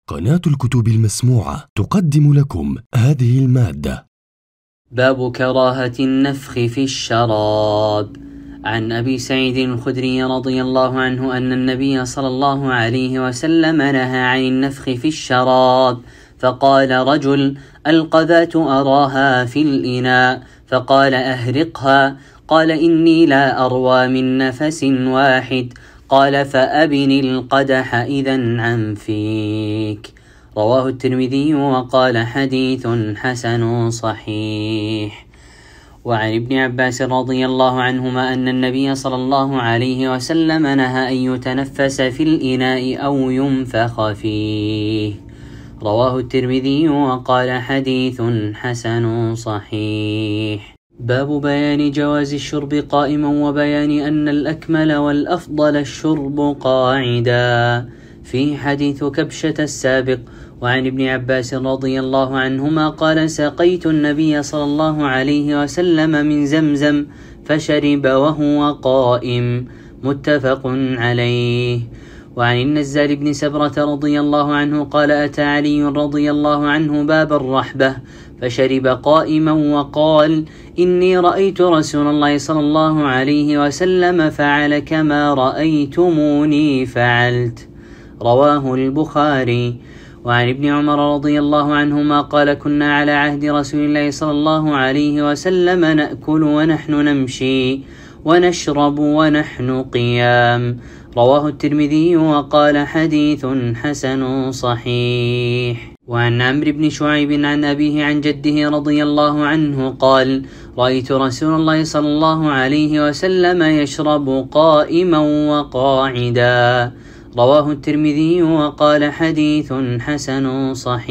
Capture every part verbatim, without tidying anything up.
قناة الكتب المسموعة تقدم لكم هذه المادة. باب كراهة النفخ في الشراب. عن أبي سعيد الخدري رضي الله عنه أن النبي صلى الله عليه وسلم نهى عن النفخ في الشراب، فقال رجل: القذاة أراها في الإناء، فقال: أهرقها. قال: إني لا أروى من نفس واحد. قال: فأبن القدح إذن عن فيك. رواه الترمذي وقال: حديث حسن صحيح. وعن ابن عباس رضي الله عنهما أن النبي صلى الله عليه وسلم نهى أن يتنفس في الإناء أو ينفخ فيه. رواه الترمذي وقال: حديث حسن صحيح. باب بيان جواز الشرب قائما وبيان أن الأكمل والأفضل الشرب قاعدا، في حديث كبشة السابق. وعن ابن عباس رضي الله عنهما قال: سقيت النبي صلى الله عليه وسلم من زمزم فشرب وهو قائم، متفق عليه. وعن النزال بن سبرة رضي الله عنه قال: أتى علي رضي الله عنه باب الرحبة فشرب قائما وقال: إني رأيت رسول الله صلى الله عليه وسلم فعل كما رأيتموني فعلت. رواه البخاري. وعن ابن عمر رضي الله عنهما قال: كنا على عهد رسول الله صلى الله عليه وسلم نأكل ونحن نمشي ونشرب ونحن قيام. رواه الترمذي وقال: حديث حسن صحيح. وعن عمرو بن شعيب عن أبيه عن جده رضي الله عنه قال: رأيت رسول الله صلى الله عليه وسلم يشرب قائما وقاعدا. رواه الترمذي وقال: حديث حسن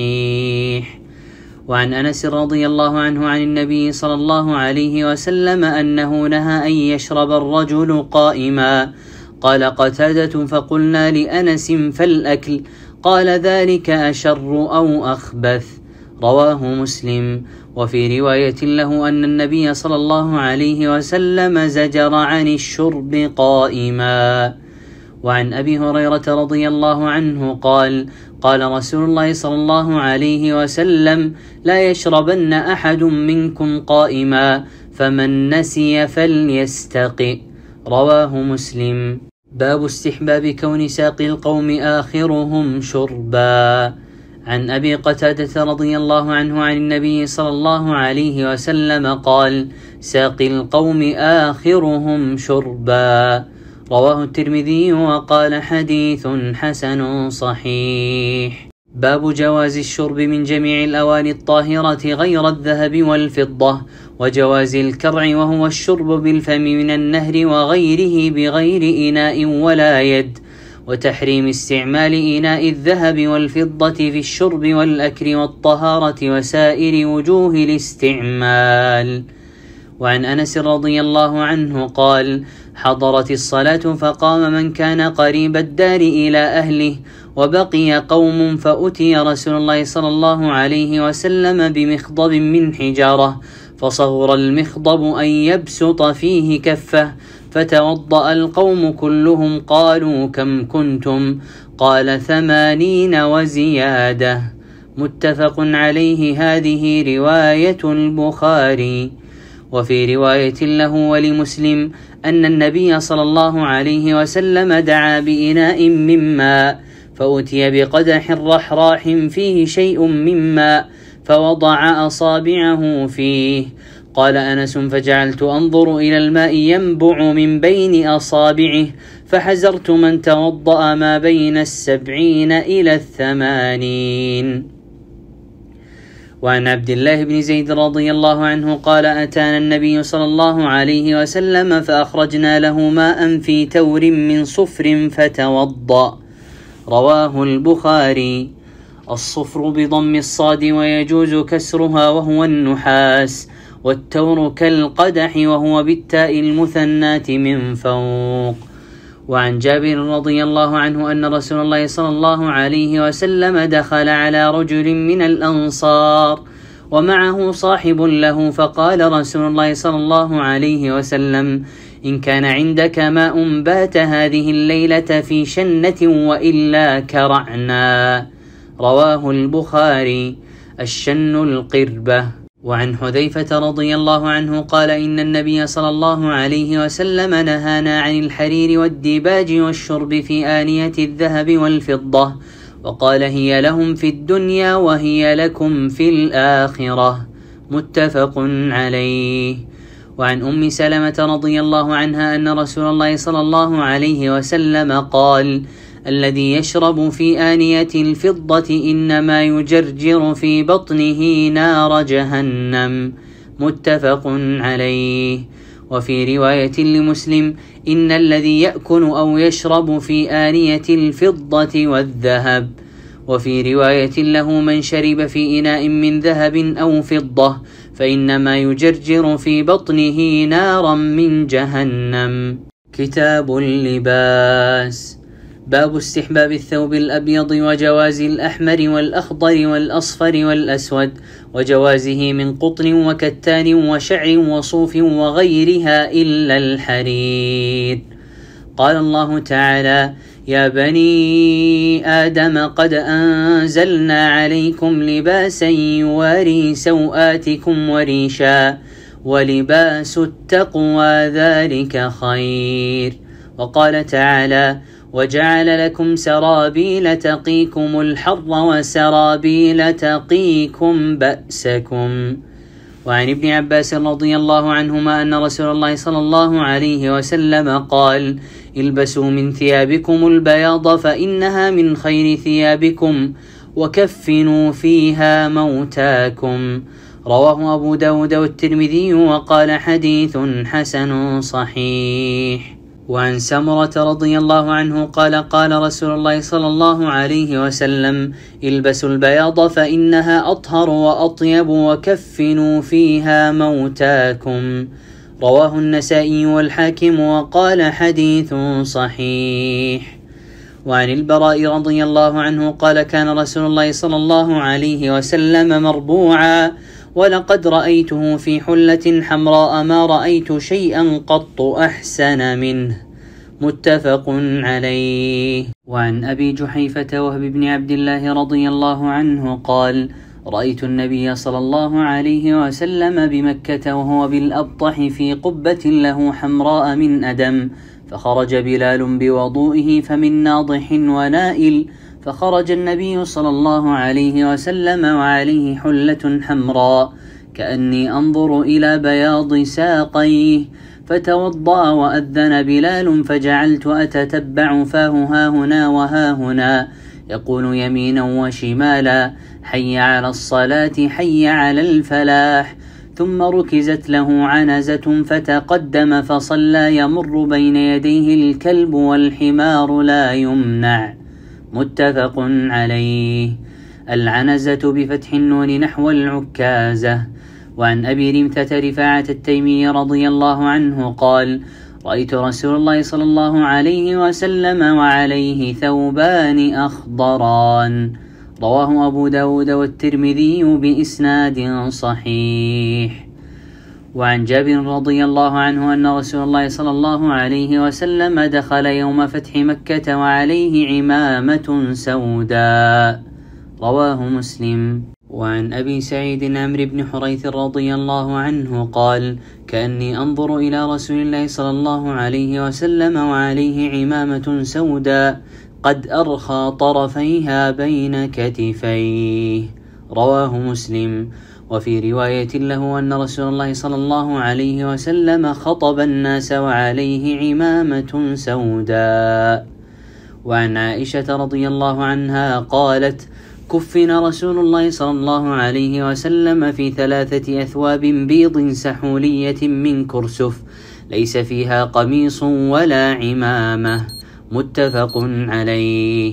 صحيح. وعن أنس رضي الله عنه عن النبي صلى الله عليه وسلم أنه نهى أن يشرب الرجل قائما. قال قتادة: فقلنا لأنس: فالأكل؟ قال: ذلك أشر أو أخبث. رواه مسلم. وفي رواية له أن النبي صلى الله عليه وسلم زجر عن الشرب قائما. وعن أبي هريرة رضي الله عنه قال: قال رسول الله صلى الله عليه وسلم: لا يشربن أحد منكم قائما، فمن نسي فليستقئ. رواه مسلم. باب استحباب كون ساقي القوم آخرهم شربا. عن أبي قتادة رضي الله عنه عن النبي صلى الله عليه وسلم قال: ساقي القوم آخرهم شربا. رواه الترمذي وقال: حديث حسن صحيح. باب جواز الشرب من جميع الأواني الطاهرة غير الذهب والفضة، وجواز الكرع وهو الشرب بالفم من النهر وغيره بغير إناء ولا يد، وتحريم استعمال إناء الذهب والفضة في الشرب والأكل والطهارة وسائر وجوه الاستعمال. وعن أنس رضي الله عنه قال: حضرت الصلاة فقام من كان قريب الدار إلى أهله، وبقي قوم فأتي رسول الله صلى الله عليه وسلم بمخضب من حجارة، فصغر المخضب أن يبسط فيه كفه، فتوضأ القوم كلهم. قالوا: كم كنتم؟ قال: ثمانين وزيادة. متفق عليه. هذه رواية البخاري. وفي رواية له ولمسلم أن النبي صلى الله عليه وسلم دعا بإناء من ماء، فأتي بقدح رحراح فيه شيء من ماء، فوضع أصابعه فيه. قال أنس: فجعلت أنظر إلى الماء ينبع من بين أصابعه، فحزرت من توضأ ما بين السبعين إلى الثمانين. وعن عبد الله بن زيد رضي الله عنه قال: أتانا النبي صلى الله عليه وسلم فأخرجنا له ماء في تور من صفر فتوضأ. رواه البخاري. الصفر بضم الصاد ويجوز كسرها وهو النحاس، والتور كالقدح وهو بالتاء المثنات من فوق. وعن جابر رضي الله عنه أن رسول الله صلى الله عليه وسلم دخل على رجل من الأنصار ومعه صاحب له، فقال رسول الله صلى الله عليه وسلم: إن كان عندك ماء بات هذه الليلة في شنة وإلا كرعنا. رواه البخاري. الشن القربة. وعن حذيفة رضي الله عنه قال إن النبي صلى الله عليه وسلم نهانا عن الحرير والديباج والشرب في آنية الذهب والفضة، وقال هي لهم في الدنيا وهي لكم في الآخرة. متفق عليه. وعن أم سلمة رضي الله عنها أن رسول الله صلى الله عليه وسلم قال الذي يشرب في آنية الفضة إنما يجرجر في بطنه نار جهنم. متفق عليه. وفي رواية لمسلم إن الذي يأكل أو يشرب في آنية الفضة والذهب. وفي رواية له من شرب في إناء من ذهب أو فضة فإنما يجرجر في بطنه نارا من جهنم. كتاب اللباس. باب استحباب الثوب الأبيض وجواز الأحمر والأخضر والأصفر والأسود، وجوازه من قطن وكتان وشعر وصوف وغيرها إلا الحرير. قال الله تعالى يا بني آدم قد أنزلنا عليكم لباسا يواري سوآتكم وريشا ولباس التقوى ذلك خير. وقال تعالى وجعل لكم سرابيل تقيكم الحر وسرابيل تقيكم بأسكم. وعن ابن عباس رضي الله عنهما أن رسول الله صلى الله عليه وسلم قال البسوا من ثيابكم البياض فإنها من خير ثيابكم وكفنوا فيها موتاكم. رواه أبو داود والترمذي وقال حديث حسن صحيح. وعن سمرة رضي الله عنه قال قال رسول الله صلى الله عليه وسلم البسوا البياض فإنها أطهر وأطيب وكفنوا فيها موتاكم. رواه النسائي والحاكم وقال حديث صحيح. وعن البراء رضي الله عنه قال كان رسول الله صلى الله عليه وسلم مربوعا ولقد رأيته في حلة حمراء ما رأيت شيئا قط أحسن منه. متفق عليه. وعن أبي جحيفة وهب بن عبد الله رضي الله عنه قال رأيت النبي صلى الله عليه وسلم بمكة وهو بالأبطح في قبة له حمراء من أدم، فخرج بلال بوضوئه فمن ناضح ونائل، فخرج النبي صلى الله عليه وسلم وعليه حلة حمراء كأني أنظر إلى بياض ساقيه، فتوضأ وأذن بلال فجعلت أتتبع فاه هاهنا وهاهنا يقول يمينا وشمالا حي على الصلاة حي على الفلاح، ثم ركزت له عنزة فتقدم فصلى يمر بين يديه الكلب والحمار لا يمنع. متفق عليه. العنزة بفتح النون نحو العكازة. وعن أبي رمثة رفاعة التيمي رضي الله عنه قال رأيت رسول الله صلى الله عليه وسلم وعليه ثوبان أخضران. رواه أبو داود والترمذي بإسناد صحيح. وعن جابر رضي الله عنه أن رسول الله صلى الله عليه وسلم دخل يوم فتح مكة وعليه عمامة سوداء. رواه مسلم. وعن أبي سعيد عمرو بن حريث رضي الله عنه قال كأني أنظر إلى رسول الله صلى الله عليه وسلم وعليه عمامة سوداء قد أرخى طرفيها بين كتفيه. رواه مسلم. وفي رواية له أن رسول الله صلى الله عليه وسلم خطب الناس وعليه عمامة سوداء. وعن عائشة رضي الله عنها قالت كفن رسول الله صلى الله عليه وسلم في ثلاثة أثواب بيض سحولية من كرسف ليس فيها قميص ولا عمامة. متفق عليه.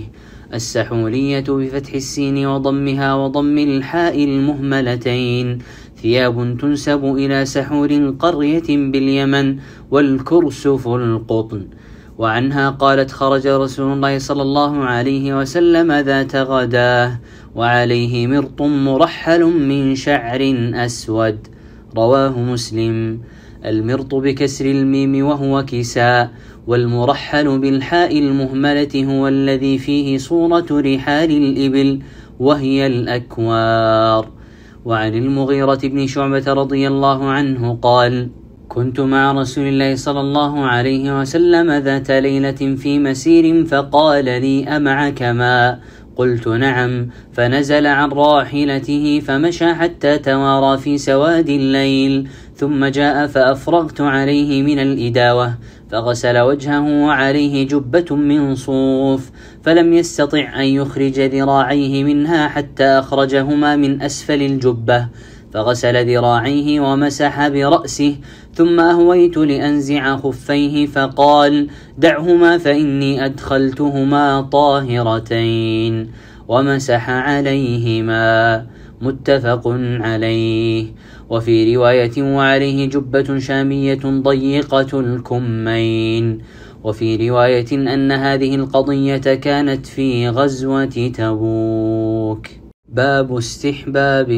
السحولية بفتح السين وضمها وضم الحاء المهملتين ثياب تنسب إلى سحور قرية باليمن، والكرسف القطن. وعنها قالت خرج رسول الله صلى الله عليه وسلم ذات غداه وعليه مرط مرحل من شعر أسود. رواه مسلم. المرط بكسر الميم وهو كساء، والمرحل بالحاء المهملة هو الذي فيه صورة رحال الإبل وهي الأكوار. وعن المغيرة بن شعبة رضي الله عنه قال: كنت مع رسول الله صلى الله عليه وسلم ذات ليلة في مسير فقال لي: أمعك ماء؟ قلت: نعم. فنزل عن راحلته فمشى حتى توارى في سواد الليل، ثم جاء فأفرغت عليه من الإداوة فغسل وجهه وعليه جبة من صوف، فلم يستطع أن يخرج ذراعيه منها حتى أخرجهما من أسفل الجبة، فغسل ذراعيه ومسح برأسه، ثم أهويت لأنزع خفيه فقال: دعهما فإني أدخلتهما طاهرتين، ومسح عليهما. متفق عليه. وفي رواية: وعليه جبة شامية ضيقة الكمين. وفي رواية أن هذه القضية كانت في غزوة تبوك. باب استحباب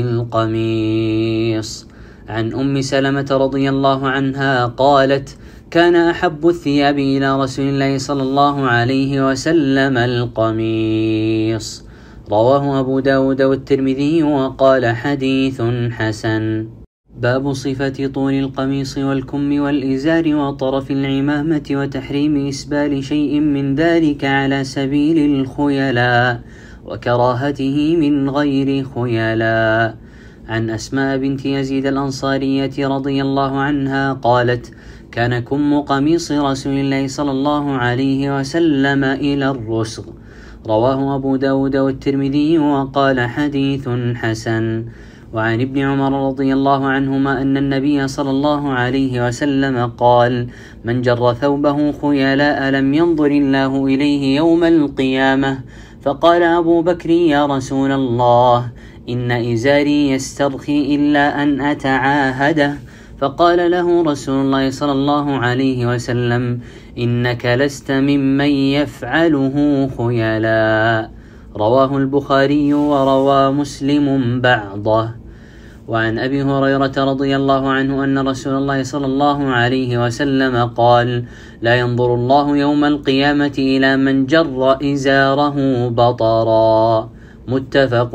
القميص. عن أم سلمة رضي الله عنها قالت: كان أحب الثياب إلى رسول الله صلى الله عليه وسلم القميص. رواه أبو داود والترمذي وقال: حديث حسن. باب صفة طول القميص والكم والإزار وطرف العمامة وتحريم إسبال شيء من ذلك على سبيل الخيلاء وكراهته من غير خيلاء. عن أسماء بنت يزيد الأنصارية رضي الله عنها قالت: كان كم قميص رسول الله صلى الله عليه وسلم إلى الرسغ. رواه أبو داود والترمذي وقال: حديث حسن. وعن ابن عمر رضي الله عنهما أن النبي صلى الله عليه وسلم قال: من جر ثوبه خيلاء لم ينظر الله إليه يوم القيامة. فقال أبو بكر: يا رسول الله، إن إزاري يسترخي إلا أن أتعاهده. فقال له رسول الله صلى الله عليه وسلم: إنك لست ممن يفعله خيلاء. رواه البخاري وروى مسلم بعضه. وعن أبي هريرة رضي الله عنه أن رسول الله صلى الله عليه وسلم قال: لا ينظر الله يوم القيامة إلى من جر إزاره بطرا. متفق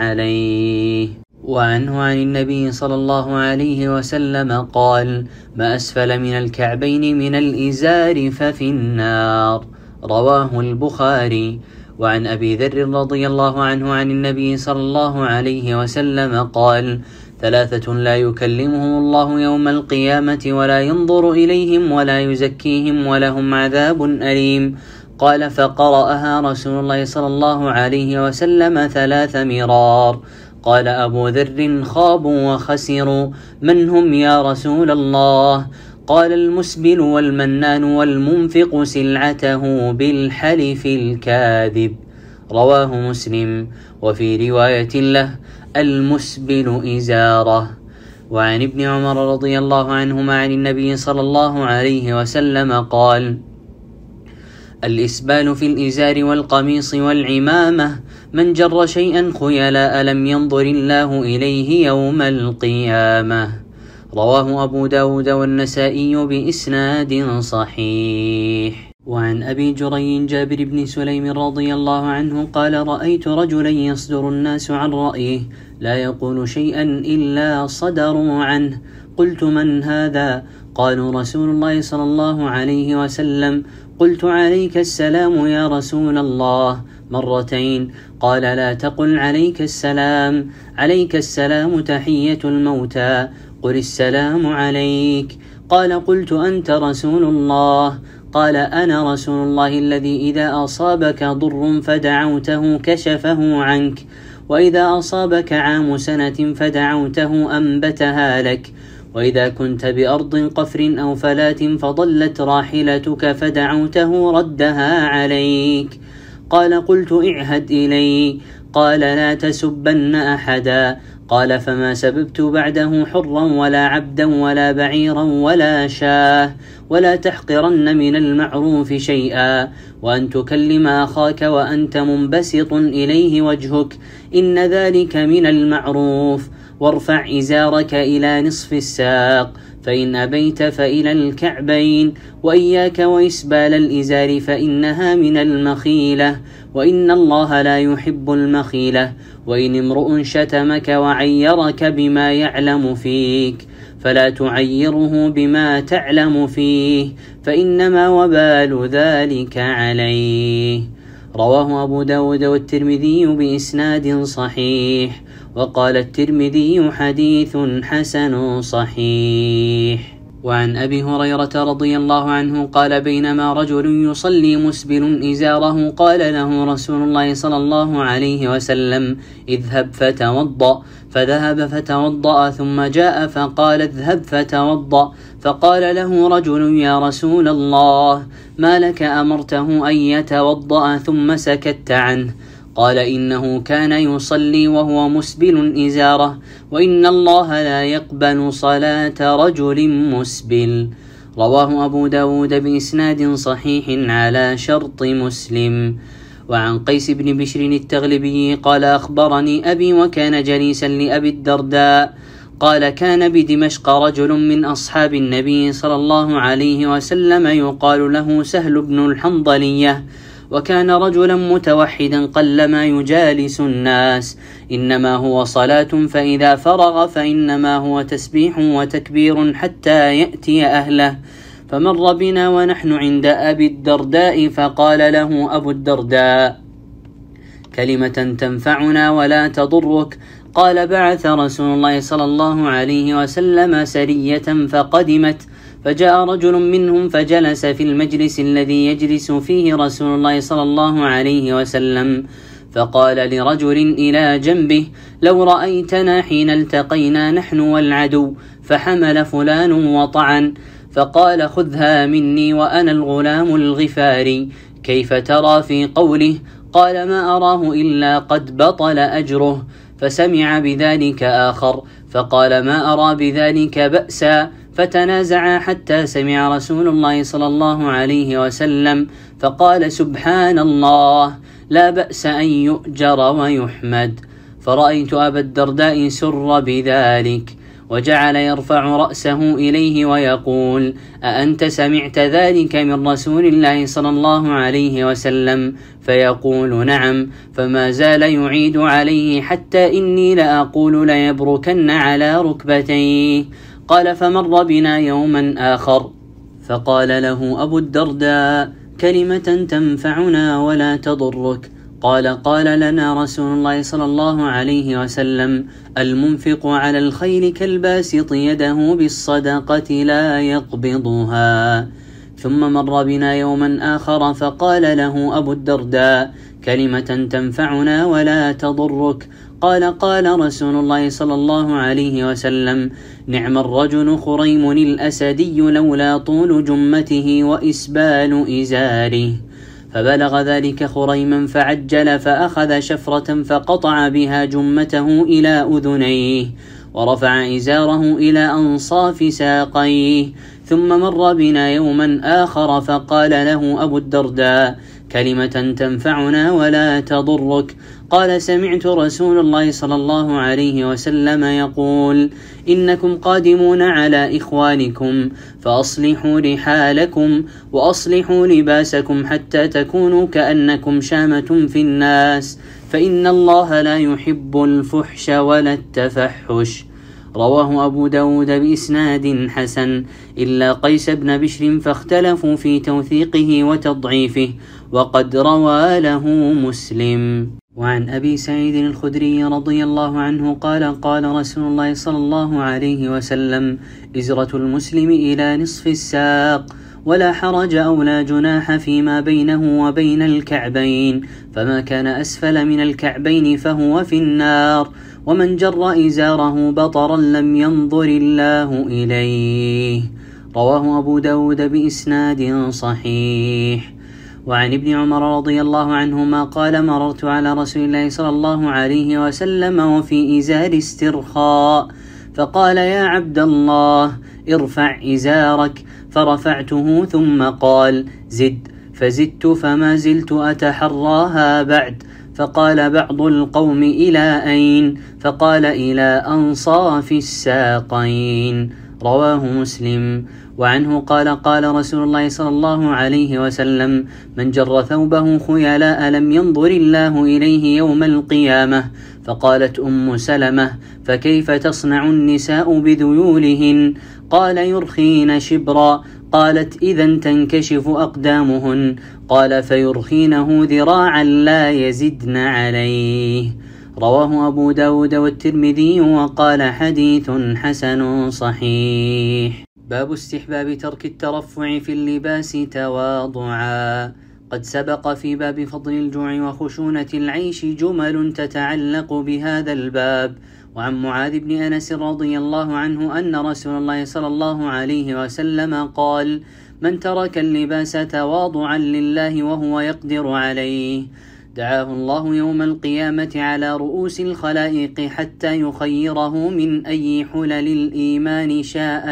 عليه. وعنه عن النبي صلى الله عليه وسلم قال: ما أسفل من الكعبين من الإزار ففي النار. رواه البخاري. وعن أبي ذر رضي الله عنه عن النبي صلى الله عليه وسلم قال: ثلاثة لا يكلمهم الله يوم القيامة ولا ينظر إليهم ولا يزكيهم ولهم عذاب أليم. قال: فقرأها رسول الله صلى الله عليه وسلم ثلاث مرار. قال أبو ذر: خابوا وخسروا، من هم يا رسول الله؟ قال: المسبل والمنان والمنفق سلعته بالحلف الكاذب. رواه مسلم. وفي رواية له: المسبل إزاره. وعن ابن عمر رضي الله عنهما عن النبي صلى الله عليه وسلم قال: الإسبال في الإزار والقميص والعمامة، من جر شيئا خيلاء لم ينظر الله إليه يوم القيامة. رواه أبو داود والنسائي بإسناد صحيح. وعن أبي جري جابر بن سليم رضي الله عنه قال: رأيت رجلا يصدر الناس عن رأيه لا يقول شيئا إلا صدروا عنه. قلت: من هذا؟ قالوا: رسول الله صلى الله عليه وسلم. قلت: عليك السلام يا رسول الله، مرتين. قال: لا تقل عليك السلام، عليك السلام تحية الموتى، قل السلام عليك. قال: قلت: أنت رسول الله؟ قال: أنا رسول الله الذي إذا أصابك ضر فدعوته كشفه عنك، وإذا أصابك عام سنة فدعوته أنبتها لك، وإذا كنت بأرض قفر أو فلات فضلت راحلتك فدعوته ردها عليك. قال: قلت: اعهد إلي. قال: لا تسبن أحدا. قال: فما سببت بعده حرا ولا عبدا ولا بعيرا ولا شاه، ولا تحقرن من المعروف شيئا، وأن تكلم أخاك وأنت منبسط إليه وجهك، إن ذلك من المعروف. وارفع إزارك إلى نصف الساق، فإن أبيت فإلى الكعبين، وإياك وإسبال الإزار فإنها من المخيلة، وإن الله لا يحب المخيلة. وإن امرؤ شتمك وعيرك بما يعلم فيك فلا تعيره بما تعلم فيه، فإنما وبال ذلك عليه. رواه أبو داود والترمذي بإسناد صحيح، وقال الترمذي حديث حسن صحيح. وعن أبي هريرة رضي الله عنه قال: بينما رجل يصلي مسبل إزاره قال له رسول الله صلى الله عليه وسلم: اذهب فتوضأ، فذهب فتوضأ ثم جاء فقال: اذهب فتوضأ، فقال له رجل: يا رسول الله، ما لك أمرته أن يتوضأ ثم سكت عنه؟ قال: إنه كان يصلي وهو مسبل إزاره، وإن الله لا يقبل صلاة رجل مسبل. رواه أبو داود بإسناد صحيح على شرط مسلم. وعن قيس بن بشر التغلبي قال: أخبرني أبي وكان جليسا لأبي الدرداء قال: كان بدمشق رجل من أصحاب النبي صلى الله عليه وسلم يقال له سهل بن الحنظلية، وكان رجلا متوحدا قلما يجالس الناس، إنما هو صلاة فإذا فرغ فإنما هو تسبيح وتكبير حتى يأتي أهله. فمر بنا ونحن عند أبي الدرداء فقال له أبو الدرداء: كلمة تنفعنا ولا تضرك. قال: بعث رسول الله صلى الله عليه وسلم سرية فقدمت، فجاء رجل منهم فجلس في المجلس الذي يجلس فيه رسول الله صلى الله عليه وسلم، فقال لرجل إلى جنبه: لو رأيتنا حين التقينا نحن والعدو فحمل فلان وطعن، فقال: خذها مني وأنا الغلام الغفاري، كيف ترى في قوله؟ قال: ما أراه إلا قد بطل أجره. فسمع بذلك آخر فقال: ما أرى بذلك بأسا. فتنازعا حتى سمع رسول الله صلى الله عليه وسلم فقال: سبحان الله، لا بأس أن يؤجر ويحمد. فرأيت أبا الدرداء سر بذلك، وجعل يرفع رأسه إليه ويقول: أأنت سمعت ذلك من رسول الله صلى الله عليه وسلم؟ فيقول: نعم. فما زال يعيد عليه حتى إني لأقول ليبركن على ركبتيه. قال: فمر بنا يوما آخر فقال له أبو الدرداء: كلمة تنفعنا ولا تضرك. قال: قال لنا رسول الله صلى الله عليه وسلم: المنفق على الخير كالباسط يده بالصدقة لا يقبضها. ثم مر بنا يوما آخر فقال له أبو الدرداء: كلمة تنفعنا ولا تضرك. قال: قال رسول الله صلى الله عليه وسلم: نعم الرجل خريم الأسدي لولا طول جمته وإسبال إزاره. فبلغ ذلك خريما فعجل فأخذ شفرة فقطع بها جمته إلى أذنيه، ورفع إزاره إلى أنصاف ساقيه. ثم مر بنا يوما آخر فقال له أبو الدرداء: كلمة تنفعنا ولا تضرك. قال: سمعت رسول الله صلى الله عليه وسلم يقول: إنكم قادمون على إخوانكم فأصلحوا رحالكم وأصلحوا لباسكم حتى تكونوا كأنكم شامة في الناس، فإن الله لا يحب الفحش ولا التفحش. رواه أبو داود بإسناد حسن، إلا قيس بن بشر فاختلفوا في توثيقه وتضعيفه، وقد روى له مسلم. وعن أبي سعيد الخدري رضي الله عنه قال: قال رسول الله صلى الله عليه وسلم: إزرة المسلم إلى نصف الساق، ولا حرج أو لا جناح فيما بينه وبين الكعبين، فما كان أسفل من الكعبين فهو في النار، ومن جر إزاره بطرا لم ينظر الله إليه. رواه أبو داود بإسناد صحيح. وعن ابن عمر رضي الله عنهما قال: مررت على رسول الله صلى الله عليه وسلم وفي إزار استرخاء، فقال: يا عبد الله، ارفع إزارك، فرفعته، ثم قال: زد، فزدت، فما زلت أتحراها بعد. فقال بعض القوم: إلى أين؟ فقال: إلى أنصاف الساقين. رواه مسلم. وعنه قال: قال رسول الله صلى الله عليه وسلم: من جر ثوبه خيلاء لم ينظر الله إليه يوم القيامة. فقالت أم سلمة: فكيف تصنع النساء بذيولهن؟ قال: يرخين شبرا. قالت: إذا تنكشف أقدامهن. قال: فيرخينه ذراعا لا يزدن عليه. رواه أبو داود والترمذي وقال: حديث حسن صحيح. باب استحباب ترك الترفع في اللباس تواضعا. قد سبق في باب فضل الجوع وخشونة العيش جمل تتعلق بهذا الباب. وعن معاذ بن أنس رضي الله عنه أن رسول الله صلى الله عليه وسلم قال: من ترك اللباس تواضعا لله وهو يقدر عليه دعاه الله يوم القيامة على رؤوس الخلائق حتى يخيره من أي حلل الإيمان شاء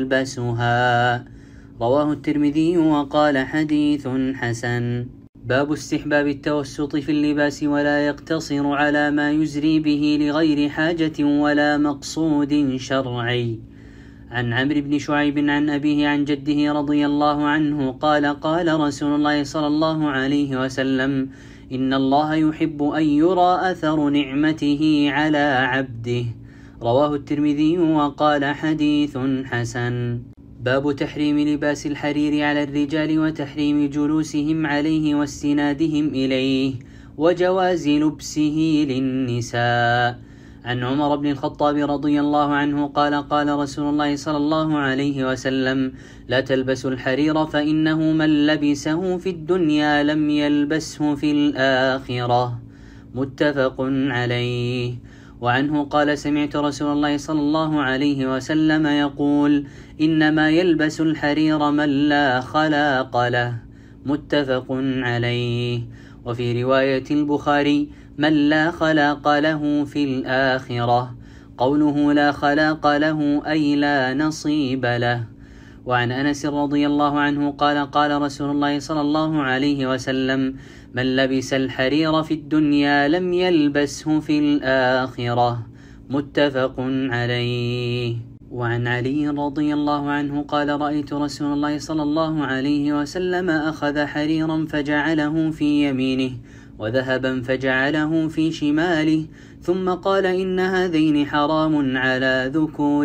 يلبسها. رواه الترمذي وقال: حديث حسن. باب استحباب التوسط في اللباس ولا يقتصر على ما يزري به لغير حاجة ولا مقصود شرعي. عن عمرو بن شعيب عن أبيه عن جده رضي الله عنه قال: قال رسول الله صلى الله عليه وسلم: إن الله يحب أن يرى أثر نعمته على عبده. رواه الترمذي وقال: حديث حسن. باب تحريم لباس الحرير على الرجال وتحريم جلوسهم عليه واستنادهم إليه وجواز لبسه للنساء. عن عمر بن الخطاب رضي الله عنه قال: قال رسول الله صلى الله عليه وسلم: لا تلبسوا الحرير فإنه من لبسه في الدنيا لم يلبسه في الآخرة. متفق عليه. وعنه قال: سمعت رسول الله صلى الله عليه وسلم يقول: إنما يلبس الحرير من لا خلاق له. متفق عليه. وفي رواية البخاري: من لا خلاق له في الآخرة. قوله لا خلاق له أي لا نصيب له. وعن أنس رضي الله عنه قال: قال رسول الله صلى الله عليه وسلم: من لبس الحرير في الدنيا لم يلبسه في الآخرة. متفق عليه. وعن علي رضي الله عنه قال: رأيت رسول الله صلى الله عليه وسلم أخذ حريرا فجعله في يمينه وذهبا فجعله في شماله ثم قال: إن هذين حرام على ذكور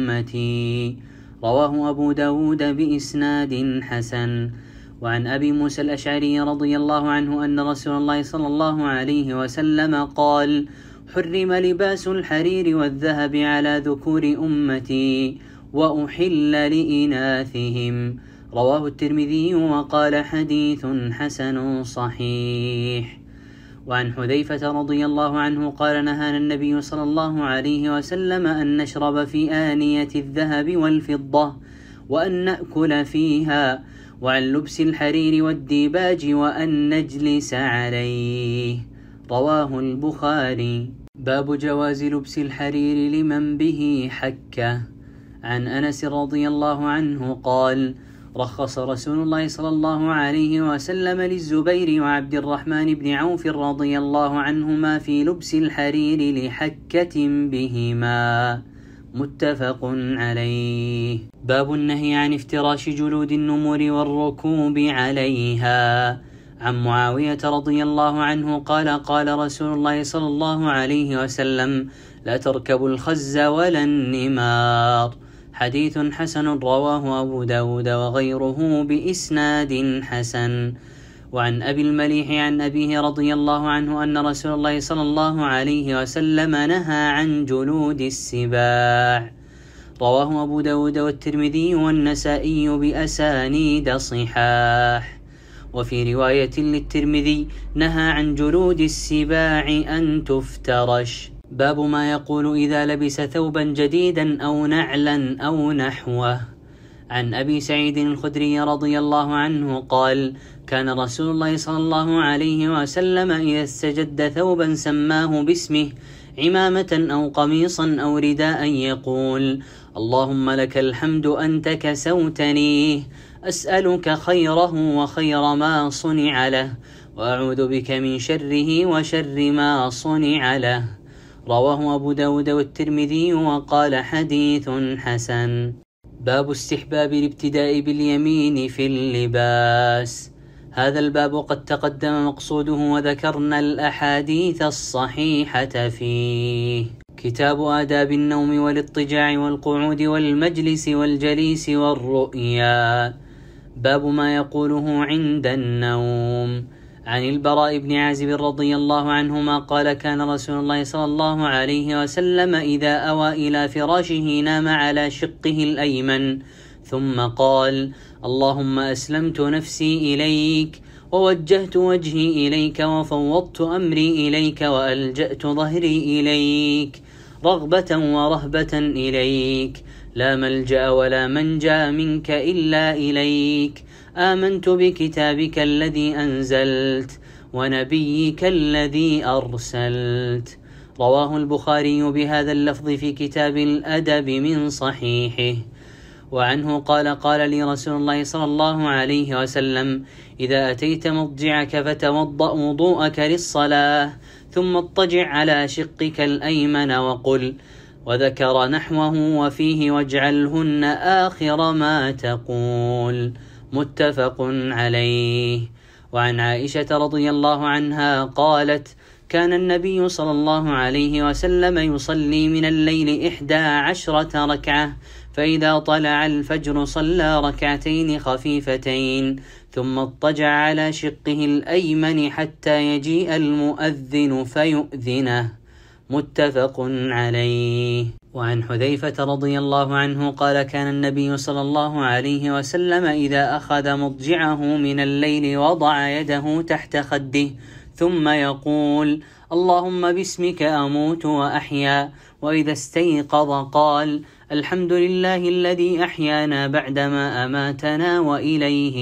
أمتي. رواه أبو داود بإسناد حسن. وعن أبي موسى الأشعري رضي الله عنه أن رسول الله صلى الله عليه وسلم قال: حرم لباس الحرير والذهب على ذكور أمتي وأحل لإناثهم. رواه الترمذي وقال: حديث حسن صحيح. وعن حذيفة رضي الله عنه قال: نهانا النبي صلى الله عليه وسلم أن نشرب في آنية الذهب والفضة وأن نأكل فيها، وعن لبس الحرير والديباج وأن نجلس عليه. رواه البخاري. باب جواز لبس الحرير لمن به حكة. عن أنس رضي الله عنه قال: رخص رسول الله صلى الله عليه وسلم للزبير وعبد الرحمن بن عوف رضي الله عنهما في لبس الحرير لحكة بهما. متفق عليه. باب النهي عن افتراش جلود النمور والركوب عليها. عن معاوية رضي الله عنه قال: قال رسول الله صلى الله عليه وسلم: لا تركبوا الخز ولا النمار. حديث حسن. رواه أبو داود وغيره بإسناد حسن. وعن أبي المليح عن أبيه رضي الله عنه أن رسول الله صلى الله عليه وسلم نهى عن جلود السباع. رواه أبو داود والترمذي والنسائي بأسانيد صحاح. وفي رواية للترمذي: نهى عن جلود السباع أن تفترش. باب ما يقول إذا لبس ثوبا جديدا أو نعلا أو نحوه. عن أبي سعيد الخدري رضي الله عنه قال: كان رسول الله صلى الله عليه وسلم إذا استجد ثوبا سماه باسمه عمامة أو قميصا أو رداء يقول: اللهم لك الحمد أنت كسوتني، أسألك خيره وخير ما صنع له، وأعوذ بك من شره وشر ما صنع له. رواه أبو داود والترمذي وقال: حديث حسن. باب استحباب الابتداء باليمين في اللباس. هذا الباب قد تقدم مقصوده وذكرنا الأحاديث الصحيحة فيه. كتاب آداب النوم والاضطجاع والقعود والمجلس والجليس والرؤيا. باب ما يقوله عند النوم. عن البراء بن عازب رضي الله عنهما قال كان رسول الله صلى الله عليه وسلم إذا أوى إلى فراشه نام على شقه الأيمن ثم قال اللهم أسلمت نفسي إليك ووجهت وجهي إليك وفوضت أمري إليك وألجأت ظهري إليك رغبة ورهبة إليك لا ملجأ ولا منجا منك إلا إليك آمنت بكتابك الذي أنزلت ونبيك الذي أرسلت. رواه البخاري بهذا اللفظ في كتاب الأدب من صحيحه. وعنه قال قال لي رسول الله صلى الله عليه وسلم إذا أتيت مضجعك فتوضأ وضوءك للصلاة ثم اضطجع على شقك الأيمن وقل وذكر نحوه وفيه واجعلهن آخر ما تقول. متفق عليه. وعن عائشة رضي الله عنها قالت كان النبي صلى الله عليه وسلم يصلي من الليل إحدى عشرة ركعة فإذا طلع الفجر صلى ركعتين خفيفتين ثم اضطجع على شقه الأيمن حتى يجيء المؤذن فيؤذنه. متفق عليه. وعن حذيفة رضي الله عنه قال كان النبي صلى الله عليه وسلم إذا أخذ مضجعه من الليل وضع يده تحت خده ثم يقول اللهم باسمك أموت وأحيا وإذا استيقظ قال الحمد لله الذي أحيانا بعدما أماتنا وإليه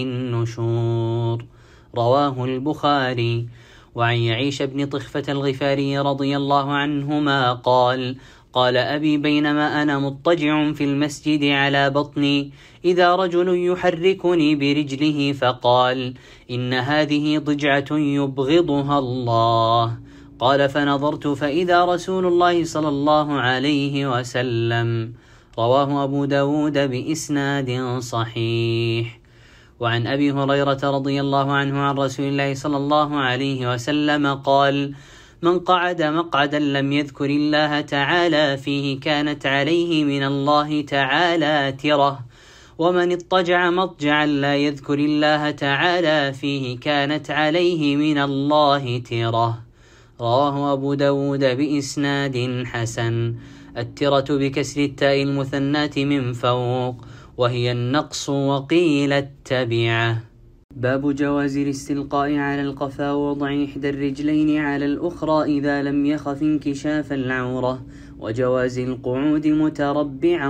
النشور. رواه البخاري. وعن يعيش بن طخفة الغفاري رضي الله عنهما قال قال أبي بينما أنا مضطجع في المسجد على بطني إذا رجل يحركني برجله فقال إن هذه ضجعة يبغضها الله. قال فنظرت فإذا رسول الله صلى الله عليه وسلم. رواه أبو داود بإسناد صحيح. وعن أبي هريرة رضي الله عنه عن رسول الله صلى الله عليه وسلم قال من قعد مقعدا لم يذكر الله تعالى فيه كانت عليه من الله تعالى تره ومن اضطجع مضجعا لا يذكر الله تعالى فيه كانت عليه من الله تره. رواه أبو داود بإسناد حسن. الترة بكسر التاء المثناة من فوق وهي النقص وقيل التبعة. باب جواز الاستلقاء على القفا ووضع إحدى الرجلين على الأخرى إذا لم يخف انكشاف العورة وجواز القعود متربعا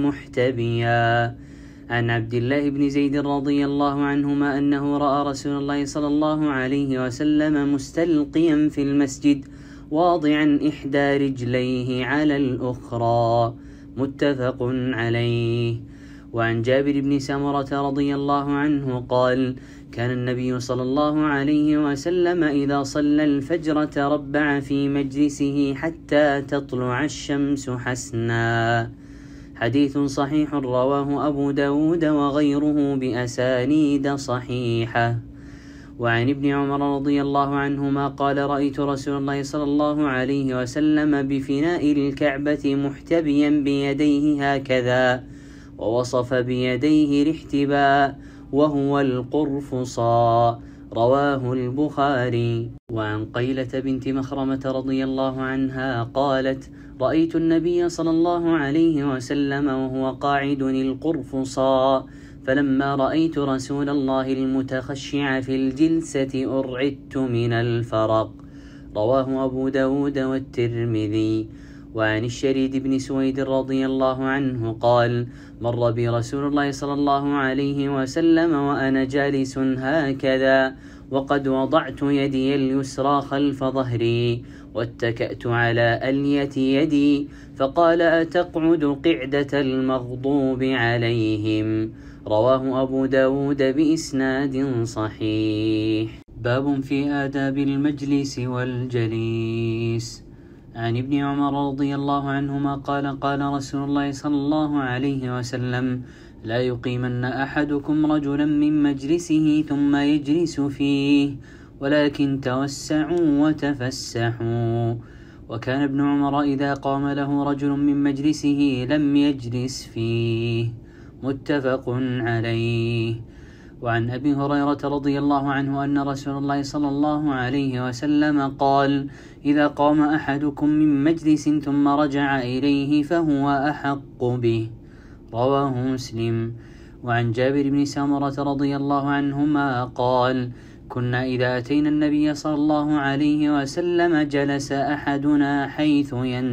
ومحتبيا. عن عبد الله بن زيد رضي الله عنهما أنه رأى رسول الله صلى الله عليه وسلم مستلقيا في المسجد واضعا إحدى رجليه على الأخرى. متفق عليه. وعن جابر بن سمرة رضي الله عنه قال كان النبي صلى الله عليه وسلم إذا صلى الفجر تربع في مجلسه حتى تطلع الشمس حسنا. حديث صحيح رواه أبو داود وغيره بأسانيد صحيحة. وعن ابن عمر رضي الله عنهما قال رأيت رسول الله صلى الله عليه وسلم بفناء الكعبة محتبيا بيديه هكذا ووصف بيديه الاحتباء وهو القرفصاء. رواه البخاري. وعن قيلة بنت مخرمة رضي الله عنها قالت رأيت النبي صلى الله عليه وسلم وهو قاعد القرفصاء فلما رأيت رسول الله المتخشع في الجلسة أرعدت من الفرق. رواه أبو داود والترمذي. وعن الشريد بن سويد رضي الله عنه قال مر بي رسول الله صلى الله عليه وسلم وأنا جالس هكذا وقد وضعت يدي اليسرى خلف ظهري واتكأت على ألية يدي فقال أتقعد قعدة المغضوب عليهم. رواه أبو داود بإسناد صحيح. باب في آداب المجلس والجليس. عن ابن عمر رضي الله عنهما قال قال رسول الله صلى الله عليه وسلم لا يقيمن أحدكم رجلا من مجلسه ثم يجلس فيه، ولكن توسعوا وتفسحوا. وكان ابن عمر إذا قام له رجل من مجلسه لم يجلس فيه. متفق عليه. وعن أبي هريرة رضي الله عنه أن رسول الله صلى الله عليه وسلم قال: إذا قام أحدكم من مجلس ثم رجع إليه فهو أحق به. رواه مسلم. وعن جابر بن سمرة رضي الله عنهما قال: كنا إذا أتينا النبي صلى الله عليه وسلم جلس أحدنا حيث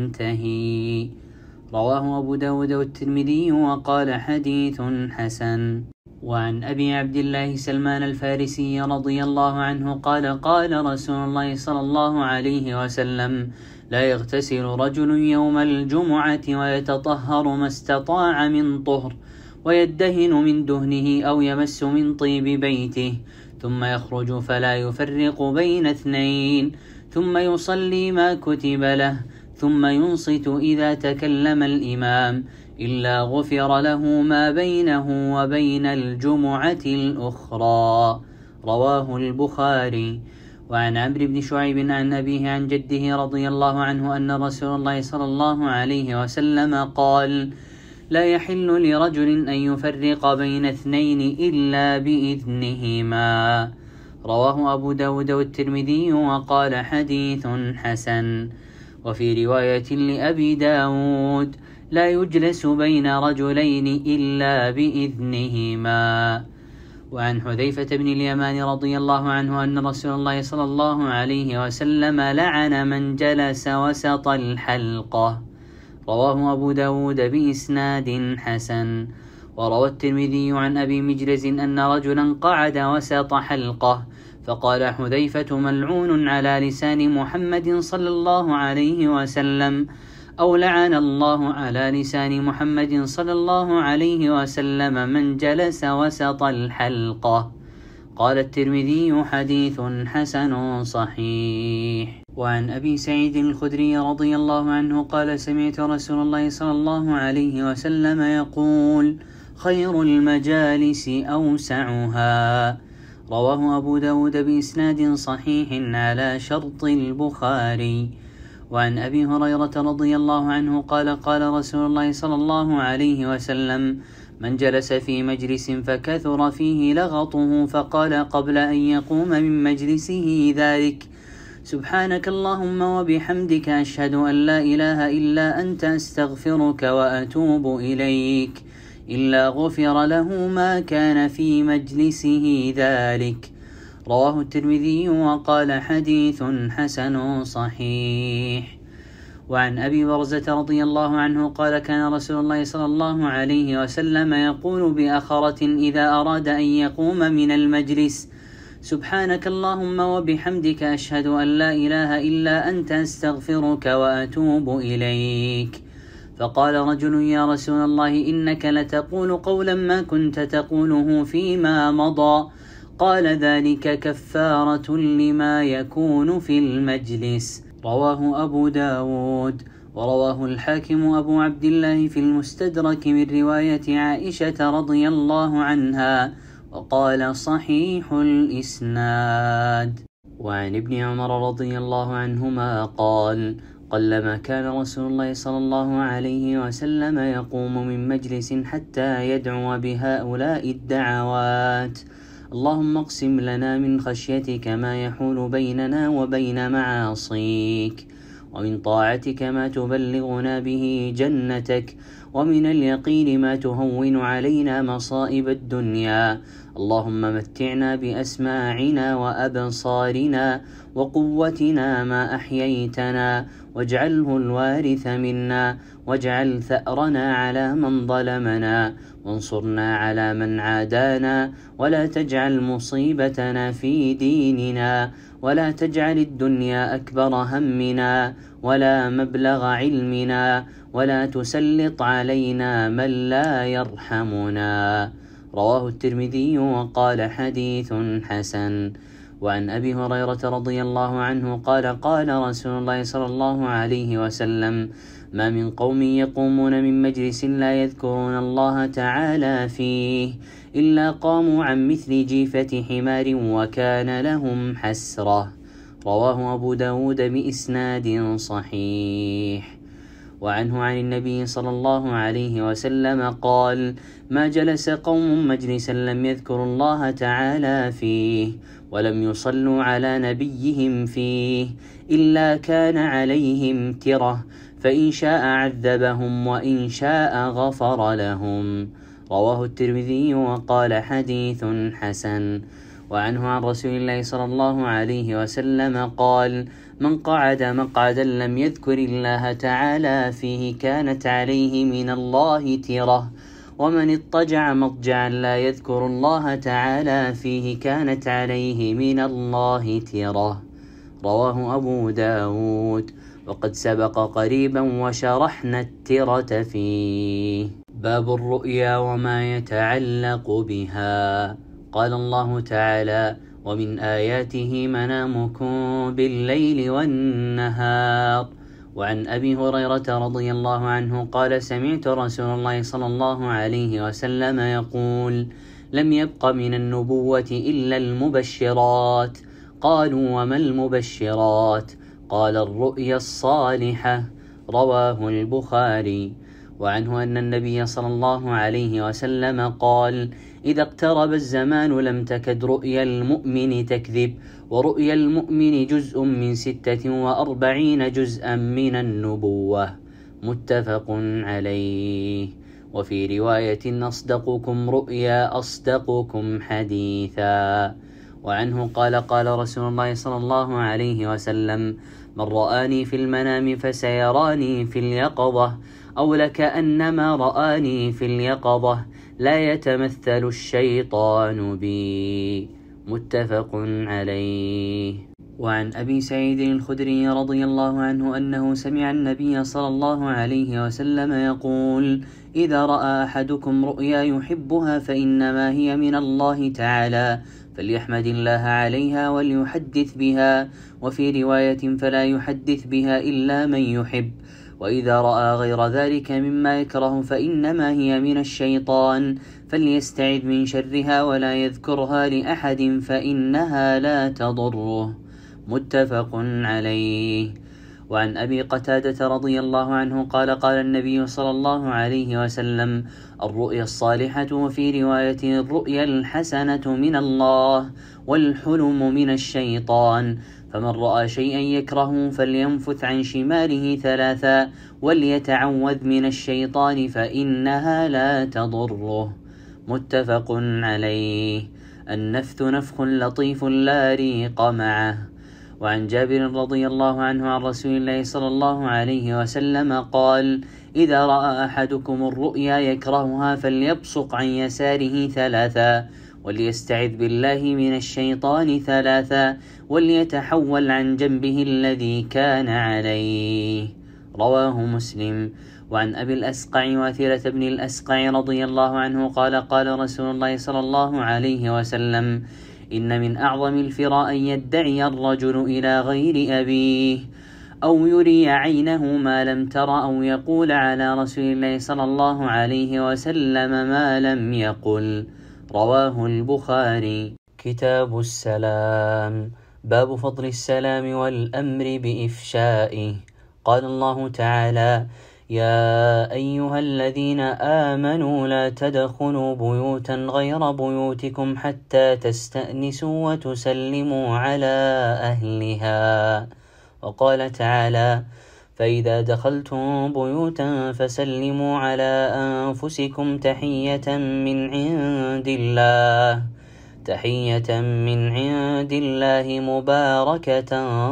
ينتهي. رواه أبو داود والترمذي وقال: حديث حسن. وعن أبي عبد الله سلمان الفارسي رضي الله عنه قال: قال رسول الله صلى الله عليه وسلم: لا يغتسل رجل يوم الجمعة ويتطهر ما استطاع من طهر، ويدهن من دهنه أو يمس من طيب بيته، ثم يخرج فلا يفرق بين اثنين، ثم يصلي ما كتب له، ثم ينصت إذا تكلم الإمام، إلا غفر له ما بينه وبين الجمعة الأخرى. رواه البخاري. وعن عمرو بن شعيب عن أبيه عن جده رضي الله عنه أن رسول الله صلى الله عليه وسلم قال: لا يحل لرجل أن يفرق بين اثنين إلا بإذنهما. رواه أبو داود والترمذي وقال: حديث حسن. وفي رواية لأبي داود: لا يجلس بين رجلين إلا بإذنهما. وعن حذيفة بن اليمان رضي الله عنه أن رسول الله صلى الله عليه وسلم لعن من جلس وسط الحلقة. رواه أبو داود بإسناد حسن. وروى الترمذي عن أبي مجلز أن رجلا قعد وسط حلقة، فقال حذيفة: ملعون على لسان محمد صلى الله عليه وسلم، أو لعن الله على لسان محمد صلى الله عليه وسلم من جلس وسط الحلقة. قال الترمذي: حديث حسن صحيح. وعن أبي سعيد الخدري رضي الله عنه قال: سمعت رسول الله صلى الله عليه وسلم يقول: خير المجالس أوسعها. رواه أبو داود بإسناد صحيح على شرط البخاري. وعن أبي هريرة رضي الله عنه قال: قال رسول الله صلى الله عليه وسلم: من جلس في مجلس فكثر فيه لغطه فقال قبل أن يقوم من مجلسه ذلك: سبحانك اللهم وبحمدك، أشهد أن لا إله إلا أنت، أستغفرك وأتوب إليك، إلا غفر له ما كان في مجلسه ذلك. رواه الترمذي وقال: حديث حسن صحيح. وعن أبي برزة رضي الله عنه قال: كان رسول الله صلى الله عليه وسلم يقول بأخرة إذا أراد أن يقوم من المجلس: سبحانك اللهم وبحمدك، أشهد أن لا إله إلا أنت، أستغفرك وأتوب إليك. فقال رجل: يا رسول الله، إنك لتقول قولا ما كنت تقوله فيما مضى. قال: ذلك كفارة لما يكون في المجلس. رواه أبو داود. ورواه الحاكم أبو عبد الله في المستدرك من رواية عائشة رضي الله عنها، وقال: صحيح الإسناد. وعن ابن عمر رضي الله عنهما قال: قلما كان رسول الله صلى الله عليه وسلم يقوم من مجلس حتى يدعو بهؤلاء الدعوات: اللهم اقسم لنا من خشيتك ما يحول بيننا وبين معاصيك، ومن طاعتك ما تبلغنا به جنتك، ومن اليقين ما تهون علينا مصائب الدنيا، اللهم متعنا بأسماعنا وأبصارنا وقوتنا ما أحييتنا، واجعله الوارث منا، واجعل ثأرنا على من ظلمنا، وانصرنا على من عادانا، ولا تجعل مصيبتنا في ديننا، ولا تجعل الدنيا أكبر همنا ولا مبلغ علمنا، ولا تسلط علينا من لا يرحمنا. رواه الترمذي وقال: حديث حسن. وعن أبي هريرة رضي الله عنه قال قال رسول الله صلى الله عليه وسلم: ما من قوم يقومون من مجلس لا يذكرون الله تعالى فيه إلا قاموا عن مثل جيفة حمار وكان لهم حسرة. رواه أبو داود بإسناد صحيح. وعنه عن النبي صلى الله عليه وسلم قال: ما جلس قوم مجلسا لم يذكروا الله تعالى فيه ولم يصلوا على نبيهم فيه إلا كان عليهم ترة، فإن شاء عذبهم وإن شاء غفر لهم. رواه الترمذي وقال حديث حسن. وعنه عن رسول الله صلى الله عليه وسلم قال: من قعد مقعدا لم يذكر الله تعالى فيه كانت عليه من الله ترة، ومن اضطجع مضجعا لا يذكر الله تعالى فيه كانت عليه من الله ترة. رواه أبو داود، وقد سبق قريبا وشرحنا الترة فيه. باب الرؤيا وما يتعلق بها. قال الله تعالى: ومن آياته منامكم بالليل والنهار. وعن أبي هريرة رضي الله عنه قال: سمعت رسول الله صلى الله عليه وسلم يقول: لم يبق من النبوة إلا المبشرات. قالوا: وما المبشرات؟ قال: الرؤيا الصالحة. رواه البخاري. وعنه أن النبي صلى الله عليه وسلم قال: إذا اقترب الزمان لم تكد رؤيا المؤمن تكذب، ورؤيا المؤمن جزء من ستة وأربعين جزءا من النبوة. متفق عليه. وفي رواية: أصدقكم رؤيا أصدقكم حديثا. وعنه قال: قال رسول الله صلى الله عليه وسلم: من رآني في المنام فسيراني في اليقظة، أو لكأنما رآني في اليقظة، لا يتمثل الشيطان بي. متفق عليه. وعن أبي سعيد الخدري رضي الله عنه أنه سمع النبي صلى الله عليه وسلم يقول: إذا رأى أحدكم رؤيا يحبها فإنما هي من الله تعالى، فليحمد الله عليها وليحدث بها. وفي رواية: فلا يحدث بها إلا من يحب. وإذا رأى غير ذلك مما يكره فإنما هي من الشيطان، فليستعذ من شرها ولا يذكرها لأحد فإنها لا تضره. متفق عليه. وعن أبي قتادة رضي الله عنه قال: قال النبي صلى الله عليه وسلم: الرؤيا الصالحة، وفي رواية: الرؤيا الحسنة من الله، والحلم من الشيطان. فمن رأى شيئا يكره فلينفث عن شماله ثلاثا وليتعوذ من الشيطان فإنها لا تضره. متفق عليه. النفث نفخ لطيف لا ريق معه. وعن جابر رضي الله عنه عن رسول الله صلى الله عليه وسلم قال: إذا رأى أحدكم الرؤيا يكرهها فليبصق عن يساره ثلاثا وليستعذ بالله من الشيطان ثلاثا وليتحول عن جنبه الذي كان عليه. رواه مسلم. وعن أبي الأسقع واثرة بن الأسقع رضي الله عنه قال: قال رسول الله صلى الله عليه وسلم: إن من أعظم الفراء أن يدعي الرجل إلى غير أبيه، أو يري عينه ما لم تر، أو يقول على رسول الله صلى الله عليه وسلم ما لم يقل. رواه البخاري. كتاب السلام. باب فضل السلام والأمر بإفشائه. قال الله تعالى: يا أيها الذين آمنوا لا تدخلوا بيوتا غير بيوتكم حتى تستأنسوا وتسلموا على أهلها. وقال تعالى: فإذا دخلتم بيوتا فسلموا على أنفسكم تحية من عند الله تحية من عند الله مباركة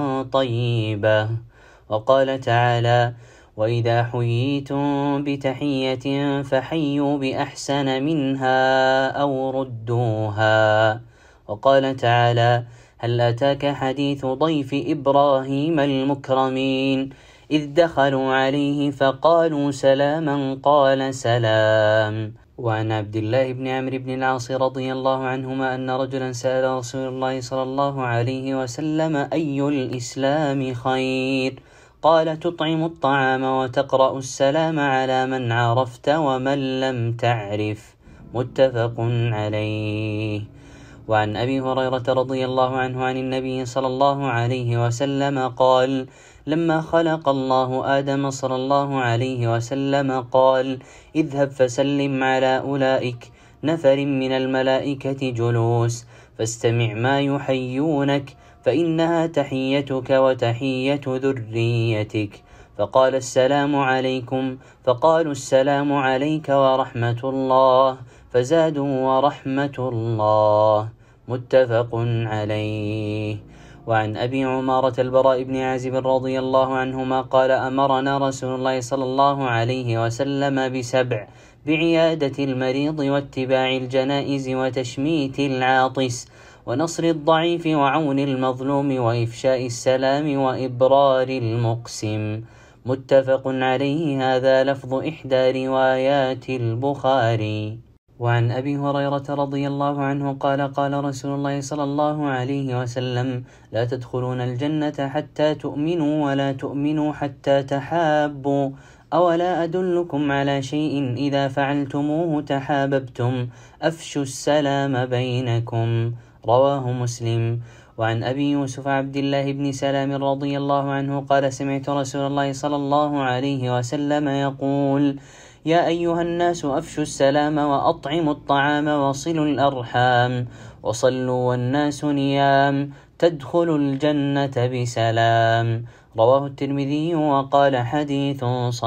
طيبة. وقال تعالى: وإذا حييتم بتحية فحيوا بأحسن منها أو ردوها. وقال تعالى: هل أتاك حديث ضيف إبراهيم المكرمين إذ دخلوا عليه فقالوا سلاما قال سلام. وعن عبد الله بن عمرو بن العاص رضي الله عنهما أن رجلا سأل رسول الله صلى الله عليه وسلم: أي الإسلام خير؟ قال: تطعم الطعام وتقرأ السلام على من عرفت ومن لم تعرف. متفق عليه. وعن أبي هريرة رضي الله عنه عن النبي صلى الله عليه وسلم قال: لما خلق الله آدم صلى الله عليه وسلم قال: اذهب فسلم على أولئك نفر من الملائكة جلوس فاستمع ما يحيونك فإنها تحيتك وتحية ذريتك. فقال: السلام عليكم. فقالوا: السلام عليك ورحمة الله. فزادوا: ورحمة الله. متفق عليه. وعن أبي عمارة البراء بن عازب رضي الله عنهما قال: أمرنا رسول الله صلى الله عليه وسلم بسبع: بعيادة المريض واتباع الجنائز وتشميت العاطس ونصر الضعيف وعون المظلوم وإفشاء السلام وإبرار المقسم. متفق عليه. هذا لفظ إحدى روايات البخاري. وعن أبي هريرة رضي الله عنه قال: قال رسول الله صلى الله عليه وسلم: لا تدخلون الجنة حتى تؤمنوا ولا تؤمنوا حتى تحابوا. أولا أدلكم على شيء إذا فعلتموه تحاببتم؟ أفشوا السلام بينكم. رواه مسلم. وعن أبي يوسف عبد الله بن سلام رضي الله عنه قال: سمعت رسول الله صلى الله عليه وسلم يقول: يا أيها الناس أفشوا السلام وأطعموا الطعام وصلوا الأرحام وصلوا والناس نيام تدخلوا الجنة بسلام. رواه الترمذي وقال: حديث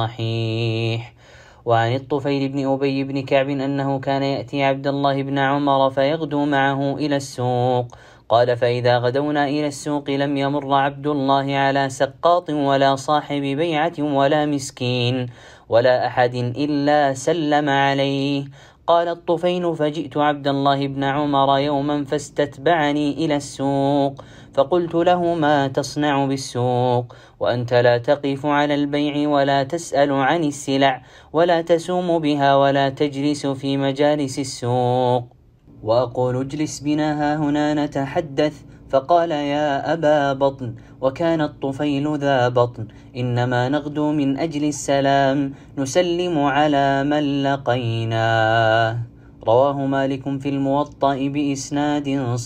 صحيح. وعن الطفيل بن أبي بن كعب أنه كان يأتي عبد الله بن عمر فيغدو معه إلى السوق. قال: فإذا غدونا إلى السوق لم يمر عبد الله على سقاط ولا صاحب بيعة ولا مسكين ولا أحد إلا سلم عليه. قال الطفيل: فجئت عبد الله بن عمر يوما فاستتبعني إلى السوق فقلت له: ما تصنع بالسوق وأنت لا تقف على البيع ولا تسأل عن السلع ولا تسوم بها ولا تجلس في مجالس السوق؟ وأقول: اجلس بنا ها هنا نتحدث. فقال: يا أبا بطن، وكان الطفيل ذا بطن، إنما نغدو من أجل السلام نسلم على من لقيناه. رواه مالك في الموطأ بإسناد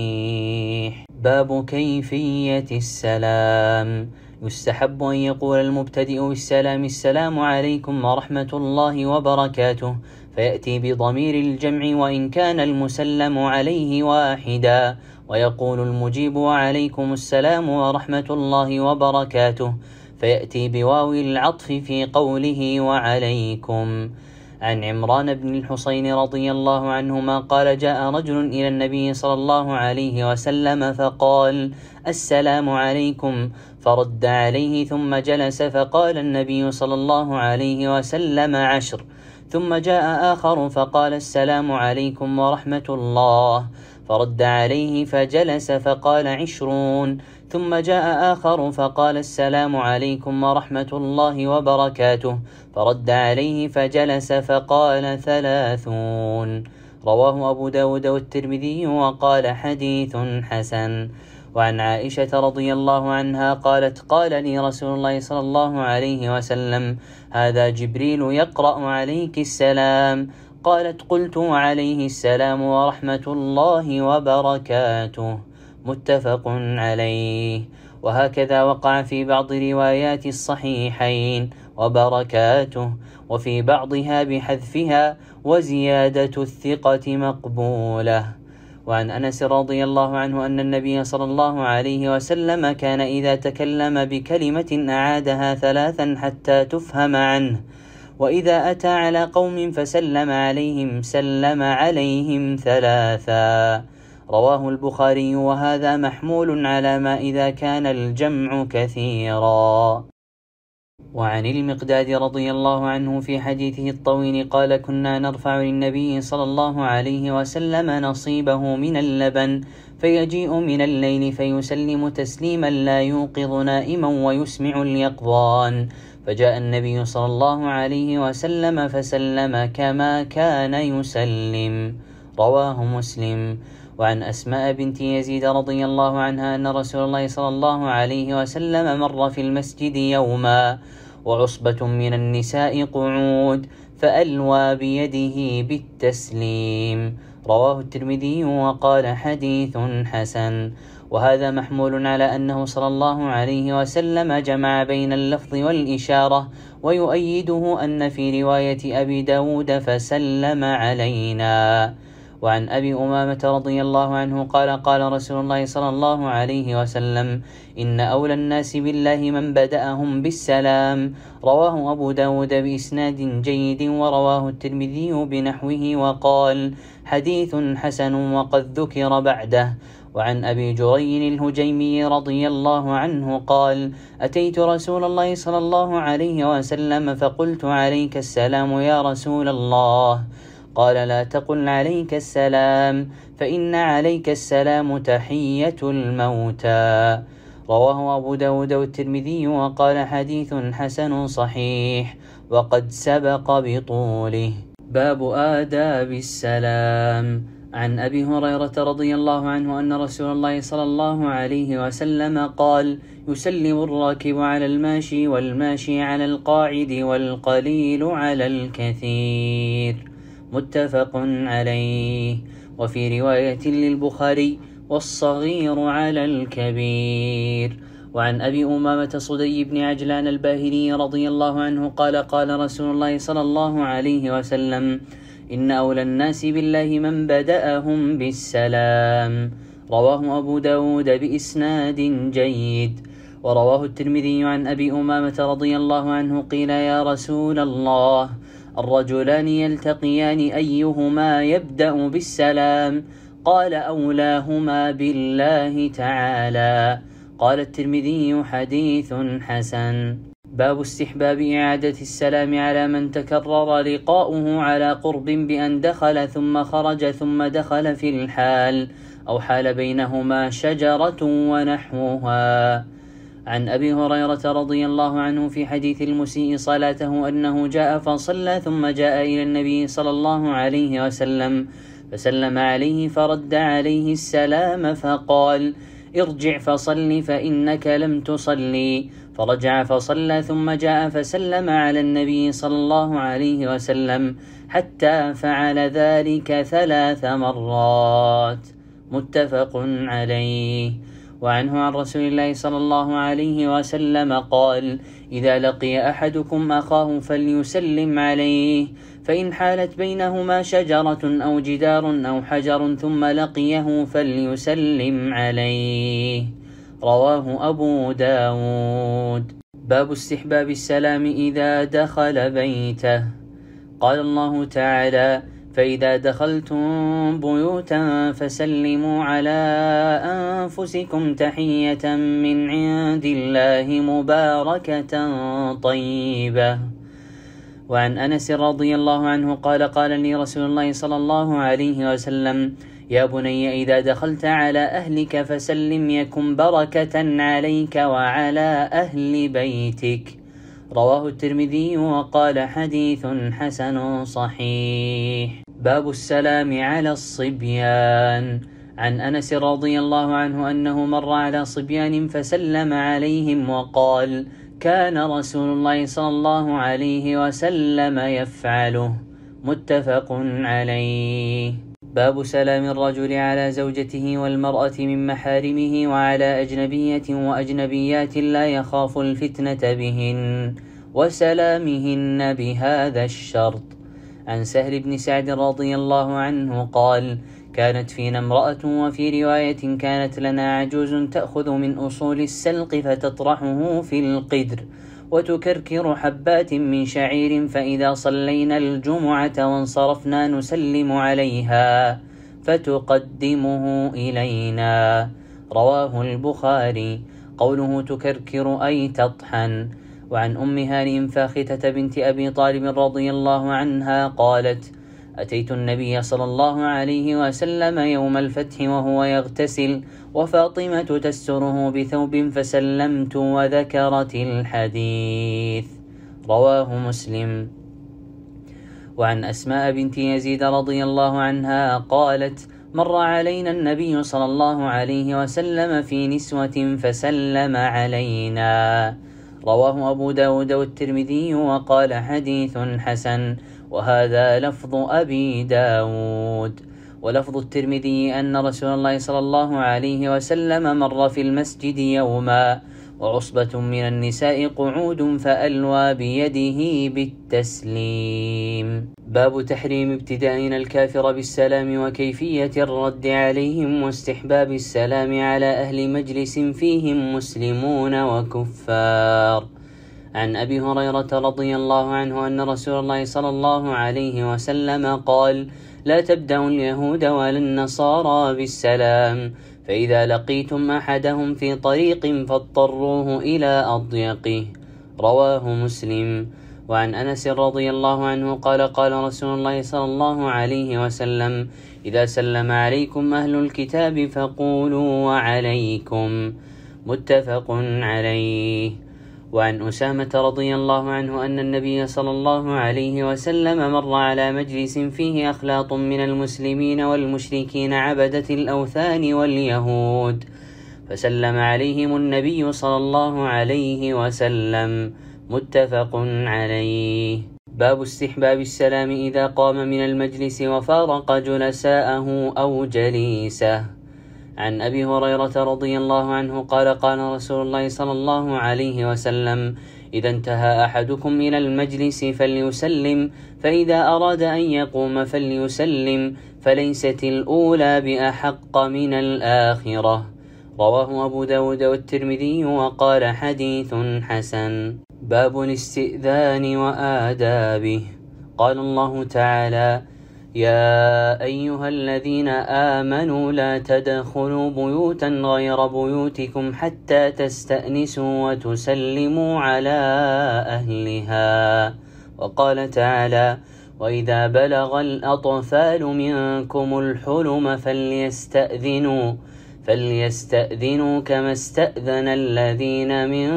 صحيح. باب كيفية السلام. يستحب أن يقول المبتدئ بالسلام: السلام عليكم ورحمة الله وبركاته، فيأتي بضمير الجمع وإن كان المسلم عليه واحدا، ويقول المجيب: وعليكم السلام ورحمة الله وبركاته، فيأتي بواو العطف في قوله وعليكم. عن عمران بن الحصين رضي الله عنهما قال: جاء رجل إلى النبي صلى الله عليه وسلم فقال: السلام عليكم، فرد عليه ثم جلس، فقال النبي صلى الله عليه وسلم: عشر. ثم جاء آخر فقال: السلام عليكم ورحمة الله، فرد عليه فجلس، فقال: عشرون. ثم جاء آخر فقال: السلام عليكم ورحمة الله وبركاته، فرد عليه فجلس، فقال: ثلاثون. رواه أبو داود والترمذي وقال: حديث حسن. وعن عائشة رضي الله عنها قالت: قال لي رسول الله صلى الله عليه وسلم: هذا جبريل يقرأ عليك السلام. قالت: قلت: وعليه السلام ورحمة الله وبركاته. متفق عليه. وهكذا وقع في بعض روايات الصحيحين وبركاته، وفي بعضها بحذفها وزيادة الثقة مقبولة. وعن أنس رضي الله عنه أن النبي صلى الله عليه وسلم كان إذا تكلم بكلمة أعادها ثلاثا حتى تفهم عنه، وإذا أتى على قوم فسلم عليهم سلم عليهم ثلاثا. رواه البخاري. وهذا محمول على ما إذا كان الجمع كثيرا. وعن المقداد رضي الله عنه في حديثه الطويل قال: كنا نرفع للنبي صلى الله عليه وسلم نصيبه من اللبن، فيجيء من الليل فيسلم تسليما لا يوقظ نائما ويسمع اليقظان، فجاء النبي صلى الله عليه وسلم فسلم كما كان يسلم. رواه مسلم. وعن أسماء بنت يزيد رضي الله عنها أن رسول الله صلى الله عليه وسلم مر في المسجد يوما وعصبة من النساء قعود فألوى بيده بالتسليم. رواه الترمذي وقال حديث حسن. وهذا محمول على أنه صلى الله عليه وسلم جمع بين اللفظ والإشارة، ويؤيده أن في رواية أبي داود فسلم علينا. وعن أبي أمامة رضي الله عنه قال قال رسول الله صلى الله عليه وسلم: إن أولى الناس بالله من بدأهم بالسلام. رواه أبو داود بإسناد جيد، ورواه الترمذي بنحوه وقال حديث حسن وقد ذكر بعده. وعن أبي جري الهجيمي رضي الله عنه قال: أتيت رسول الله صلى الله عليه وسلم فقلت: عليك السلام يا رسول الله. قال: لا تقل عليك السلام، فإن عليك السلام تحية الموتى. رواه أبو داود والترمذي وقال حديث حسن صحيح، وقد سبق بطوله. باب آداب السلام. عن أبي هريرة رضي الله عنه أن رسول الله صلى الله عليه وسلم قال: يسلم الراكب على الماشي، والماشي على القاعد، والقليل على الكثير. متفق عليه. وفي رواية للبخاري: والصغير على الكبير. وعن أبي أمامة صدي بن عجلان الباهلي رضي الله عنه قال قال رسول الله صلى الله عليه وسلم: إن أولى الناس بالله من بدأهم بالسلام. رواه أبو داود بإسناد جيد. ورواه الترمذي عن أبي أمامة رضي الله عنه قيل: يا رسول الله، الرجلان يلتقيان أيهما يبدأ بالسلام؟ قال: أولاهما بالله تعالى. قال الترمذي حديث حسن. باب استحباب إعادة السلام على من تكرر لقاؤه على قرب بأن دخل ثم خرج ثم دخل في الحال، أو حال بينهما شجرة ونحوها. عن أبي هريرة رضي الله عنه في حديث المسيء صلاته أنه جاء فصلى ثم جاء إلى النبي صلى الله عليه وسلم فسلم عليه فرد عليه السلام فقال: ارجع فصل فإنك لم تصلي. فرجع فصلى ثم جاء فسلم على النبي صلى الله عليه وسلم حتى فعل ذلك ثلاث مرات. متفق عليه. وعنه عن رسول الله صلى الله عليه وسلم قال: إذا لقي أحدكم أخاه فليسلم عليه، فإن حالت بينهما شجرة أو جدار أو حجر ثم لقيه فليسلم عليه. رواه أبو داود. باب استحباب السلام إذا دخل بيته. قال الله تعالى: فإذا دخلتم بيوتا فسلموا على أنفسكم تحية من عند الله مباركة طيبة. وعن أنس رضي الله عنه قال: قال لي رسول الله صلى الله عليه وسلم: يا بني، إذا دخلت على أهلك فسلم يكن بركة عليك وعلى أهل بيتك. رواه الترمذي وقال حديث حسن صحيح. باب السلام على الصبيان. عن أنس رضي الله عنه أنه مر على صبيان فسلم عليهم وقال: كان رسول الله صلى الله عليه وسلم يفعله. متفق عليه. باب سلام الرجل على زوجته والمرأة من محارمه وعلى أجنبية وأجنبيات لا يخاف الفتنة بهن، وسلامهن بهذا الشرط. عن سهل بن سعد رضي الله عنه قال: كانت فينا امرأة، وفي رواية كانت لنا عجوز تأخذ من أصول السلق فتطرحه في القدر وتكركر حبات من شعير، فإذا صلينا الجمعة وانصرفنا نسلم عليها فتقدمه إلينا. رواه البخاري. قوله تكركر أي تطحن. وعن أم هانئ فاختة بنت أبي طالب رضي الله عنها قالت: أتيت النبي صلى الله عليه وسلم يوم الفتح وهو يغتسل وفاطمة تستره بثوب فسلمت، وذكرت الحديث. رواه مسلم. وعن أسماء بنت يزيد رضي الله عنها قالت: مر علينا النبي صلى الله عليه وسلم في نسوة فسلم علينا. رواه أبو داود والترمذي وقال حديث حسن، وهذا لفظ أبي داود. ولفظ الترمذي أن رسول الله صلى الله عليه وسلم مر في المسجد يوما وعصبة من النساء قعود فألوى بيده بالتسليم. باب تحريم ابتدائنا الكافر بالسلام وكيفية الرد عليهم واستحباب السلام على أهل مجلس فيهم مسلمون وكفار. عن أبي هريرة رضي الله عنه أن رسول الله صلى الله عليه وسلم قال: لا تبدأوا اليهود ولا النصارى بالسلام، فإذا لقيتم أحدهم في طريق فاضطروه إلى أضيقه. رواه مسلم. وعن أنس رضي الله عنه قال: قال رسول الله صلى الله عليه وسلم: إذا سلم عليكم أهل الكتاب فقولوا وعليكم. متفق عليه. وعن أسامة رضي الله عنه أن النبي صلى الله عليه وسلم مر على مجلس فيه أخلاط من المسلمين والمشركين عبدة الأوثان واليهود، فسلم عليهم النبي صلى الله عليه وسلم. متفق عليه. باب استحباب السلام إذا قام من المجلس وفارق جلساءه أو جليسه. عن أبي هريرة رضي الله عنه قال: قال رسول الله صلى الله عليه وسلم: إذا انتهى أحدكم إلى المجلس فليسلم، فإذا أراد أن يقوم فليسلم، فليست الأولى بأحق من الآخرة. رواه أبو داود والترمذي وقال حديث حسن. باب الاستئذان وآدابه. قال الله تعالى: يا أيها الذين آمنوا لا تدخلوا بيوتا غير بيوتكم حتى تستأنسوا وتسلموا على أهلها. وقال تعالى: وإذا بلغ الأطفال منكم الحلم فليستأذنوا فليستأذنوا كما استأذن الذين من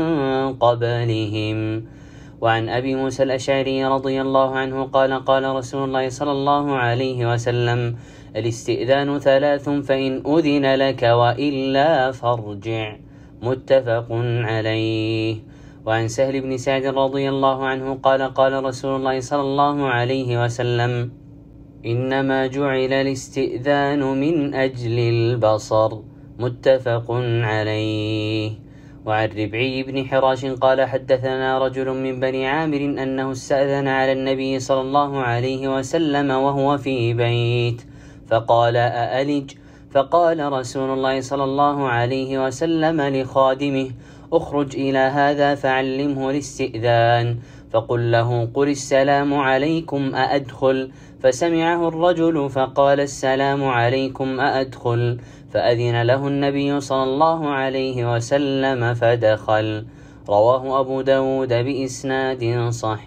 قبلهم. وعن أبي موسى الأشعري رضي الله عنه قال: قال رسول الله صلى الله عليه وسلم: الاستئذان ثلاث، فإن أذن لك وإلا فارجع. متفق عليه. وعن سهل بن سعد رضي الله عنه قال: قال رسول الله صلى الله عليه وسلم: إنما جعل الاستئذان من أجل البصر. متفق عليه. وعن ربعي بن حراش قال: حدثنا رجل من بني عامر أنه استأذن على النبي صلى الله عليه وسلم وهو في بيت، فقال: أألج؟ فقال رسول الله صلى الله عليه وسلم لخادمه: اخرج إلى هذا فعلمه الاستئذان، فقل له: قل السلام عليكم أأدخل؟ فسمعه الرجل فقال: السلام عليكم أأدخل؟ فأذن له النبي صلى الله عليه وسلم فدخل. رواه أبو داود بإسناد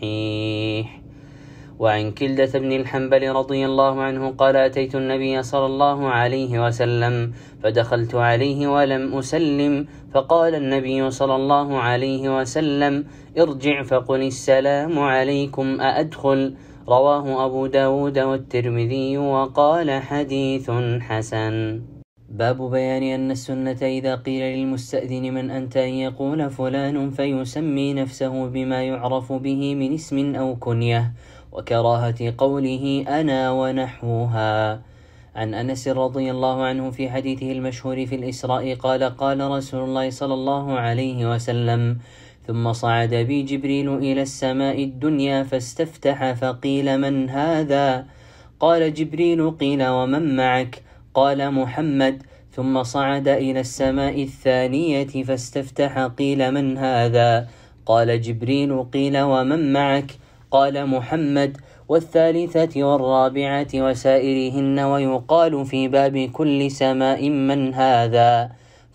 صحيح. وعن كلدة بن الحنبل رضي الله عنه قال: أتيت النبي صلى الله عليه وسلم فدخلت عليه ولم أسلم، فقال النبي صلى الله عليه وسلم: ارجع فقل السلام عليكم أأدخل؟ رواه أبو داود والترمذي وقال حديث حسن. باب بيان أن السنة إذا قيل للمستأذن من أنت أن يقول فلان فيسمي نفسه بما يعرف به من اسم أو كنية، وكراهة قوله أنا ونحوها. عن أنس رضي الله عنه في حديثه المشهور في الإسراء قال: قال رسول الله صلى الله عليه وسلم: ثم صعد بي جبريل إلى السماء الدنيا فاستفتح فقيل: من هذا؟ قال جبريل: قيل: ومن معك؟ قال: محمد. ثم صعد إلى السماء الثانية فاستفتح، قيل: من هذا؟ قال جبريل: قيل: ومن معك؟ قال: محمد. والثالثة والرابعة وسائرهن، ويقال في باب كل سماء: من هذا؟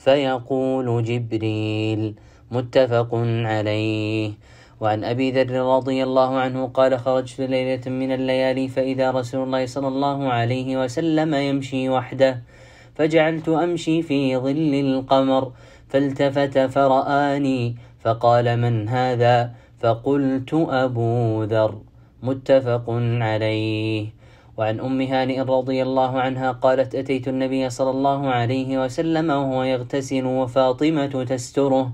فيقول جبريل. متفق عليه. وعن أبي ذر رضي الله عنه قال: خرجت ليلة من الليالي فإذا رسول الله صلى الله عليه وسلم يمشي وحده، فجعلت أمشي في ظل القمر، فالتفت فرآني فقال: من هذا؟ فقلت أبو ذر. متفق عليه. وعن أم هانئ رضي الله عنها قالت: أتيت النبي صلى الله عليه وسلم وهو يغتسل وفاطمة تستره،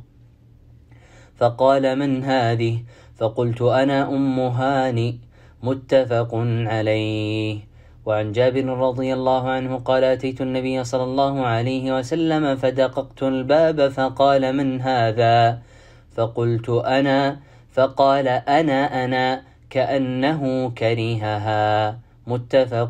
فقال: من هذه؟ فقلت: أنا أم هانئ. متفق عليه. وعن جابر رضي الله عنه قال: أتيت النبي صلى الله عليه وسلم فدققت الباب فقال: من هذا؟ فقلت: أنا. فقال: أنا أنا، كأنه كرهها. متفق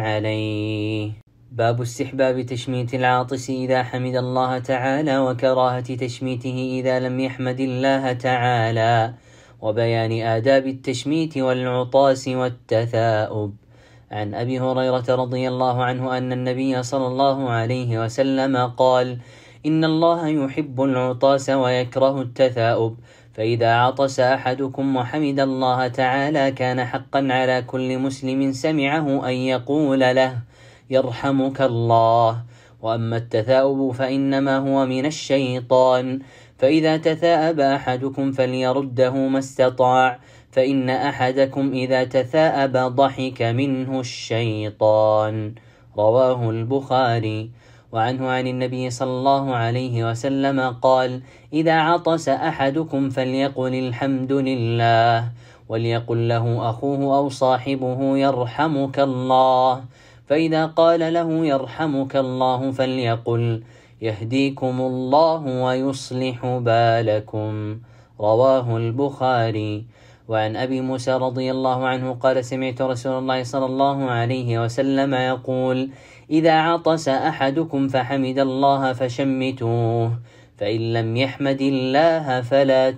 عليه. باب استحباب تشميت العاطس إذا حمد الله تعالى، وكراهة تشميته إذا لم يحمد الله تعالى، وبيان آداب التشميت والعطاس والتثاؤب. عن أبي هريرة رضي الله عنه أن النبي صلى الله عليه وسلم قال: إن الله يحب العطاس ويكره التثاؤب، فإذا عطس أحدكم وحمد الله تعالى كان حقا على كل مسلم سمعه أن يقول له: يرحمك الله. وأما التثاؤب فإنما هو من الشيطان، فإذا تثاءب أحدكم فليرده ما استطاع، فإن أحدكم إذا تثاءب ضحك منه الشيطان. رواه البخاري. وعنه عن النبي صلى الله عليه وسلم قال: إذا عطس أحدكم فليقل الحمد لله، وليقل له أخوه أو صاحبه: يرحمك الله. فإذا قال له: يرحمك الله، فليقل: يهديكم الله ويصلح بالكم. رواه البخاري. وعن أبي موسى رضي الله عنه قال: سمعت رسول الله صلى الله عليه وسلم يقول: إذا عطس أحدكم فحمد الله فشمتوه، فإن لم يحمد الله فلا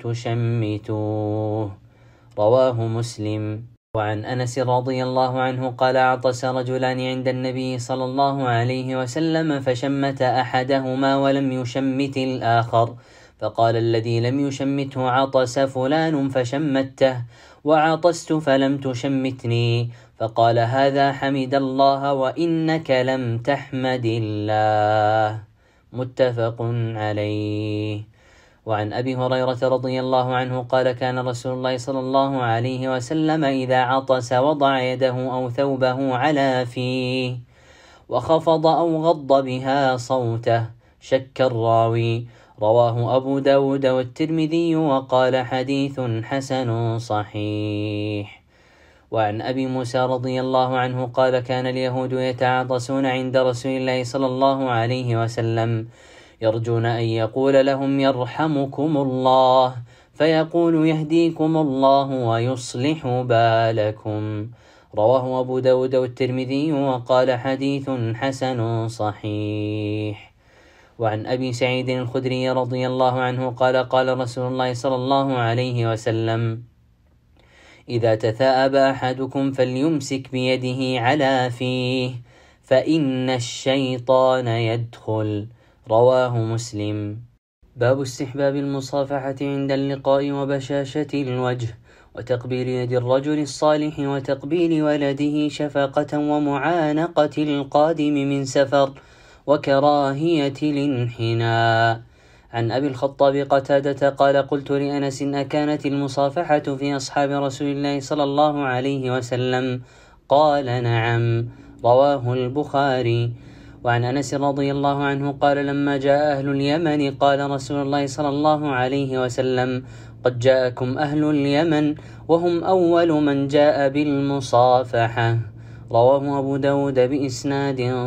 تشمتوه. رواه مسلم. وعن أنس رضي الله عنه قال: عطس رجلان عند النبي صلى الله عليه وسلم فشمت أحدهما ولم يشمت الآخر، فقال الذي لم يشمته: عطس فلان فشمته، وعطست فلم تشمتني. فقال: هذا حمد الله وإنك لم تحمد الله. متفق عليه. وعن أبي هريرة رضي الله عنه قال: كان رسول الله صلى الله عليه وسلم إذا عطس وضع يده أو ثوبه على فيه وخفض أو غض بها صوته. شك الراوي. رواه أبو داود والترمذي وقال: حديث حسن صحيح. وعن أبي موسى رضي الله عنه قال: كان اليهود يتعاطسون عند رسول الله صلى الله عليه وسلم، يرجون أن يقول لهم: يرحمكم الله، فيقول: يهديكم الله ويصلح بالكم. رواه أبو داود والترمذي وقال: حديث حسن صحيح. وعن أبي سعيد الخدري رضي الله عنه قال: قال رسول الله صلى الله عليه وسلم: إذا تثاءب أحدكم فليمسك بيده على فيه، فإن الشيطان يدخل. رواه مسلم. باب استحباب المصافحة عند اللقاء وبشاشة الوجه، وتقبيل يد الرجل الصالح، وتقبيل ولده شفقة، ومعانقة القادم من سفر، وكراهية الانحناء. عن أبي الخطاب قتادة قال: قلت لأنس: أكانت المصافحة في أصحاب رسول الله صلى الله عليه وسلم؟ قال: نعم. رواه البخاري. وعن أنس رضي الله عنه قال: لما جاء أهل اليمن قال رسول الله صلى الله عليه وسلم: قد جاءكم أهل اليمن وهم أول من جاء بالمصافحة. رواه أبو داود بإسناد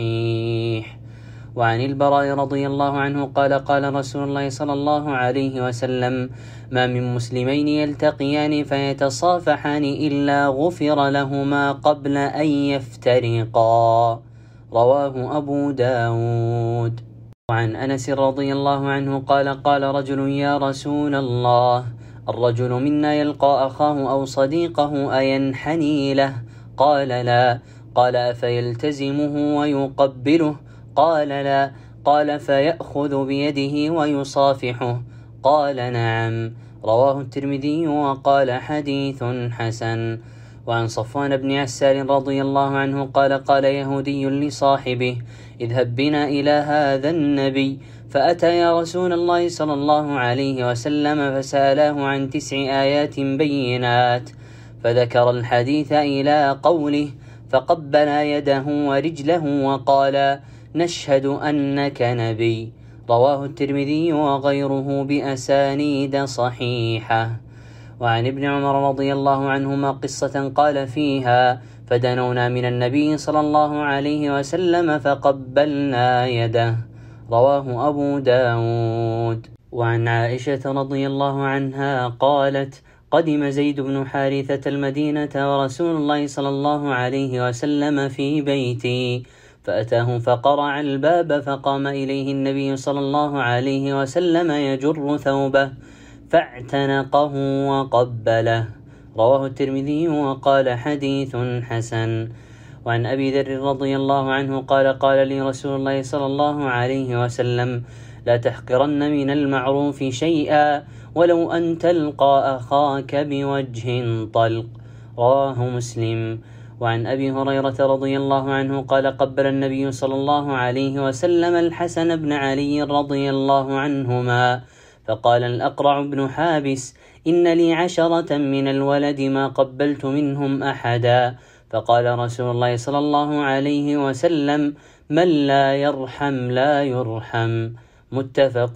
صحيح. وعن البراء رضي الله عنه قال: قال رسول الله صلى الله عليه وسلم: ما من مسلمين يلتقيان فيتصافحان إلا غفر لهما قبل أن يفترقا. رواه أبو داود. وعن أنس رضي الله عنه قال: قال رجل: يا رسول الله، الرجل منا يلقى أخاه أو صديقه أينحني له؟ قال: لا. قال: أفيلتزمه ويقبله؟ قال: لا. قال: فيأخذ بيده ويصافحه؟ قال: نعم. رواه الترمذي وقال: حديث حسن. وعن صفوان بن عسار رضي الله عنه قال قال يهودي لصاحبه اذهب بنا إلى هذا النبي، فأتى يا رسول الله صلى الله عليه وسلم فسأله عن تسع آيات بينات، فذكر الحديث إلى قوله فقبل يده ورجله وقال نشهد أنك نبي. رواه الترمذي وغيره بأسانيد صحيحة. وعن ابن عمر رضي الله عنهما قصة قال فيها فدنونا من النبي صلى الله عليه وسلم فقبلنا يده. رواه أبو داود. وعن عائشة رضي الله عنها قالت قدم زيد بن حارثة المدينة ورسول الله صلى الله عليه وسلم في بيتي، فأتاه فقرع الباب، فقام إليه النبي صلى الله عليه وسلم يجر ثوبه فاعتنقه وقبله. رواه الترمذي وقال حديث حسن. وعن أبي ذر رضي الله عنه قال قال لي رسول الله صلى الله عليه وسلم لا تحقرن من المعروف شيئا ولو أن تلقى أخاك بوجه طلق. رواه مسلم. وعن أبي هريرة رضي الله عنه قال قبل النبي صلى الله عليه وسلم الحسن بن علي رضي الله عنهما، فقال الأقرع بن حابس إن لي عشرة من الولد ما قبلت منهم أحدا، فقال رسول الله صلى الله عليه وسلم من لا يرحم لا يرحم. متفق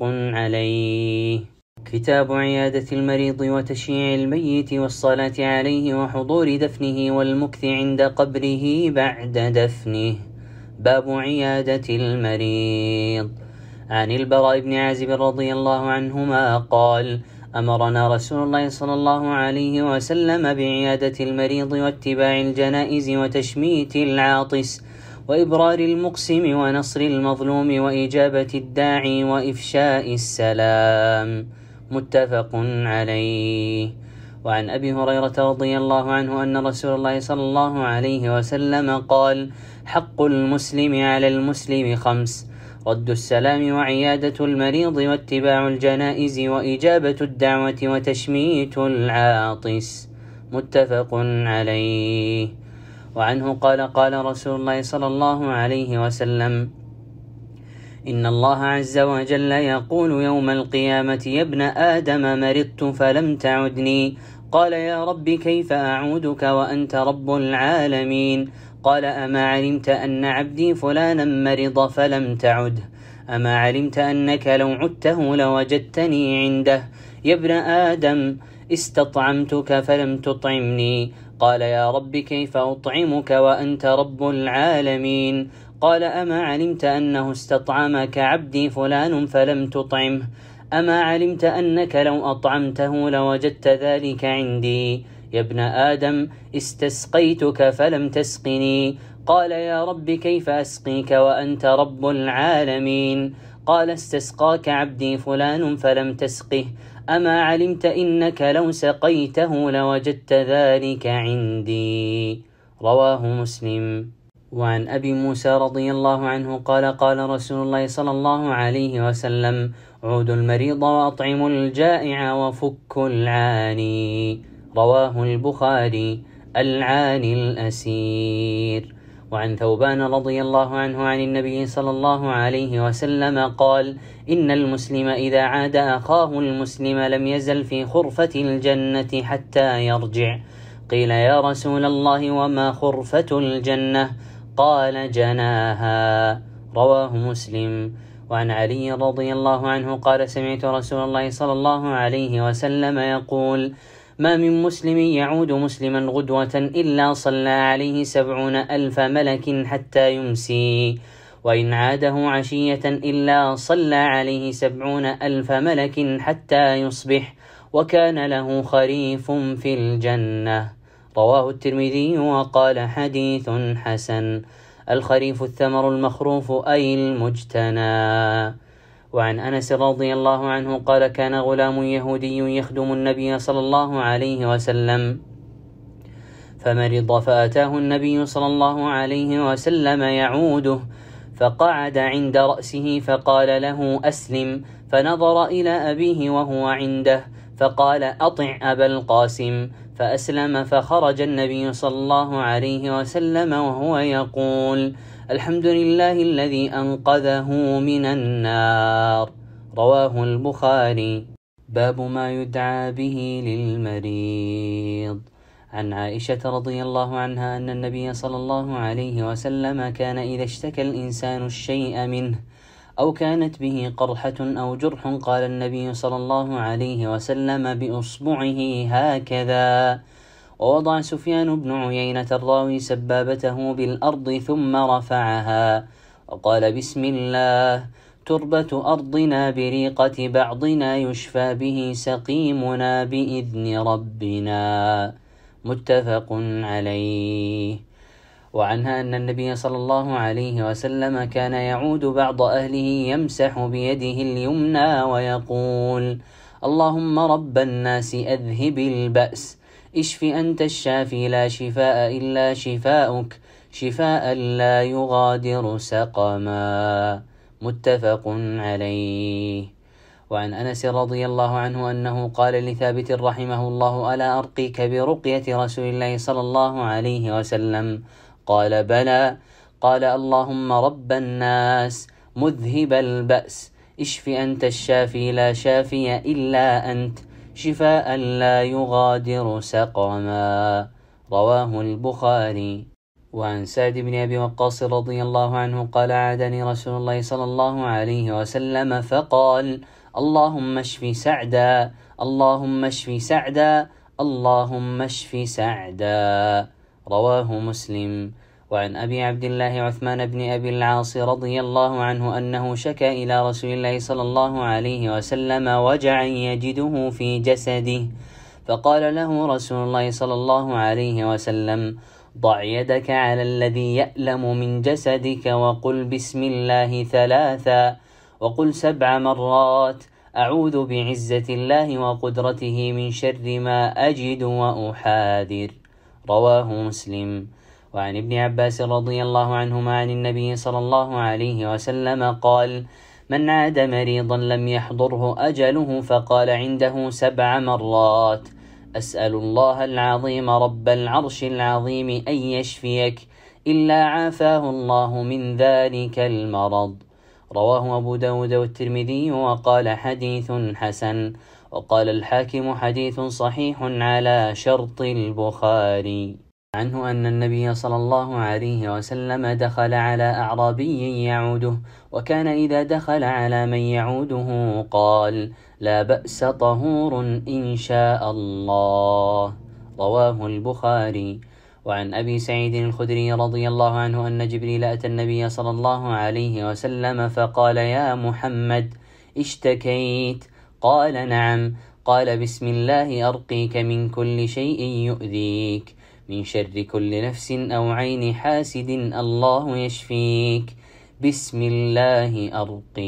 عليه. كتاب عيادة المريض وتشييع الميت والصلاة عليه وحضور دفنه والمكث عند قبره بعد دفنه. باب عيادة المريض. عن البراء بن عازب رضي الله عنهما قال أمرنا رسول الله صلى الله عليه وسلم بعيادة المريض واتباع الجنائز وتشميت العاطس وإبرار المقسم ونصر المظلوم وإجابة الداعي وإفشاء السلام. متفق عليه. وعن أبي هريرة رضي الله عنه أن رسول الله صلى الله عليه وسلم قال حق المسلم على المسلم خمس: رد السلام وعيادة المريض واتباع الجنائز وإجابة الدعوة وتشميت العاطس. متفق عليه. وعنه قال قال رسول الله صلى الله عليه وسلم إن الله عز وجل يقول يوم القيامة يا ابن آدم مرضت فلم تعدني، قال يا رب كيف أعودك وأنت رب العالمين؟ قال أما علمت أن عبدي فلانا مرض فلم تعده؟ أما علمت أنك لو عدته لوجدتني عنده؟ يا ابن آدم استطعمتك فلم تطعمني، قال يا رب كيف أطعمك وأنت رب العالمين؟ قال أما علمت أنه استطعمك عبدي فلان فلم تطعمه؟ أما علمت أنك لو أطعمته لوجدت ذلك عندي؟ يا ابن آدم استسقيتك فلم تسقني، قال يا رب كيف أسقيك وأنت رب العالمين؟ قال استسقاك عبدي فلان فلم تسقه، أما علمت إنك لو سقيته لوجدت ذلك عندي؟ رواه مسلم. وعن أبي موسى رضي الله عنه قال قال رسول الله صلى الله عليه وسلم عودوا المريض وأطعموا الجائع وفكوا العاني. رواه البخاري. العاني الأسير. وعن ثوبان رضي الله عنه عن النبي صلى الله عليه وسلم قال إن المسلم إذا عاد أخاه المسلم لم يزل في خرفة الجنة حتى يرجع. قيل يا رسول الله وما خرفة الجنة؟ قال جناها. رواه مسلم. وعن علي رضي الله عنه قال سمعت رسول الله صلى الله عليه وسلم يقول ما من مسلم يعود مسلما غدوة إلا صلى عليه سبعون ألف ملك حتى يمسي، وإن عاده عشية إلا صلى عليه سبعون ألف ملك حتى يصبح، وكان له خريف في الجنة. رواه الترمذي وقال حديث حسن. الخريف الثمر المخروف أي المجتنى. وعن أنس رضي الله عنه قال كان غلام يهودي يخدم النبي صلى الله عليه وسلم فمرض، فأتاه النبي صلى الله عليه وسلم يعوده، فقعد عند رأسه فقال له أسلم، فنظر إلى أبيه وهو عنده فقال أطع أبا القاسم، فأسلم، فخرج النبي صلى الله عليه وسلم وهو يقول: الحمد لله الذي أنقذه من النار. رواه البخاري. باب ما يدعى به للمريض. عن عائشة رضي الله عنها أن النبي صلى الله عليه وسلم كان إذا اشتكى الإنسان الشيء منه أو كانت به قرحة أو جرح قال النبي صلى الله عليه وسلم بإصبعه هكذا. ووضع سفيان بن عيينة الراوي سبابته بالأرض ثم رفعها وقال: بسم الله، تربة أرضنا بريقة بعضنا يشفى به سقيمنا بإذن ربنا. متفق عليه. وعنها أن النبي صلى الله عليه وسلم كان يعود بعض أهله يمسح بيده اليمنى ويقول: اللهم رب الناس أذهب البأس، اشف أنت الشافي لا شفاء إلا شفاؤك، شفاء لا يغادر سقما. متفق عليه. وعن أنس رضي الله عنه أنه قال لثابت رحمه الله: ألا أرقيك برقية رسول الله صلى الله عليه وسلم؟ قال: بلى. قال: اللهم رب الناس مذهب البأس، اشف أنت الشافي لا شافي إلا أنت، شفاء لا يغادر سقما. رواه البخاري. وعن سعد بن أبي وقاص رضي الله عنه قال: عادني رسول الله صلى الله عليه وسلم فقال: اللهم اشف سعدا، اللهم اشف سعدا، اللهم اشف سعدا. رواه مسلم. وعن أبي عبد الله عثمان بن أبي العاص رضي الله عنه أنه شكى إلى رسول الله صلى الله عليه وسلم وجعا يجده في جسده، فقال له رسول الله صلى الله عليه وسلم: ضع يدك على الذي يألم من جسدك وقل بسم الله ثلاثا، وقل سبع مرات: أعوذ بعزة الله وقدرته من شر ما أجد وأحاذر. رواه مسلم. وعن ابن عباس رضي الله عنهما عن النبي صلى الله عليه وسلم قال: من عاد مريضا لم يحضره أجله فقال عنده سبع مرات: أسأل الله العظيم رب العرش العظيم أن يشفيك إلا عافاه الله من ذلك المرض. رواه أبو داود والترمذي وقال: حديث حسن. وقال الحاكم: حديث صحيح على شرط البخاري. عنه أن النبي صلى الله عليه وسلم دخل على أعرابي يعوده، وكان إذا دخل على من يعوده قال: لا بأس طهور إن شاء الله. رواه البخاري. وعن أبي سعيد الخدري رضي الله عنه أن جبريل أتى النبي صلى الله عليه وسلم فقال: يا محمد، اشتكيت؟ قال: نعم. قال: بسم الله أرقيك من كل شيء يؤذيك، من شر كل نفس أو عين حاسد الله يشفيك، بسم الله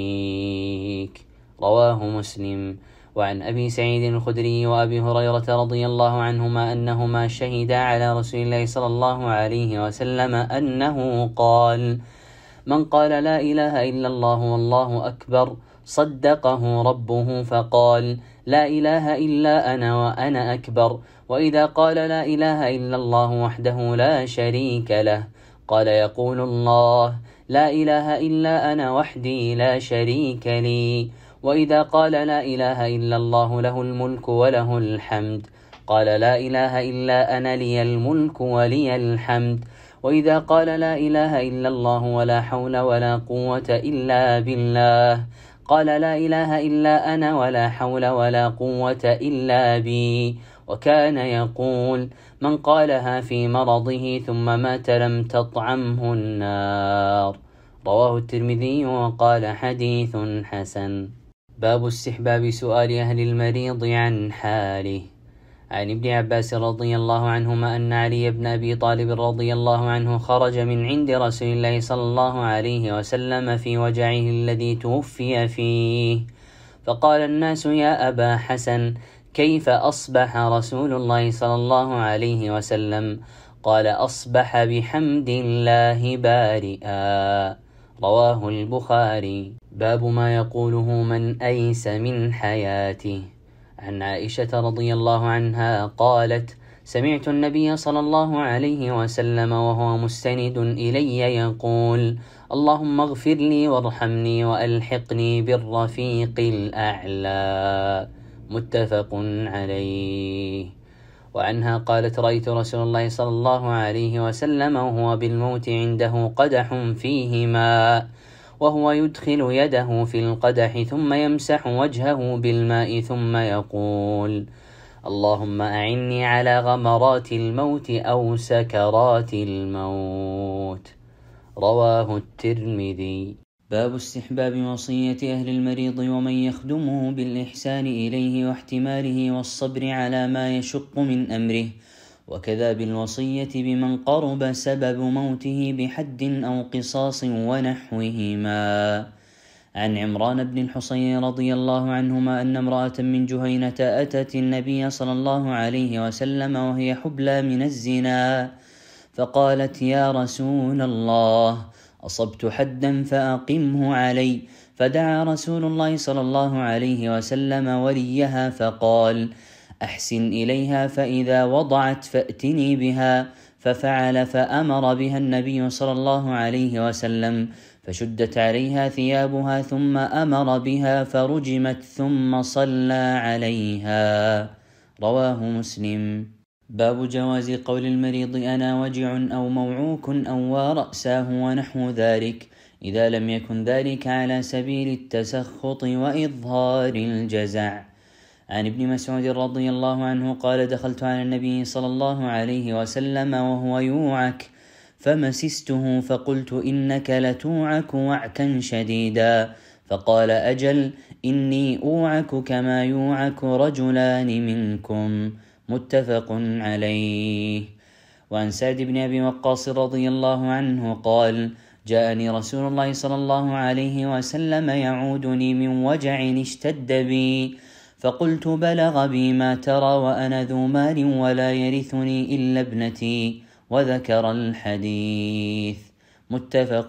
أرقيك. رواه مسلم. وعن أبي سعيد الخدري وأبي هريرة رضي الله عنهما أنهما شهدا على رسول الله صلى الله عليه وسلم أنه قال: من قال لا إله إلا الله والله أكبر صدقه ربه فقال: لا إله إلا أنا وأنا أكبر. وإذا قال لا إله إلا الله وحده لا شريك له قال: يقول الله: لا إله إلا أنا وحدي لا شريك لي. وإذا قال لا إله إلا الله له الملك وله الحمد قال: لا إله إلا أنا لي الملك ولي الحمد. وإذا قال لا إله إلا الله ولا حول ولا قوة إلا بالله قال: لا إله إلا أنا ولا حول ولا قوة إلا بي. وكان يقول: من قالها في مرضه ثم مات لم تطعمه النار. رواه الترمذي وقال: حديث حسن. باب استحباب سؤال أهل المريض عن حاله. عن ابن عباس رضي الله عنهما أن علي بن أبي طالب رضي الله عنه خرج من عند رسول الله صلى الله عليه وسلم في وجعه الذي توفي فيه، فقال الناس: يا أبا حسن، كيف أصبح رسول الله صلى الله عليه وسلم؟ قال: أصبح بحمد الله بارئا. رواه البخاري. باب ما يقوله من أيس من حياته. عن عائشة رضي الله عنها قالت: سمعت النبي صلى الله عليه وسلم وهو مستند إلي يقول: اللهم اغفر لي وارحمني وألحقني بالرفيق الأعلى. متفق عليه. وعنها قالت: رأيت رسول الله صلى الله عليه وسلم وهو بالموت عنده قدح فيه ماء، وهو يدخل يده في القدح ثم يمسح وجهه بالماء ثم يقول: اللهم أعني على غمرات الموت أو سكرات الموت. رواه الترمذي. باب استحباب وصية أهل المريض ومن يخدمه بالإحسان إليه واحتماله والصبر على ما يشق من أمره، وكذا بالوصية بمن قرب سبب موته بحد أو قصاص ونحوهما. عن عمران بن الحصين رضي الله عنهما أن امرأة من جهينة أتت النبي صلى الله عليه وسلم وهي حبلى من الزنا، فقالت: يا رسول الله، أصبت حدا فأقمه علي. فدعا رسول الله صلى الله عليه وسلم وليها فقال: أحسن إليها، فإذا وضعت فأتني بها. ففعل، فأمر بها النبي صلى الله عليه وسلم، فشدت عليها ثيابها ثم أمر بها فرجمت ثم صلى عليها. رواه مسلم. باب جواز قول المريض أنا وجع أو موعوك أو رأساه ونحو ذلك، إذا لم يكن ذلك على سبيل التسخط وإظهار الجزع. عن ابن مسعود رضي الله عنه قال: دخلت على النبي صلى الله عليه وسلم وهو يوعك، فمسسته فقلت: إنك لتوعك وعكا شديدا. فقال: أجل، إني أوعك كما يوعك رجلان منكم. متفق عليه. وعن سعد بن أبي وقاص رضي الله عنه قال: جاءني رسول الله صلى الله عليه وسلم يعودني من وجع اشتد بي، فقلت: بلغ بي ما ترى وأنا ذو مال ولا يرثني إلا ابنتي، وذكر الحديث. متفق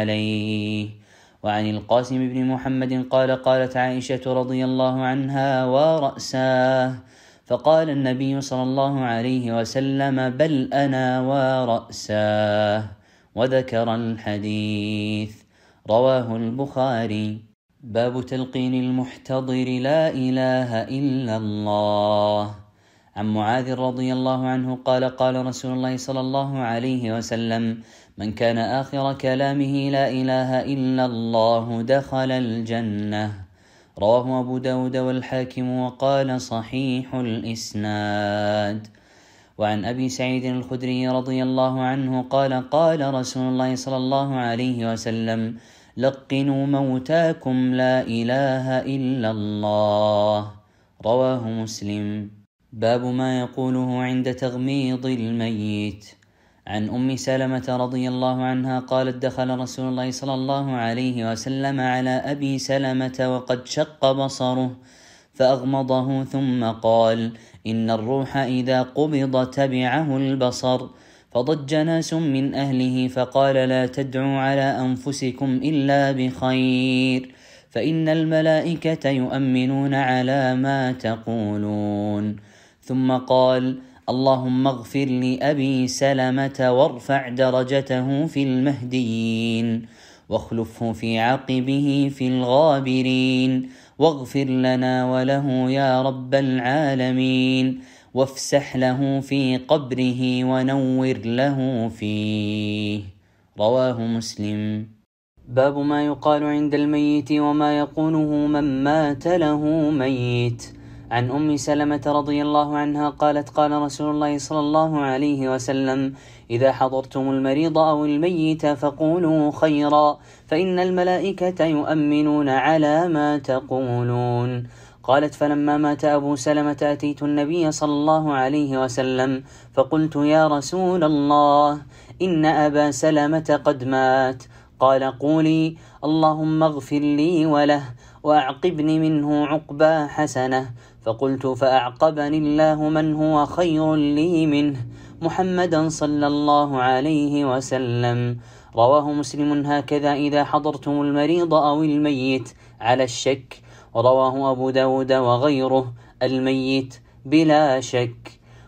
عليه. وعن القاسم بن محمد قال: قالت عائشة رضي الله عنها: ورأساه. فقال النبي صلى الله عليه وسلم: بل أنا ورأساه، وذكر الحديث. رواه البخاري. باب تلقين المحتضر لا إله إلا الله. عن معاذ رضي الله عنه قال: قال رسول الله صلى الله عليه وسلم: من كان آخر كلامه لا إله إلا الله دخل الجنة. رواه أبو داود والحاكم وقال: صحيح الإسناد. وعن أبي سعيد الخدري رضي الله عنه قال: قال رسول الله صلى الله عليه وسلم: لقنوا موتاكم لا إله إلا الله. رواه مسلم. باب ما يقوله عند تغميض الميت. عن أم سلمة رضي الله عنها قالت: دخل رسول الله صلى الله عليه وسلم على أبي سلمة وقد شق بصره، فأغمضه ثم قال: إن الروح إذا قبض تبعه البصر. فضج ناس من أهله فقال: لا تدعوا على أنفسكم إلا بخير، فإن الملائكة يؤمنون على ما تقولون. ثم قال: اللهم اغفر لأبي سلمة وارفع درجته في المهديين، واخلفه في عقبه في الغابرين، واغفر لنا وله يا رب العالمين، وافسح له في قبره ونور له فيه. رواه مسلم. باب ما يقال عند الميت وما يقوله من مات له ميت. عن أم سلمة رضي الله عنها قالت: قال رسول الله صلى الله عليه وسلم: إذا حضرتم المريض أو الميت فقولوا خيرا، فإن الملائكة يؤمنون على ما تقولون. قالت: فلما مات أبو سلمة أتيت النبي صلى الله عليه وسلم فقلت: يا رسول الله، إن أبا سلمة قد مات. قال: قولي: اللهم اغفر لي وله وأعقبني منه عقبى حسنة. فقلت: فأعقبني الله من هو خير لي منه، محمدا صلى الله عليه وسلم. رواه مسلم. هكذا إذا حضرتم المريض أو الميت على الشك. ورواه أبو داود وغيره: الميت بلا شك.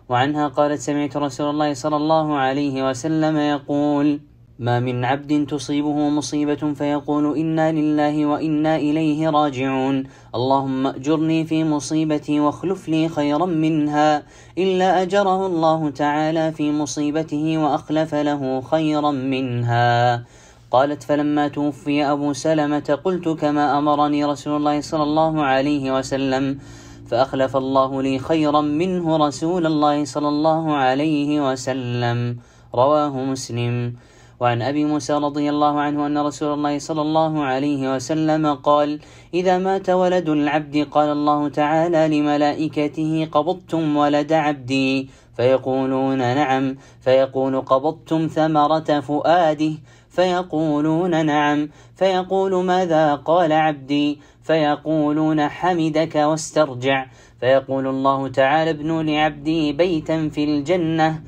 وعنها قالت سمعت رسول الله صلى الله عليه وسلم يقول ما من عبد تصيبه مصيبة فيقول إنا لله وإنا إليه راجعون اللهم أجرني في مصيبتي واخلف لي خيرا منها إلا أجره الله تعالى في مصيبته وأخلف له خيرا منها. قالت فلما توفي أبو سلمة قلت كما أمرني رسول الله صلى الله عليه وسلم فأخلف الله لي خيرا منه رسول الله صلى الله عليه وسلم. رواه مسلم. وعن أبي موسى رضي الله عنه أن رسول الله صلى الله عليه وسلم قال إذا مات ولد العبد قال الله تعالى لملائكته قبضتم ولد عبدي فيقولون نعم فيقول قبضتم ثمرة فؤاده فيقولون نعم فيقول ماذا قال عبدي فيقولون حمدك واسترجع فيقول الله تعالى ابنوا لعبدي بيتا في الجنة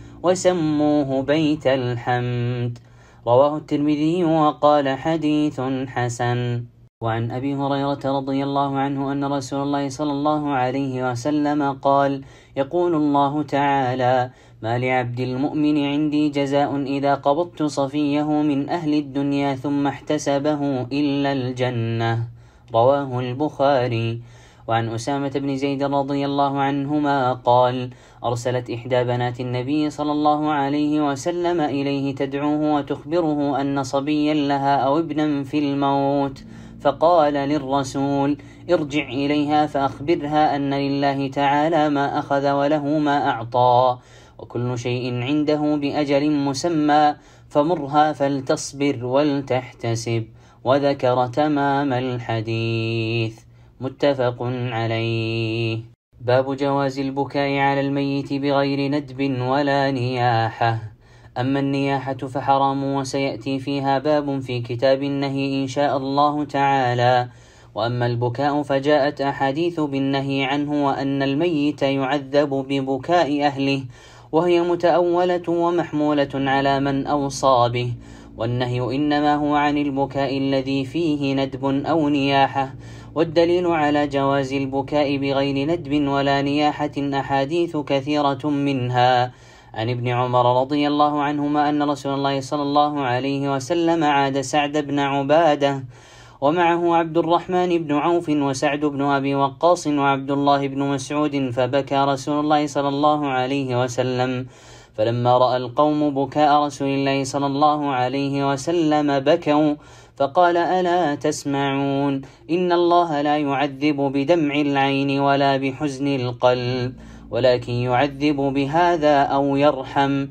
وسموه بيت الحمد. رواه الترمذي وقال حديث حسن. وعن أبي هريرة رضي الله عنه أن رسول الله صلى الله عليه وسلم قال يقول الله تعالى ما لعبد المؤمن عندي جزاء إذا قبضت صفيه من أهل الدنيا ثم احتسبه إلا الجنة. رواه البخاري. وعن أسامة بن زيد رضي الله عنهما قال أرسلت إحدى بنات النبي صلى الله عليه وسلم إليه تدعوه وتخبره أن صبيا لها أو ابنا في الموت فقال للرسول ارجع إليها فأخبرها أن لله تعالى ما أخذ وله ما أعطى وكل شيء عنده بأجل مسمى فمرها فلتصبر ولتحتسب وذكر تمام الحديث. متفق عليه. باب جواز البكاء على الميت بغير ندب ولا نياحة. أما النياحة فحرام وسيأتي فيها باب في كتاب النهي إن شاء الله تعالى. وأما البكاء فجاءت أحاديث بالنهي عنه وأن الميت يعذب ببكاء أهله وهي متأولة ومحمولة على من أوصى به والنهي إنما هو عن البكاء الذي فيه ندب أو نياحة. والدليل على جواز البكاء بغير ندب ولا نياحة أحاديث كثيرة منها عن ابن عمر رضي الله عنهما أن رسول الله صلى الله عليه وسلم عاد سعد بن عبادة ومعه عبد الرحمن بن عوف وسعد بن أبي وقاص وعبد الله بن مسعود فبكى رسول الله صلى الله عليه وسلم فلما رأى القوم بكاء رسول الله صلى الله عليه وسلم بكوا فقال ألا تسمعون إن الله لا يعذب بدمع العين ولا بحزن القلب ولكن يعذب بهذا أو يرحم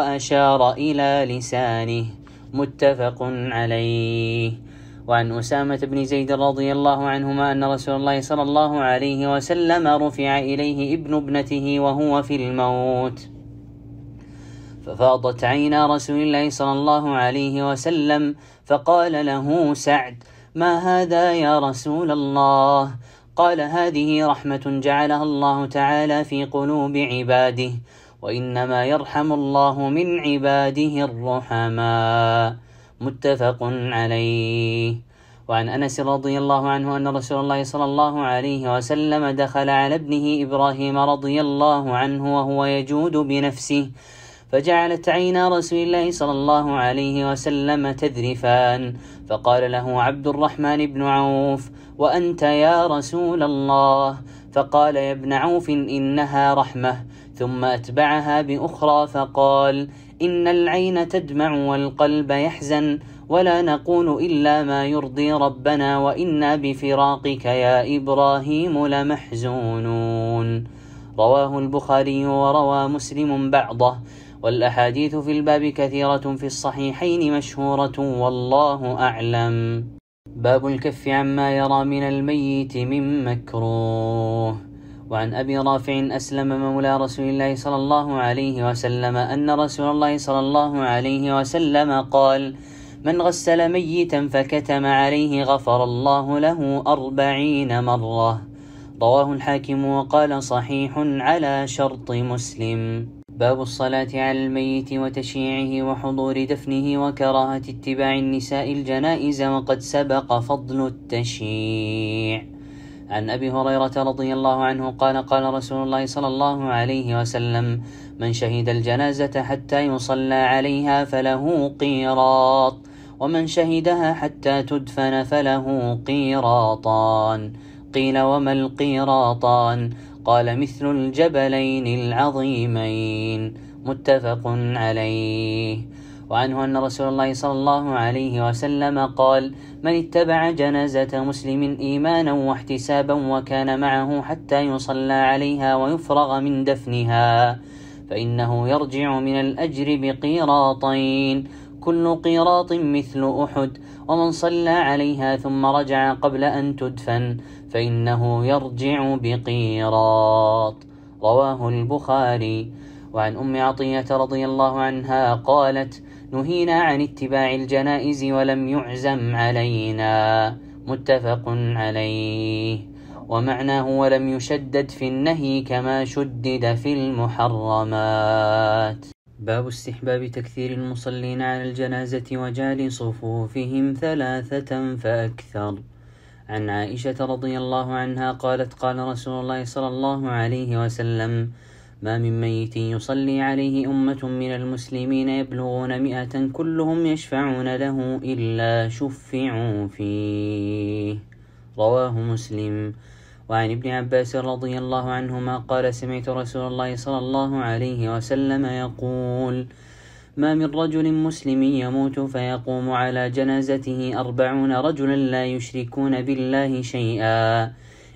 وأشار إلى لسانه. متفق عليه. وعن أسامة بن زيد رضي الله عنهما أن رسول الله صلى الله عليه وسلم رفع إليه ابن ابنته وهو في الموت ففاضت عينا رسول الله صلى الله عليه وسلم فقال له سعد ما هذا يا رسول الله؟ قال هذه رحمة جعلها الله تعالى في قلوب عباده وإنما يرحم الله من عباده الرحماء. متفق عليه. وعن أنس رضي الله عنه أن رسول الله صلى الله عليه وسلم دخل على ابنه إبراهيم رضي الله عنه وهو يجود بنفسه فجعلت عينا رسول الله صلى الله عليه وسلم تذرفان فقال له عبد الرحمن بن عوف وأنت يا رسول الله؟ فقال يا ابن عوف إنها رحمة ثم أتبعها بأخرى فقال إن العين تدمع والقلب يحزن ولا نقول إلا ما يرضي ربنا وإنا بفراقك يا إبراهيم لمحزونون. رواه البخاري وروى مسلم بعضه والأحاديث في الباب كثيرة في الصحيحين مشهورة والله أعلم. باب الكف عما يرى من الميت من مكروه. وعن أبي رافع أسلم مولى رسول الله صلى الله عليه وسلم أن رسول الله صلى الله عليه وسلم قال من غسل ميتا فكتم عليه غفر الله له أربعين مرة. رواه الحاكم وقال صحيح على شرط مسلم. باب الصلاة على الميت وتشييعه وحضور دفنه وكراهة اتباع النساء الجنائز وقد سبق فضل التشييع. عن أبي هريرة رضي الله عنه قال قال رسول الله صلى الله عليه وسلم: من شهد الجنازة حتى يصلى عليها فله قيراط، ومن شهدها حتى تدفن فله قيراطان. قيل: وما القيراطان؟ قال: مثل الجبلين العظيمين. متفق عليه. وعنه أن رسول الله صلى الله عليه وسلم قال: من اتبع جنازة مسلم إيمانا واحتسابا وكان معه حتى يصلى عليها ويفرغ من دفنها فإنه يرجع من الأجر بقيراطين، كل قيراط مثل أحد، ومن صلى عليها ثم رجع قبل أن تدفن فإنه يرجع بقيراط. رواه البخاري. وعن أم عطية رضي الله عنها قالت: نهينا عن اتباع الجنائز ولم يعزم علينا. متفق عليه. ومعناه ولم يشدد في النهي كما شدد في المحرمات. باب استحباب تكثير المصلين على الجنازة وجعل صفوفهم ثلاثة فأكثر. عن عائشة رضي الله عنها قالت: قال رسول الله صلى الله عليه وسلم: ما من ميت يصلي عليه أمة من المسلمين يبلغون مئة كلهم يشفعون له إلا شفعوا فيه. رواه مسلم. وعن ابن عباس رضي الله عنهما قال: سمعت رسول الله صلى الله عليه وسلم يقول: ما من رجل مسلم يموت فيقوم على جنازته أربعون رجلا لا يشركون بالله شيئا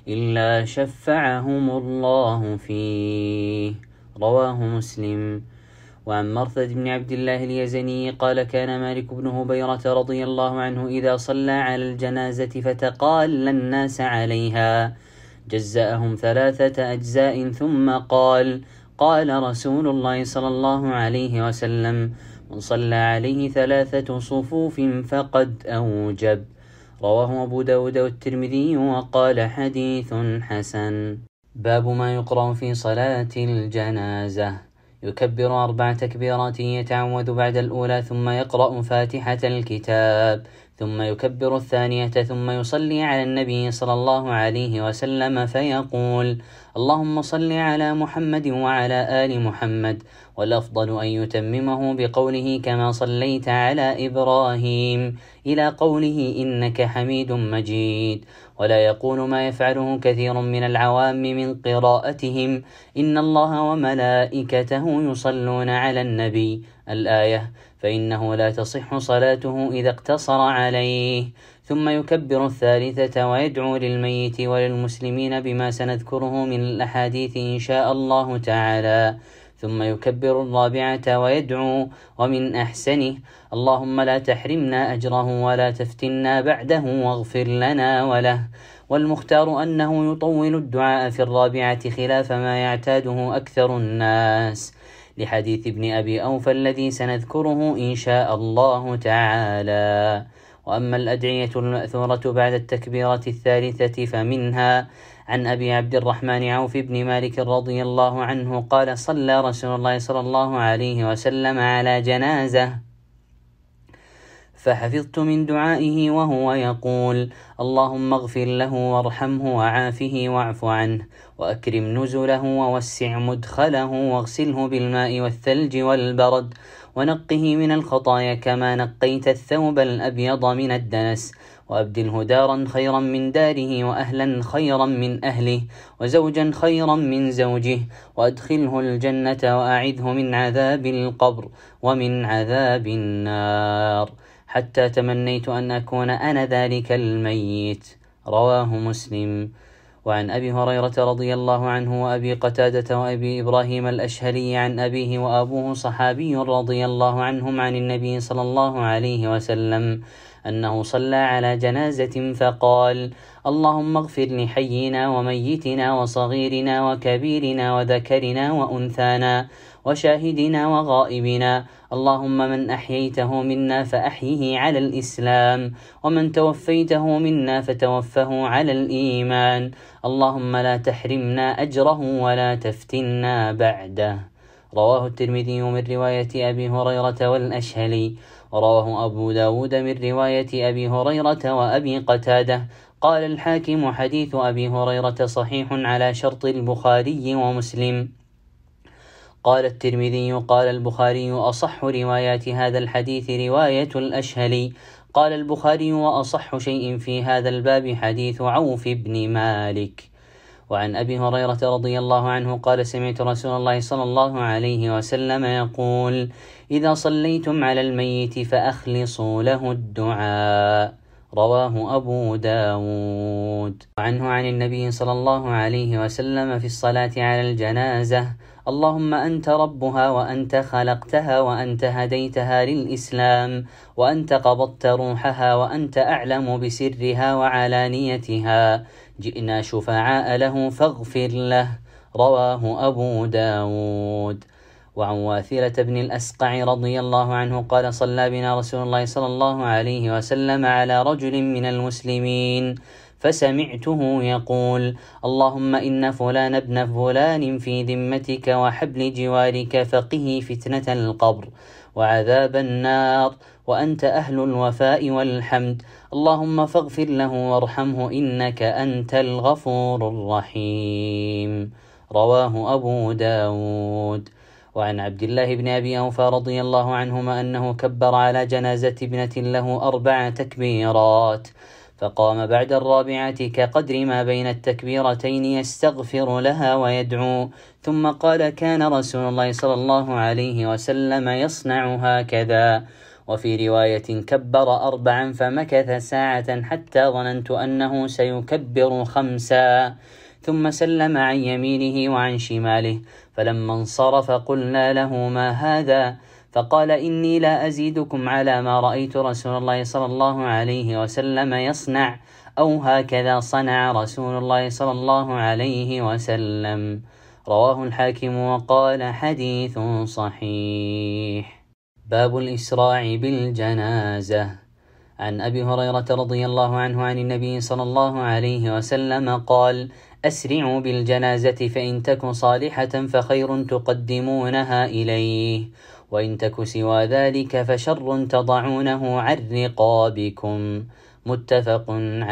إلا شفعهم الله فيه. رواه مسلم. وعن مرثد بن عبد الله اليزني قال: كان مالك بن هبيرة رضي الله عنه إذا صلى على الجنازة فتقال الناس عليها جزأهم ثلاثة أجزاء ثم قال: قال رسول الله صلى الله عليه وسلم: من صلى عليه ثلاثة صفوف فقد أوجب. رواه أبو داود والترمذي وقال: حديث حسن. باب ما يقرأ في صلاة الجنازة. يكبر أربع تكبيرات يتعوذ بعد الأولى ثم يقرأ فاتحة الكتاب ثم يكبر الثانية ثم يصلي على النبي صلى الله عليه وسلم فيقول: اللهم صل على محمد وعلى آل محمد، والأفضل أن يتممه بقوله كما صليت على إبراهيم إلى قوله إنك حميد مجيد، ولا يقول ما يفعله كثير من العوام من قراءتهم إن الله وملائكته يصلون على النبي الآية، فإنه لا تصح صلاته إذا اقتصر عليه. ثم يكبر الثالثة ويدعو للميت وللمسلمين بما سنذكره من الأحاديث إن شاء الله تعالى. ثم يكبر الرابعة ويدعو ومن أحسنه: اللهم لا تحرمنا أجره ولا تفتنا بعده واغفر لنا وله. والمختار أنه يطول الدعاء في الرابعة خلاف ما يعتاده أكثر الناس، لحديث ابن أبي أوفى الذي سنذكره إن شاء الله تعالى. وأما الأدعية المأثورة بعد التكبيرة الثالثة فمنها عن أبي عبد الرحمن عوف بن مالك رضي الله عنه قال: صلى رسول الله صلى الله عليه وسلم على جنازة فحفظت من دعائه وهو يقول: اللهم اغفر له وارحمه وعافه واعف عنه وأكرم نزله ووسع مدخله واغسله بالماء والثلج والبرد ونقه من الخطايا كما نقيت الثوب الأبيض من الدنس، وأبدله دارا خيرا من داره وأهلا خيرا من أهله وزوجا خيرا من زوجه، وأدخله الجنة وأعذه من عذاب القبر ومن عذاب النار، حتى تمنيت أن أكون أنا ذلك الميت. رواه مسلم. وعن أبي هريرة رضي الله عنه وأبي قتادة وأبي إبراهيم الأشهلي عن أبيه وأبوه صحابي رضي الله عنهم عن النبي صلى الله عليه وسلم أنه صلى على جنازة فقال: اللهم اغفر لحينا وميتنا وصغيرنا وكبيرنا وذكرنا وأنثانا وشاهدنا وغائبنا، اللهم من أحييته منا فأحيه على الإسلام، ومن توفيته منا فتوفه على الإيمان، اللهم لا تحرمنا أجره ولا تفتنا بعده. رواه الترمذي من رواية أبي هريرة والأشهلي، ورواه أبو داود من رواية أبي هريرة وأبي قتادة قال الحاكم: حديث أبي هريرة صحيح على شرط البخاري ومسلم. قال الترمذي: قال البخاري: أصح روايات هذا الحديث رواية الأشهلي. قال البخاري: وأصح شيء في هذا الباب حديث عوف بن مالك. وعن أبي هريرة رضي الله عنه قال: سمعت رسول الله صلى الله عليه وسلم يقول: إذا صليتم على الميت فأخلصوا له الدعاء. رواه أبو داود. وعنه عن النبي صلى الله عليه وسلم في الصلاة على الجنازة: اللهم أنت ربها وأنت خلقتها وأنت هديتها للإسلام وأنت قبضت روحها وأنت أعلم بسرها وعلانيتها، جئنا شفعاء له فاغفر له. رواه أبو داود. وعن واثرة بن الأسقع رضي الله عنه قال: صلى بنا رسول الله صلى الله عليه وسلم على رجل من المسلمين فسمعته يقول: اللهم إن فلان ابن فلان في ذمتك وحبل جوارك فقه فتنة القبر وعذاب النار وأنت أهل الوفاء والحمد، اللهم فاغفر له وارحمه إنك أنت الغفور الرحيم. رواه أبو داود. وعن عبد الله بن أبي أوفى رضي الله عنهما أنه كبر على جنازة ابنة له أربع تكبيرات، فقام بعد الرابعة كقدر ما بين التكبيرتين يستغفر لها ويدعو، ظم قال: كان رسول الله صلى الله عليه وسلم يصنع هكذا. وفي رواية: كبر أربعا فمكث ساعة حتى ظننت أنه سيكبر خمسا، ثم سلم عن يمينه وعن شماله، فلما انصرف قلنا له: ما هذا؟ فقال: إني لا أزيدكم على ما رأيت رسول الله صلى الله عليه وسلم يصنع، أو هكذا صنع رسول الله صلى الله عليه وسلم. رواه الحاكم وقال: حديث صحيح. باب الإسراع بالجنازة. عن أبي هريرة رضي الله عنه عن النبي صلى الله عليه وسلم قال: أسرعوا بالجنازة فإن تك صالحة فخير تقدمونها إليه، وإن تك سوى ذلك فشر تضعونه عن رقابكم. متفق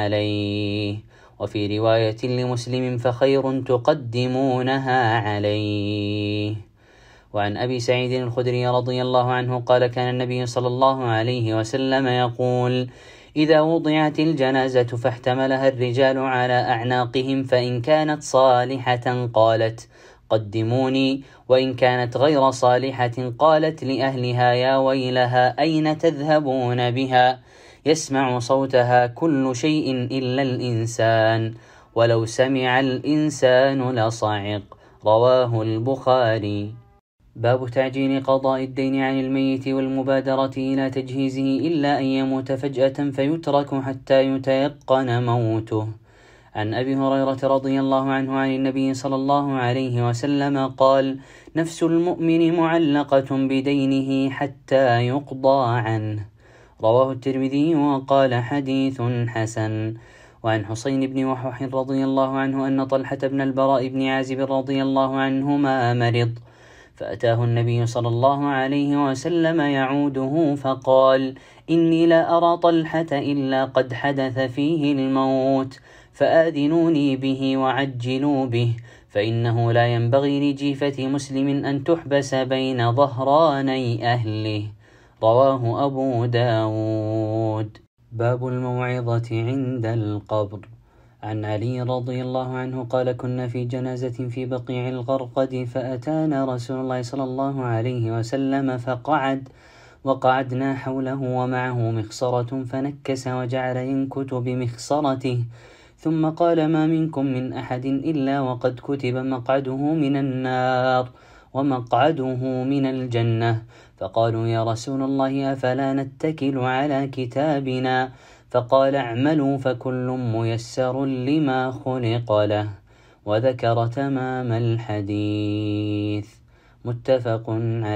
عليه. وفي رواية لمسلم: فخير تقدمونها عليه. وعن أبي سعيد الخدري رضي الله عنه قال: كان النبي صلى الله عليه وسلم يقول: إذا وضعت الجنازة فاحتملها الرجال على أعناقهم فإن كانت صالحة قالت: قدموني، وإن كانت غير صالحة قالت لأهلها: يا ويلها أين تذهبون بها؟ يسمع صوتها كل شيء إلا الإنسان، ولو سمع الإنسان لصعق. رواه البخاري. باب تعجيل قضاء الدين عن الميت والمبادرة إلى تجهيزه إلا أن يموت فجأة فيترك حتى يتيقن موته. عن أبي هريرة رضي الله عنه عن النبي صلى الله عليه وسلم قال: نفس المؤمن معلقة بدينه حتى يقضى عنه. رواه الترمذي وقال: حديث حسن. وعن حسين بن وحوح رضي الله عنه أن طلحة بن البراء بن عازب رضي الله عنهما مرض، فأتاه النبي صلى الله عليه وسلم يعوده فقال: إني لا أرى طلحة إلا قد حدث فيه الموت، فآذنوني به وعجلوا به، فإنه لا ينبغي لجيفة مسلم أن تحبس بين ظهراني أهله. رواه أبو داود. باب الموعظة عند القبر. عن علي رضي الله عنه قال: كنا في جنازة في بقيع الغرقد، فأتانا رسول الله صلى الله عليه وسلم فقعد، وقعدنا حوله ومعه مخصرة، فنكس وجعل ينكت بمخصرته، ثم قال: ما منكم من أحد إلا وقد كتب مقعده من النار ومقعده من الجنة. فقالوا: يا رسول الله أفلا نتكل على كتابنا؟ فقال: اعملوا فكل ميسر لما خلق له. وذكر تمام الحديث. متفق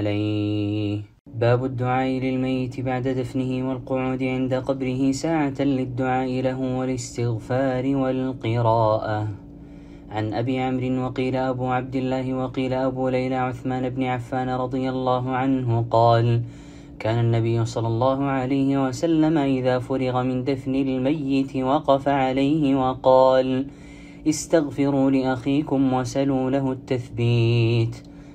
عليه. باب الدعاء للميت بعد دفنه والقعود عند قبره ساعة للدعاء له والاستغفار والقراءة. عن أبي عمرو وقيل أبو عبد الله وقيل أبو ليلى عثمان بن عفان رضي الله عنه قال: كان النبي صلى الله عليه وسلم إذا فرغ من دفن الميت وقف عليه وقال: استغفروا لأخيكم وسلوا له التثبيت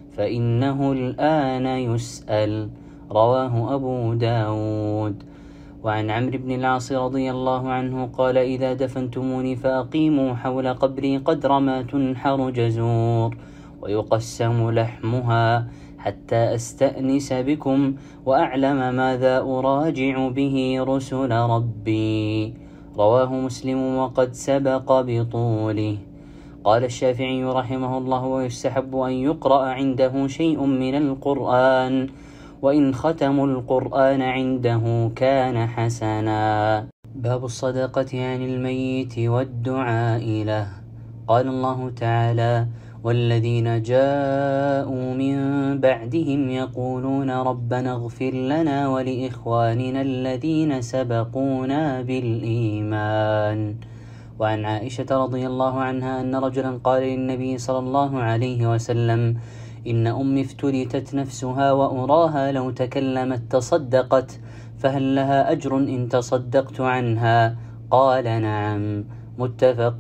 فإنه الآن يسأل. رواه أبو داود. وعن عمرو بن العاص رضي الله عنه قال: إذا دفنتموني فأقيموا حول قبري قدر ما تنحر جزور ويقسم لحمها حتى أستأنس بكم وأعلم ماذا أراجع به رسل ربي. رواه مسلم وقد سبق بطوله. قال الشافعي رحمه الله: ويستحب أن يقرأ عنده شيء من القرآن، وإن ختموا القرآن عنده كان حسنا. باب الصدقة عن الميت والدعاء له. قال الله تعالى: والذين جاءوا من بعدهم يقولون ربنا اغفر لنا ولإخواننا الذين سبقونا بالإيمان. وعن عائشة رضي الله عنها أن رجلا قال للنبي صلى الله عليه وسلم: إن أمي افتلتت نفسها وأراها لو تكلمت تصدقت، فهل لها أجر إن تصدقت عنها؟ قال: نعم. متفق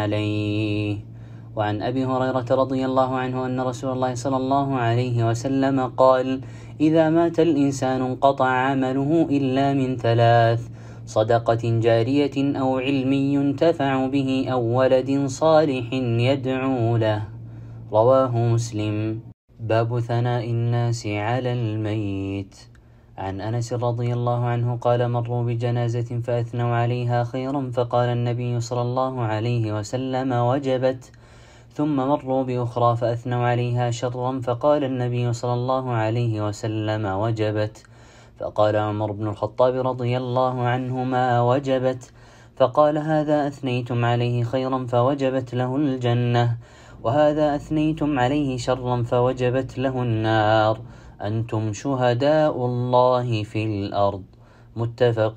عليه. وعن أبي هريرة رضي الله عنه أن رسول الله صلى الله عليه وسلم قال: إذا مات الإنسان انقطع عمله إلا من ثلاث: صدقة جارية أو علم ينتفع به أو ولد صالح يدعو له. رواه مسلم. باب ثناء الناس على الميت. عن أنس رضي الله عنه قال: مروا بجنازة فأثنوا عليها خيرا، فقال النبي صلى الله عليه وسلم: وجبت. ثم مروا بأخرى فأثنوا عليها شرا، فقال النبي صلى الله عليه وسلم: وجبت. فقال عمر بن الخطاب رضي الله عنهما: وجبت. فقال: هذا أثنيتم عليه خيرا فوجبت له الجنة، وهذا أثنيتم عليه شرا فوجبت له النار، أنتم شهداء الله في الأرض. متفق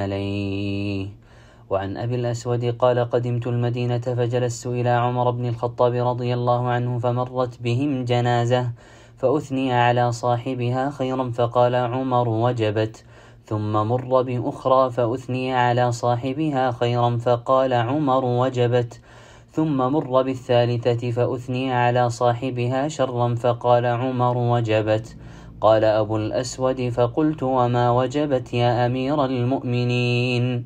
عليه. وعن أبي الأسود قال: قدمت المدينة فجلست إلى عمر بن الخطاب رضي الله عنه، فمرت بهم جنازة فأثني على صاحبها خيرا، فقال عمر: وجبت. ثم مر بأخرى فأثني على صاحبها خيرا، فقال عمر: وجبت. ثم مر بالثالثة فأثني على صاحبها شرا، فقال عمر: وجبت. قال أبو الأسود: فقلت: وما وجبت يا أمير المؤمنين؟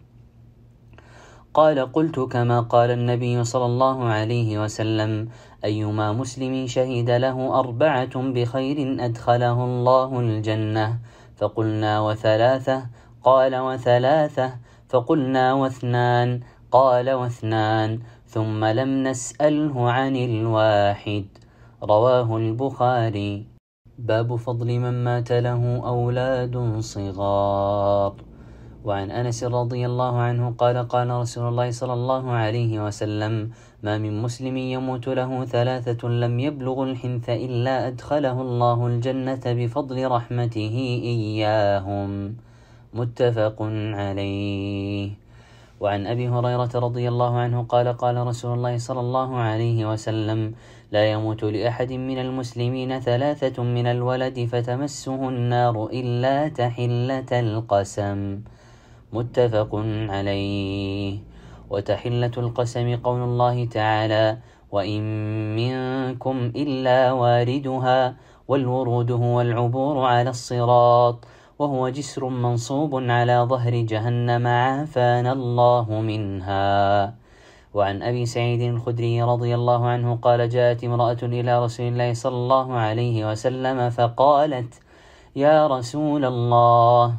قال: قلت كما قال النبي صلى الله عليه وسلم: أيما مسلم شهد له أربعة بخير أدخله الله الجنة. فقلنا: وثلاثة؟ قال: وثلاثة. فقلنا: واثنان؟ قال: واثنان. ثم لم نسأله عن الواحد. رواه البخاري. باب فضل من مات له أولاد صغار. وعن أنس رضي الله عنه قال: قال رسول الله صلى الله عليه وسلم: ما من مسلم يموت له ثلاثة لم يبلغ الحنث إلا أدخله الله الجنة بفضل رحمته إياهم. متفق عليه. وعن أبي هريرة رضي الله عنه قال: قال رسول الله صلى الله عليه وسلم: لا يموت لأحد من المسلمين ثلاثة من الولد فتمسه النار إلا تحلة القسم. متفق عليه. وتحلة القسم قول الله تعالى: وإن منكم إلا واردها، والورود هو العبور على الصراط، وهو جسر منصوب على ظهر جهنم عافانا الله منها. وعن أبي سعيد الخدري رضي الله عنه قال: جاءت امرأة إلى رسول الله صلى الله عليه وسلم فقالت: يا رسول الله،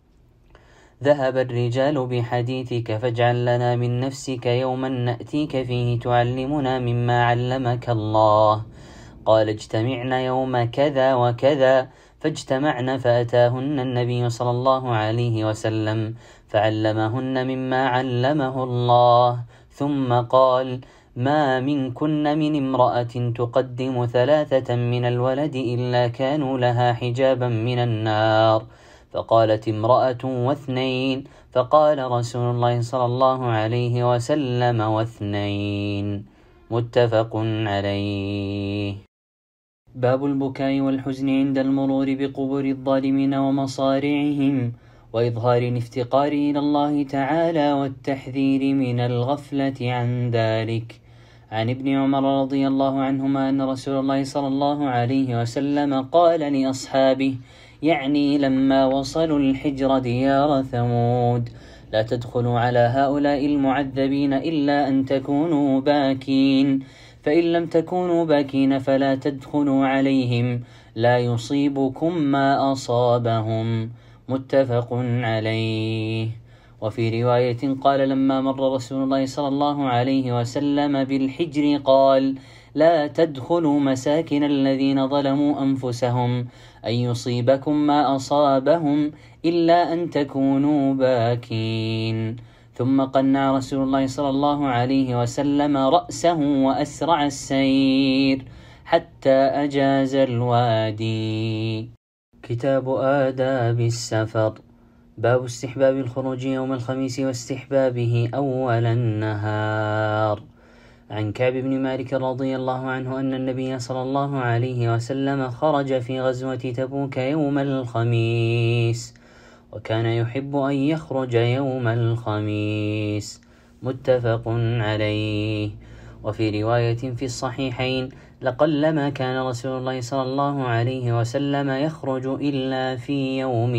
ذهب الرجال بحديثك، فاجعل لنا من نفسك يوما نأتيك فيه تعلمنا مما علمك الله. قال: اجتمعنا يوم كذا وكذا. فاجتمعن، فأتاهن النبي صلى الله عليه وسلم فعلمهن مما علمه الله، ثم قال: ما منكن من امرأة تقدم ثلاثة من الولد إلا كانوا لها حجابا من النار. فقالت امرأة: واثنين؟ فقال رسول الله صلى الله عليه وسلم: واثنين. متفق عليه. باب البكاء والحزن عند المرور بقبور الظالمين ومصارعهم، وإظهار الافتقار إلى الله تعالى والتحذير من الغفلة عن ذلك. عن ابن عمر رضي الله عنهما أن رسول الله صلى الله عليه وسلم قال لأصحابه، يعني لما وصلوا الحجر ديار ثمود: لا تدخلوا على هؤلاء المعذبين إلا أن تكونوا باكين، فإن لم تكونوا باكين فلا تدخلوا عليهم، لا يصيبكم ما أصابهم. متفق عليه. وفي رواية قال: لما مر رسول الله صلى الله عليه وسلم بالحجر قال: لا تدخلوا مساكن الذين ظلموا أنفسهم، أن يصيبكم ما أصابهم إلا أن تكونوا باكين. ثم قنع رسول الله صلى الله عليه وسلم رأسه وأسرع السير حتى أجاز الوادي. كتاب آداب السفر. باب استحباب الخروج يوم الخميس واستحبابه أول النهار. عن كعب بن مالك رضي الله عنه أن النبي صلى الله عليه وسلم خرج في غزوة تبوك يوم الخميس، وكان يحب أن يخرج يوم الخميس. متفق عليه. وفي رواية في الصحيحين: لقلما كان رسول الله صلى الله عليه وسلم يخرج إلا في يوم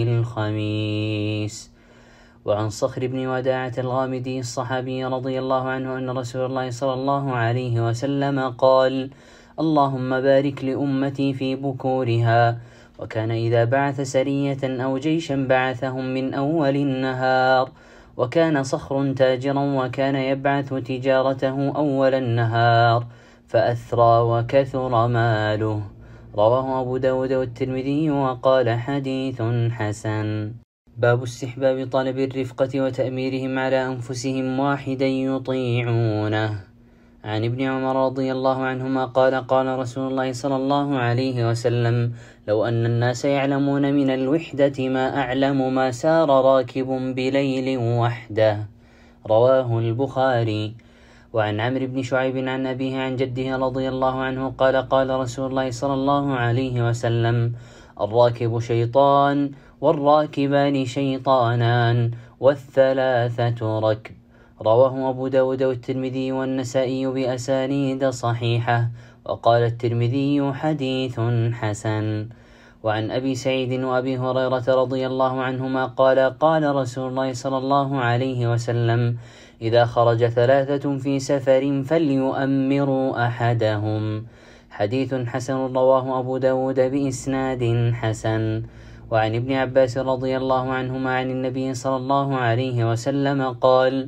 الخميس. وعن صخر بن وداعة الغامدي الصحابي رضي الله عنه أن رسول الله صلى الله عليه وسلم قال: اللهم بارك لأمتي في بكورها. وكان إذا بعث سرية أو جيشا بعثهم من أول النهار. وكان صخر تاجرا، وكان يبعث تجارته أول النهار، فأثرى وكثر ماله. رواه أبو داود والترمذي وقال: حديث حسن. باب استحباب طلب الرفقة وتأميرهم على أنفسهم واحدا يطيعونه. عن ابن عمر رضي الله عنهما قال: قال رسول الله صلى الله عليه وسلم: لو أن الناس يعلمون من الوحدة ما أعلم ما سار راكب بليل وحده. رواه البخاري. وعن عمرو بن شعيب عن أبيه عن جده رضي الله عنه قال: قال رسول الله صلى الله عليه وسلم: الراكب شيطان، والراكبان شيطانان، والثلاثة ركب. رواه أبو داود والترمذي والنسائي بأسانيد صحيحة. وقال الترمذي: حديث حسن. وعن أبي سعيد وأبي هريرة رضي الله عنهما قال: قال رسول الله صلى الله عليه وسلم: إذا خرج ثلاثة في سفر فليؤمروا أحدهم. حديث حسن. رواه أبو داود بإسناد حسن. وعن ابن عباس رضي الله عنهما عن النبي صلى الله عليه وسلم قال: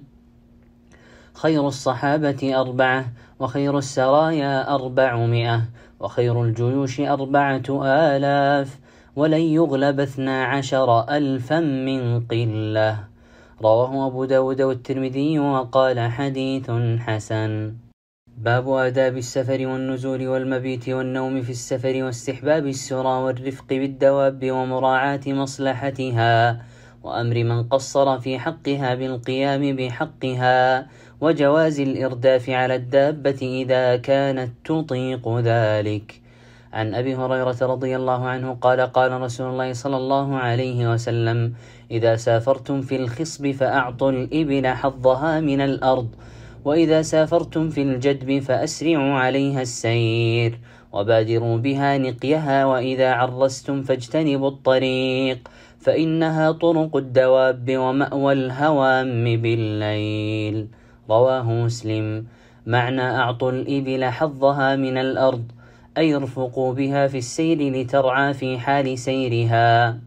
خير الصحابة أربعة، وخير السرايا أربعمائة، وخير الجيوش أربعة آلاف، ولن يغلب اثنا عشر ألفا من قلة. رواه أبو داود والترمذي وقال: حديث حسن. باب آداب السفر والنزول والمبيت والنوم في السفر، واستحباب السرى والرفق بالدواب ومراعاة مصلحتها، وأمر من قصر في حقها بالقيام بحقها، وجواز الإرداف على الدابة إذا كانت تطيق ذلك. عن أبي هريرة رضي الله عنه قال: قال رسول الله صلى الله عليه وسلم: إذا سافرتم في الخصب فأعطوا الإبل حظها من الأرض، وإذا سافرتم في الجدب فأسرعوا عليها السير، وبادروا بها نقيها، وإذا عرستم فاجتنبوا الطريق، فإنها طرق الدواب ومأوى الهوام بالليل. رواه مسلم. معنى أعطوا الإبل حظها من الأرض أي ارفقوا بها في السير لترعى في حال سيرها.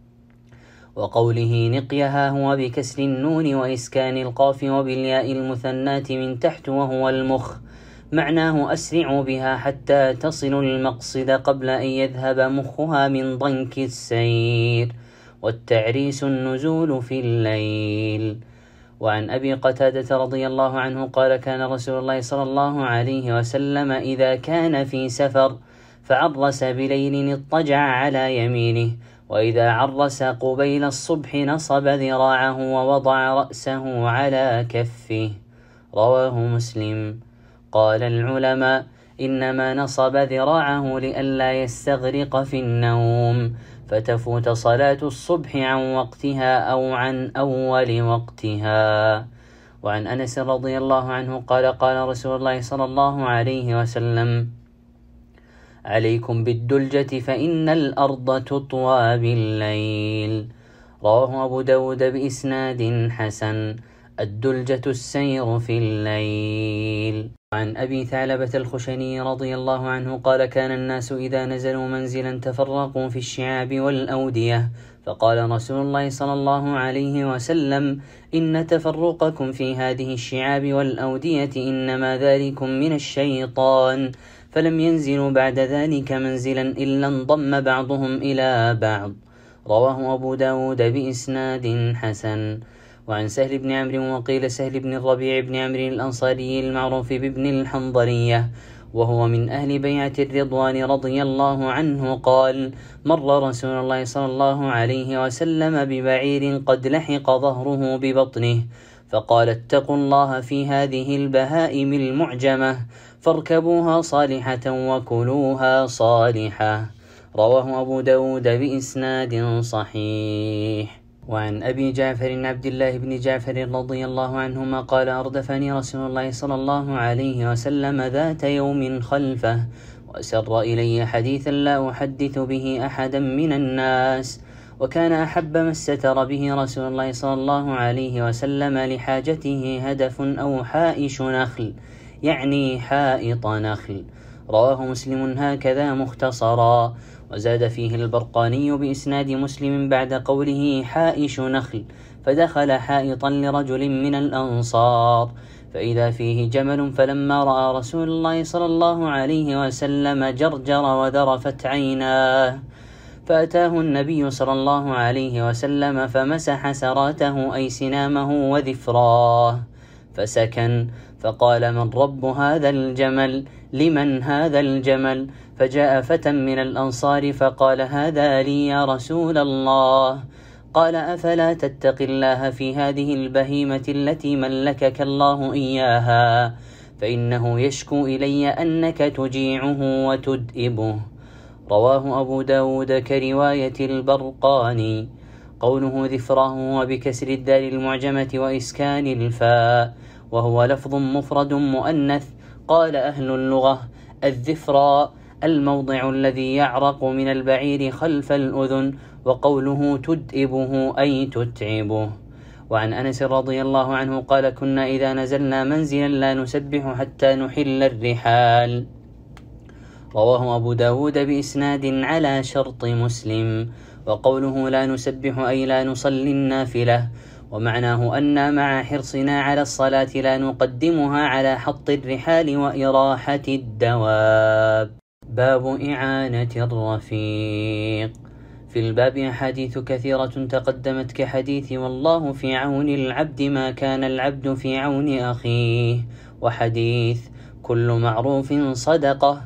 وقوله نقيها هو بكسر النون وإسكان القاف وبالياء المثنات من تحت وهو المخ. معناه أسرعوا بها حتى تصلوا المقصد قبل أن يذهب مخها من ضنك السير. والتعريس النزول في الليل. وعن أبي قتادة رضي الله عنه قال: كان رسول الله صلى الله عليه وسلم إذا كان في سفر فعرس بليل اضطجع على يمينه، وإذا عرس قبيل الصبح نصب ذراعه ووضع رأسه على كفه. رواه مسلم. قال العلماء: إنما نصب ذراعه لئلا يستغرق في النوم فتفوت صلاة الصبح عن وقتها أو عن أول وقتها. وعن أنس رضي الله عنه قال قال رسول الله صلى الله عليه وسلم: عليكم بالدلجة فإن الأرض تطوى بالليل. رواه أبو داود بإسناد حسن. الدلجة السير في الليل. عن أبي ثعلبة الخشني رضي الله عنه قال: كان الناس إذا نزلوا منزلا تفرقوا في الشعاب والأودية، فقال رسول الله صلى الله عليه وسلم: إن تفرقكم في هذه الشعاب والأودية إنما ذلكم من الشيطان، فلم ينزلوا بعد ذلك منزلا إلا انضم بعضهم إلى بعض. رواه أبو داود بإسناد حسن. وعن سهل بن عمرو وقيل سهل بن الربيع بن عمرو الأنصاري المعروف بابن الحنظلية، وهو من أهل بيعة الرضوان رضي الله عنه، قال: مر رسول الله صلى الله عليه وسلم ببعير قد لحق ظهره ببطنه، فقال: اتقوا الله في هذه البهائم المعجمة، فاركبوها صالحة وكلوها صالحة. رواه أبو داود بإسناد صحيح. وعن أبي جعفر عبد الله بن جعفر رضي الله عنهما قال: أردفني رسول الله صلى الله عليه وسلم ذات يوم خلفه، وأسر إلي حديثا لا أحدث به أحدا من الناس، وكان أحب ما استتر به رسول الله صلى الله عليه وسلم لحاجته هدف أو حائش نخل، يعني حائط نخل. رواه مسلم هكذا مختصرا. وزاد فيه البرقاني بإسناد مسلم بعد قوله حائش نخل: فدخل حائطا لرجل من الأنصار فإذا فيه جمل، فلما رأى رسول الله صلى الله عليه وسلم جرجر وذرفت عيناه، فأتاه النبي صلى الله عليه وسلم فمسح سراته أي سنامه وذفراه فسكن، فقال: من رب هذا الجمل؟ لمن هذا الجمل؟ فجاء فتى من الأنصار فقال: هذا لي يا رسول الله. قال: أفلا تتق الله في هذه البهيمة التي ملكك الله إياها، فإنه يشكو إلي أنك تجيعه وتدئبه. رواه أبو داود كرواية البرقاني. قوله ذفره وبكسر الدال المعجمة وإسكان الفاء، وهو لفظ مفرد مؤنث. قال أهل اللغة: الذفرى الموضع الذي يعرق من البعير خلف الأذن، وقوله تدئبه أي تتعبه. وعن أنس رضي الله عنه قال: كنا إذا نزلنا منزلا لا نسبح حتى نحل الرحال. رواه أبو داود بإسناد على شرط مسلم. وقوله لا نسبح أي لا نصلي النافلة، ومعناه أن مع حرصنا على الصلاة لا نقدمها على حط الرحال وإراحة الدواب. باب إعانة الرفيق. في الباب أحاديث كثيرة تقدمت كحديث والله في عون العبد ما كان العبد في عون أخيه، وحديث كل معروف صدقة،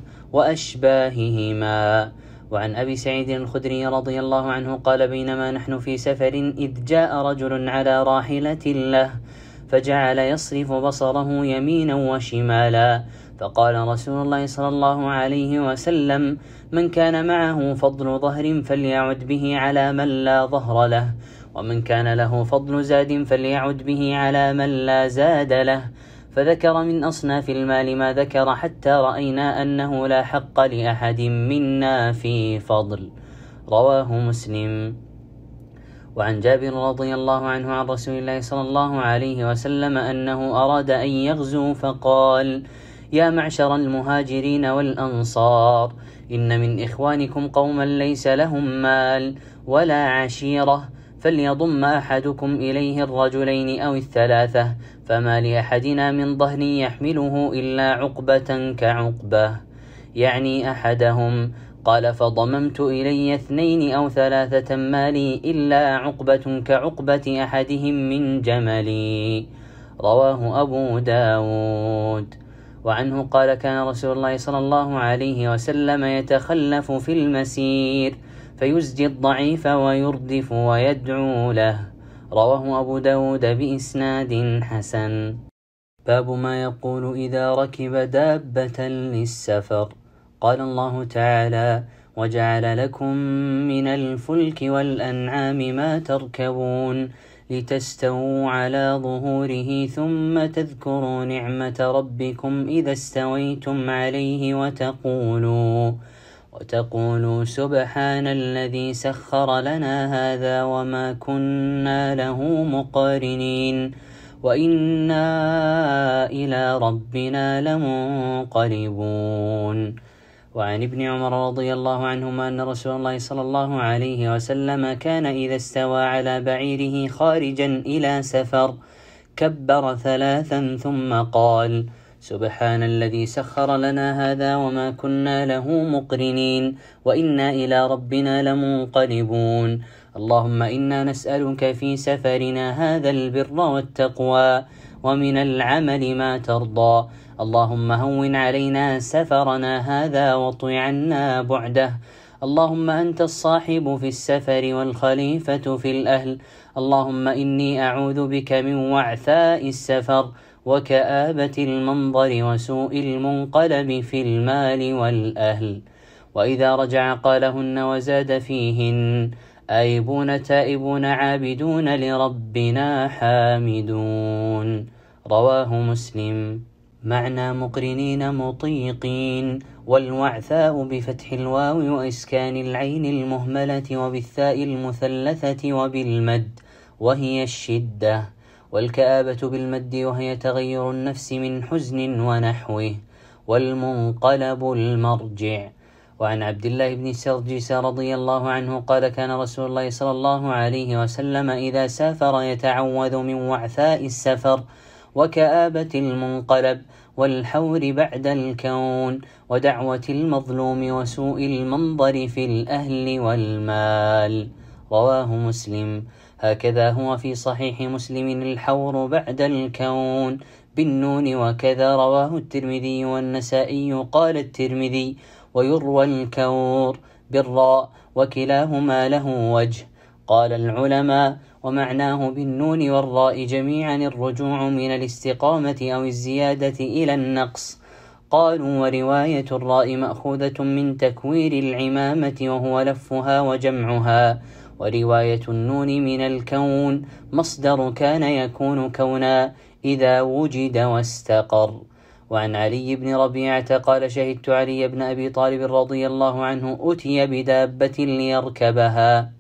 وأشباههما. وعن أبي سعيد الخدري رضي الله عنه قال: بينما نحن في سفر إذ جاء رجل على راحلة له، فجعل يصرف بصره يمينا وشمالا، فقال رسول الله صلى الله عليه وسلم: من كان معه فضل ظهر فليعد به على من لا ظهر له، ومن كان له فضل زاد فليعد به على من لا زاد له. فذكر من أصناف المال ما ذكر حتى رأينا أنه لا حق لأحد منا في فضل. رواه مسلم. وعن جابر رضي الله عنه عن رسول الله صلى الله عليه وسلم أنه أراد أن يغزو فقال: يا معشر المهاجرين والأنصار، إن من إخوانكم قوما ليس لهم مال ولا عشيرة، فليضم أحدكم إليه الرجلين أو الثلاثة، فما لأحدنا من ظهر يحمله إلا عقبة كعقبة، يعني أحدهم. قال: فضممت إلي اثنين أو ثلاثة ما لي إلا عقبة كعقبة أحدهم من جملي. رواه أبو داود. وعنه قال: كان رسول الله صلى الله عليه وسلم يتخلف في المسير فيزجي الضعيف ويردف ويدعو له. رواه أبو داود بإسناد حسن. باب ما يقول إذا ركب دابة للسفر. قال الله تعالى: وجعل لكم من الفلك والأنعام ما تركبون لتستووا على ظهوره ثم تذكروا نعمة ربكم إذا استويتم عليه وتقولوا وتقولوا سبحان الذي سخر لنا هذا وما كنا له مقرنين وإنا إلى ربنا لمنقلبون. وعن ابن عمر رضي الله عنهما أن رسول الله صلى الله عليه وسلم كان إذا استوى على بعيره خارجا إلى سفر كبر ثلاثا ثم قال: سبحان الذي سخر لنا هذا وما كنا له مقرنين وإنا إلى ربنا لمنقلبون. اللهم إنا نسألك في سفرنا هذا البر والتقوى ومن العمل ما ترضى. اللهم هون علينا سفرنا هذا واطوي عنا بعده. اللهم أنت الصاحب في السفر والخليفة في الأهل. اللهم إني أعوذ بك من وعثاء السفر وكآبة المنظر وسوء المنقلب في المال والأهل. وإذا رجع قالهن وزاد فيهن: آيبون تائبون عابدون لربنا حامدون. رواه مسلم. معنى مقرنين مطيقين، والوعثاء بفتح الواو وإسكان العين المهملة وبالثاء المثلثة وبالمد وهي الشدة، والكآبة بالمد وهي تغير النفس من حزن ونحوه، والمنقلب المرجع. وعن عبد الله بن سرجس رضي الله عنه قال: كان رسول الله صلى الله عليه وسلم إذا سافر يتعوذ من وعثاء السفر وكآبة المنقلب والحور بعد الكون ودعوة المظلوم وسوء المنظر في الأهل والمال. رواه مسلم. هكذا هو في صحيح مسلم: الحور بعد الكون بالنون، وكذا رواه الترمذي والنسائي. قال الترمذي: ويروى الكور بالراء وكلاهما له وجه. قال العلماء: ومعناه بالنون والراء جميعا الرجوع من الاستقامة أو الزيادة إلى النقص. قالوا: ورواية الراء مأخوذة من تكوير العمامة وهو لفها وجمعها، ورواية النون من الكون مصدر كان يكون كونا إذا وجد واستقر. وعن علي بن ربيعة قال: شهدت علي بن أبي طالب رضي الله عنه أتي بدابة ليركبها،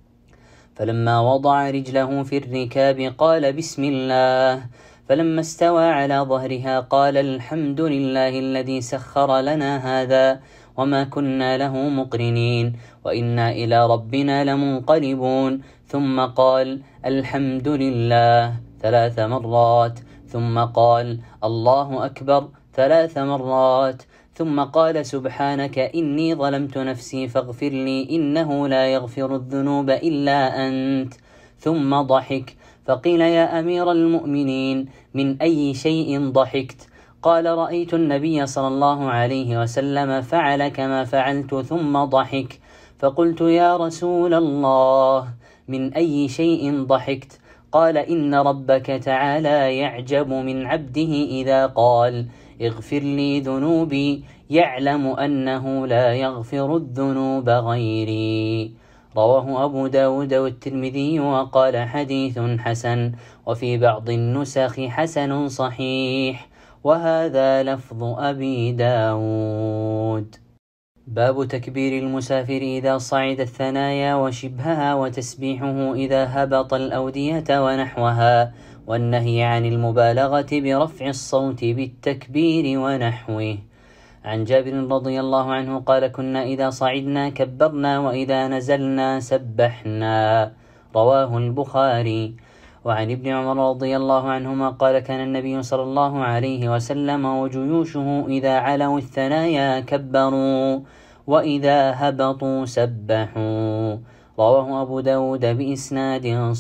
فلما وضع رجله في الركاب قال: بسم الله، فلما استوى على ظهرها قال: الحمد لله الذي سخر لنا هذا وما كنا له مقرنين وإنا إلى ربنا لمنقلبون. ثم قال: الحمد لله ثلاث مرات، ثم قال: الله أكبر ثلاث مرات، ثم قال: سبحانك إني ظلمت نفسي فاغفر لي إنه لا يغفر الذنوب إلا أنت. ثم ضحك، فقيل: يا أمير المؤمنين من أي شيء ضحكت؟ قال: رأيت النبي صلى الله عليه وسلم فعل كما فعلت ثم ضحك، فقلت: يا رسول الله من أي شيء ضحكت؟ قال: إن ربك تعالى يعجب من عبده إذا قال: اغفر لي ذنوبي، يعلم أنه لا يغفر الذنوب غيري. رواه أبو داود والترمذي وقال: حديث حسن، وفي بعض النسخ حسن صحيح، وهذا لفظ أبي داود. باب تكبير المسافر إذا صعد الثنايا وشبهها، وتسبيحه إذا هبط الأودية ونحوها، والنهي عن المبالغة برفع الصوت بالتكبير ونحوه. عن جابر رضي الله عنه قال: كنا إذا صعدنا كبرنا وإذا نزلنا سبحنا. رواه البخاري. وعن ابن عمر رضي الله عنهما قال: كان النبي صلى الله عليه وسلم وجيوشه إذا علوا الثنايا كبروا وإذا هبطوا سبحوا. رواه أبو داود بإسناد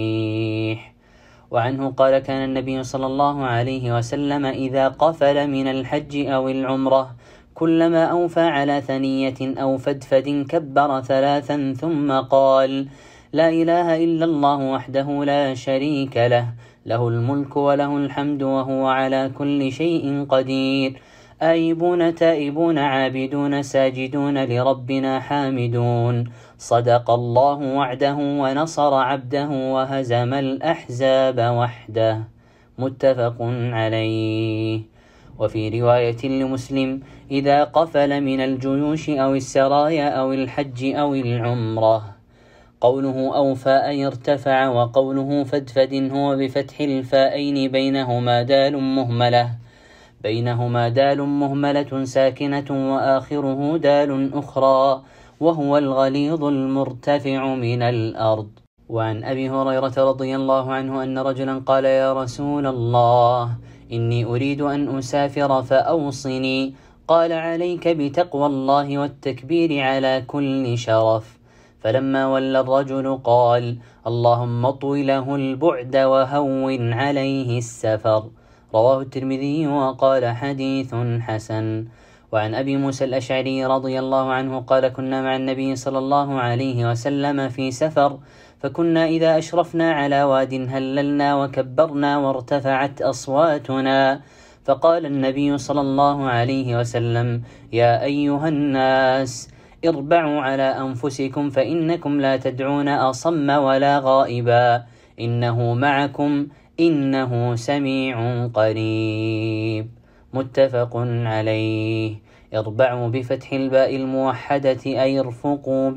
صحيح. وعنه قال: كان النبي صلى الله عليه وسلم إذا قفل من الحج أو العمرة كلما أوفى على ثنية أو فدفد كبر ثلاثا ثم قال: لا إله إلا الله وحده لا شريك له له الملك وله الحمد وهو على كل شيء قدير. آيبون تائبون عابدون ساجدون لربنا حامدون. صدق الله وعده ونصر عبده وهزم الأحزاب وحده. متفق عليه. وفي رواية لمسلم: إذا قفل من الجيوش أو السرايا أو الحج أو العمرة. قوله أوفى أي ارتفع، وقوله فدفد هو بفتح الفاءين بينهما دال مهملة بينهما دال مهملة ساكنة وآخره دال أخرى، وهو الغليظ المرتفع من الأرض. وعن أبي هريرة رضي الله عنه أن رجلا قال: يا رسول الله، إني أريد أن أسافر فأوصني. قال: عليك بتقوى الله والتكبير على كل شرف. فلما ولى الرجل قال: اللهم اطوِ له البعد وهون عليه السفر. رواه الترمذي وقال: حديث حسن. وعن أبي موسى الأشعري رضي الله عنه قال: كنا مع النبي صلى الله عليه وسلم في سفر، فكنا إذا أشرفنا على واد هللنا وكبرنا وارتفعت أصواتنا، فقال النبي صلى الله عليه وسلم: يا أيها الناس، اربعوا على أنفسكم، فإنكم لا تدعون أصم ولا غائبا، إنه معكم، إنه سميع قريب. متفق عليه. اربعوا بفتح الباء الموحدة أي ارفقوا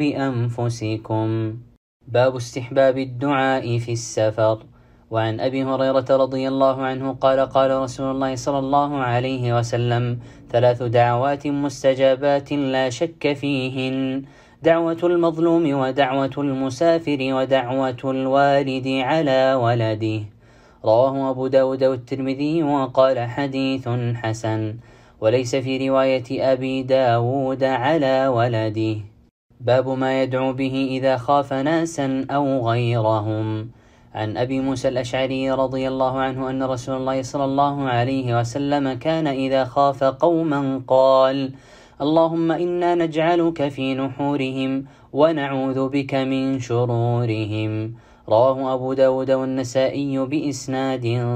بأنفسكم. باب استحباب الدعاء في السفر. وعن أبي هريرة رضي الله عنه قال: قال رسول الله صلى الله عليه وسلم: ثلاث دعوات مستجابات لا شك فيهن: دعوة المظلوم ودعوة المسافر ودعوة الوالد على ولده. رواه أبو داود والترمذي وقال: حديث حسن. وليس في رواية أبي داود على ولده. باب ما يدعو به إذا خاف ناسا أو غيرهم. عن أبي موسى الأشعري رضي الله عنه أن رسول الله صلى الله عليه وسلم كان إذا خاف قوما قال: اللهم إنا نجعلك في نحورهم ونعوذ بك من شرورهم. رواه أبو داود والنسائي بإسناد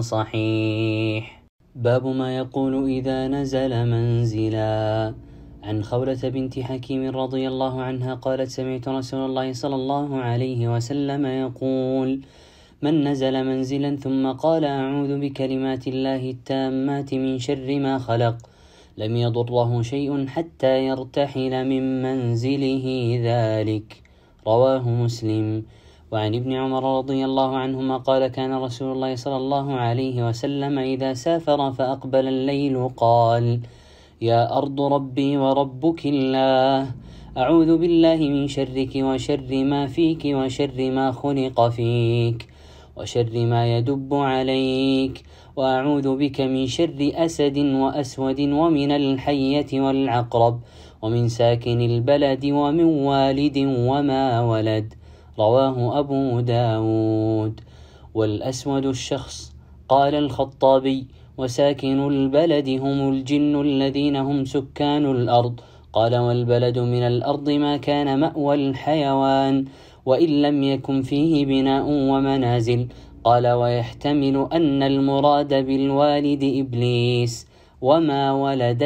صحيح. باب ما يقول إذا نزل منزلا. عن خولة بنت حكيم رضي الله عنها قالت: سمعت رسول الله صلى الله عليه وسلم يقول: من نزل منزلا ثم قال: أعوذ بكلمات الله التامات من شر ما خلق، لم يضره شيء حتى يرتحل من منزله ذلك. رواه مسلم. وعن ابن عمر رضي الله عنهما قال: كان رسول الله صلى الله عليه وسلم إذا سافر فأقبل الليل قال: يا أرض ربي وربك الله، أعوذ بالله من شرك وشر ما فيك وشر ما خلق فيك وشر ما يدب عليك، وأعوذ بك من شر أسد وأسود ومن الحية والعقرب ومن ساكن البلد ومن والد وما ولد. رواه أبو داود. والأسود الشخص. قال الخطابي: وساكن البلد هم الجن الذين هم سكان الأرض. قال: والبلد من الأرض ما كان مأوى الحيوان وإن لم يكن فيه بناء ومنازل. قال: ويحتمل أن المراد بالوالد إبليس وما ولد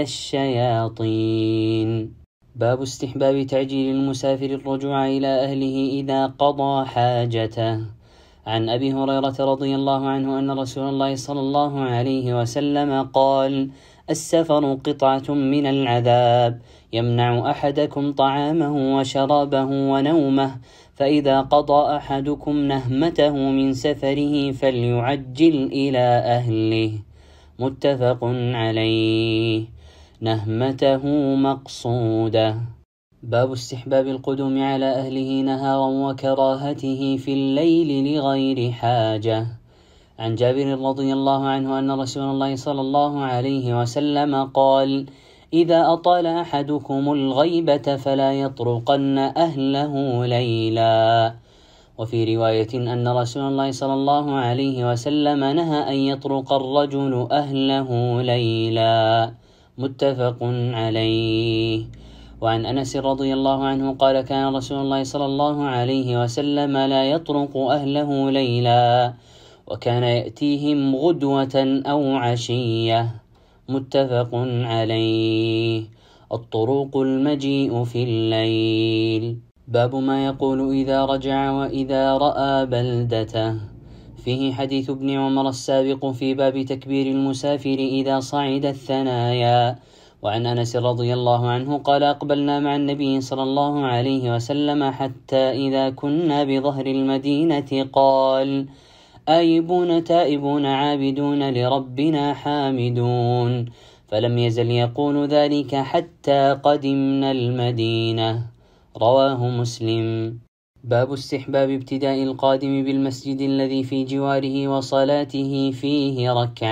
الشياطين. باب استحباب تعجيل المسافر الرجوع إلى أهله إذا قضى حاجته. عن أبي هريرة رضي الله عنه أن رسول الله صلى الله عليه وسلم قال: السفر قطعة من العذاب، يمنع أحدكم طعامه وشرابه ونومه، فإذا قضى أحدكم نهمته من سفره فليعجل إلى أهله. متفق عليه. نهمته مقصودة. باب استحباب القدوم على أهله نهارا وكراهته في الليل لغير حاجة. عن جابر رضي الله عنه أن رسول الله صلى الله عليه وسلم قال: إذا أطال أحدكم الغيبة فلا يطرقن أهله ليلا. وفي رواية أن رسول الله صلى الله عليه وسلم نهى أن يطرق الرجل أهله ليلا. متفق عليه. وعن أنس رضي الله عنه قال: كان رسول الله صلى الله عليه وسلم لا يطرق أهله ليلا، وكان يأتيهم غدوة أو عشية. متفق عليه. الطرق المجيء في الليل. باب ما يقول إذا رجع وإذا رأى بلدته. فيه حديث ابن عمر السابق في باب تكبير المسافر إذا صعد الثنايا. وعن أنس رضي الله عنه قال أقبلنا مع النبي صلى الله عليه وسلم حتى إذا كنا بظهر المدينة قال: آيبون تائبون عابدون لربنا حامدون. فلم يزل يقول ذلك حتى قدمنا المدينة. رواه مسلم. باب استحباب ابتداء القادم بالمسجد الذي في جواره وصلاته فيه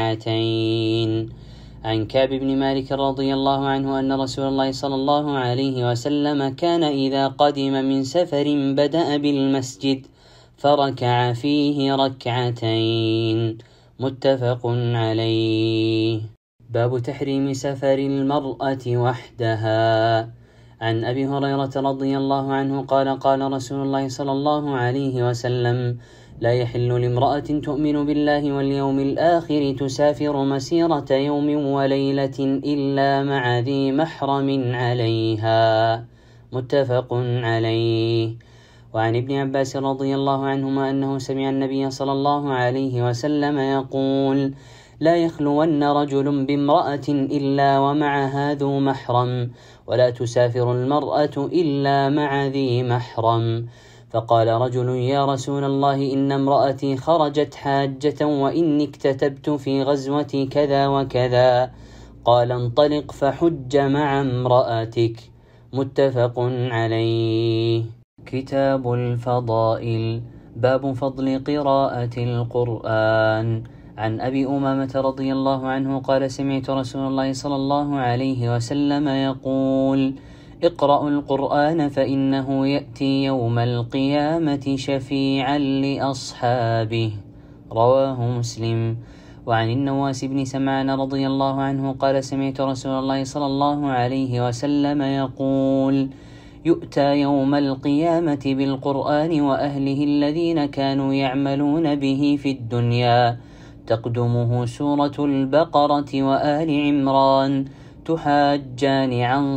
ركعتين. عن كعب بن مالك رضي الله عنه أن رسول الله صلى الله عليه وسلم كان إذا قدم من سفر بدأ بالمسجد فركع فيه ركعتين. متفق عليه. باب تحريم سفر المرأة وحدها. عن أبي هريرة رضي الله عنه قال قال رسول الله صلى الله عليه وسلم: لا يحل لامرأة تؤمن بالله واليوم الآخر تسافر مسيرة يوم وليلة إلا مع ذي محرم عليها. متفق عليه. وعن ابن عباس رضي الله عنهما أنه سمع النبي صلى الله عليه وسلم يقول: لا يخلون رجل بامرأة إلا ومعها ذو محرم، ولا تسافر المرأة إلا مع ذي محرم. فقال رجل: يا رسول الله، إن امرأتي خرجت حاجة وإني اكتتبت في غزوة كذا وكذا. قال: انطلق فحج مع امرأتك. متفق عليه. كتاب الفضائل. باب فضل قراءة القرآن. عن أبي أمامة رضي الله عنه قال: سمعت رسول الله صلى الله عليه وسلم يقول: اقرأوا القرآن فإنه يأتي يوم القيامة شفيعا لأصحابه. رواه مسلم. وعن النواس بن سمعان رضي الله عنه قال: سمعت رسول الله صلى الله عليه وسلم يقول: يؤتى يوم القيامة بالقرآن وأهله الذين كانوا يعملون به في الدنيا، تقدمه سورة البقرة وآل عمران، تحاجان عن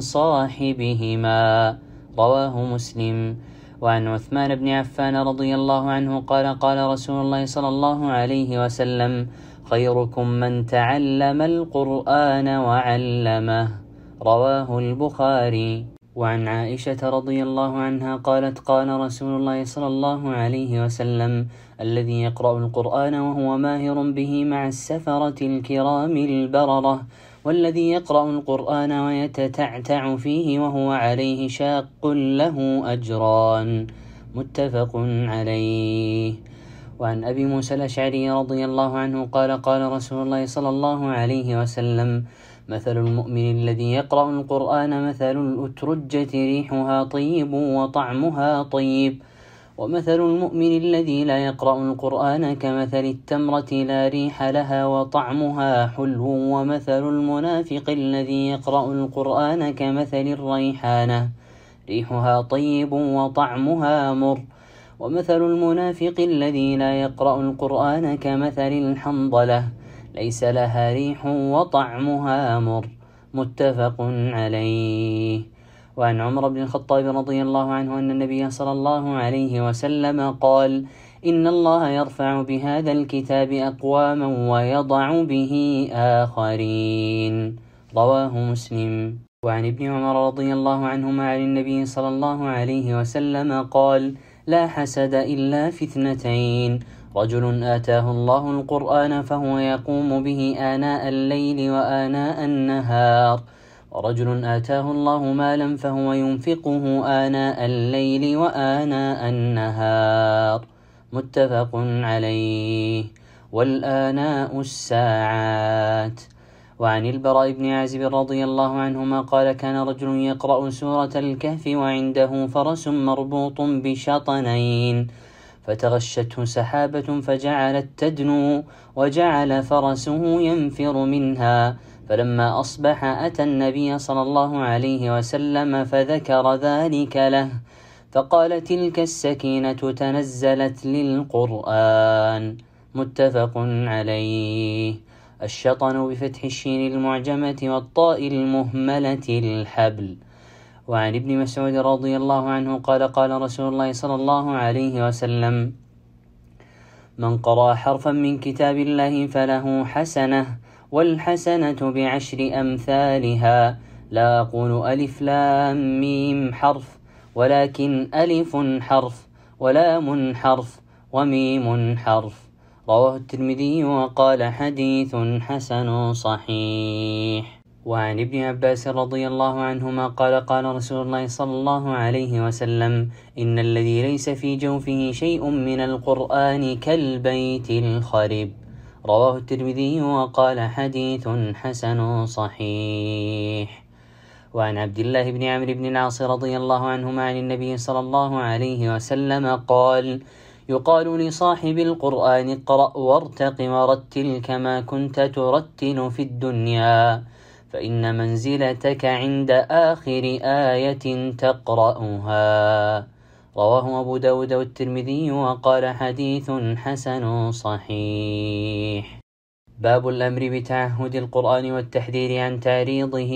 صاحبهما. رواه مسلم. وعن عثمان بن عفان رضي الله عنه قال: قال رسول الله صلى الله عليه وسلم: خيركم من تعلم القرآن وعلمه. رواه البخاري. وعن عائشة رضي الله عنها قالت: قال رسول الله صلى الله عليه وسلم: الذي يقرأ القرآن وهو ماهر به مع السفرة الكرام البررة، والذي يقرأ القرآن ويتتعتع فيه وهو عليه شاق له أجران. متفق عليه. وعن أبي موسى الأشعري رضي الله عنه قال: قال رسول الله صلى الله عليه وسلم: مثل المؤمن الذي يقرأ القرآن مثل الأترجة ريحها طيب وطعمها طيب، ومثل المؤمن الذي لا يقرأ القرآن كمثل التمرة لا ريح لها وطعمها حلو، ومثل المنافق الذي يقرأ القرآن كمثل الريحانة ريحها طيب وطعمها مر، ومثل المنافق الذي لا يقرأ القرآن كمثل الحنظلة ليس لها ريح وطعمها مر. متفق عليه. وعن عمر بن الخطاب رضي الله عنه أن النبي صلى الله عليه وسلم قال: إن الله يرفع بهذا الكتاب أقواما ويضع به آخرين. رواه مسلم. وعن ابن عمر رضي الله عنهما عن النبي صلى الله عليه وسلم قال: لا حسد إلا في اثنتين: رجل آتاه الله القرآن فهو يقوم به آناء الليل وآناء النهار، ورجل آتاه الله مالا فهو ينفقه آناء الليل وآناء النهار. متفق عليه. والآناء الساعات. وعن البراء بن عازب رضي الله عنهما قال: كان رجل يقرأ سورة الكهف وعنده فرس مربوط بشطنين، فتغشته سحابة فجعلت تدنو وجعل فرسه ينفر منها، فلما أصبح أتى النبي صلى الله عليه وسلم فذكر ذلك له، فقال: تلك السكينة تنزلت للقرآن. متفق عليه. الشطن بفتح الشين المعجمة والطاء المهملة الحبل. وعن ابن مسعود رضي الله عنه قال قال رسول الله صلى الله عليه وسلم: من قرأ حرفا من كتاب الله فله حسنة، والحسنة بعشر أمثالها. لا أقول ألف لام ميم حرف، ولكن ألف حرف ولام حرف وميم حرف. رواه الترمذي وقال حديث حسن صحيح. وعن ابن عباس رضي الله عنهما قال قال رسول الله صلى الله عليه وسلم: إن الذي ليس في جوفه شيء من القرآن كالبيت الخرب. رواه الترمذي وقال حديث حسن صحيح. وعن عبد الله بن عمرو بن العاص رضي الله عنهما عن النبي صلى الله عليه وسلم قال: يقال لصاحب القرآن اقرأ وارتق ورتل كما كنت ترتل في الدنيا، فإن منزلتك عند آخر آية تقرأها. رواه أبو داود والترمذي وقال حديث حسن صحيح. باب الأمر بتعهد القرآن والتحذير عن تعريضه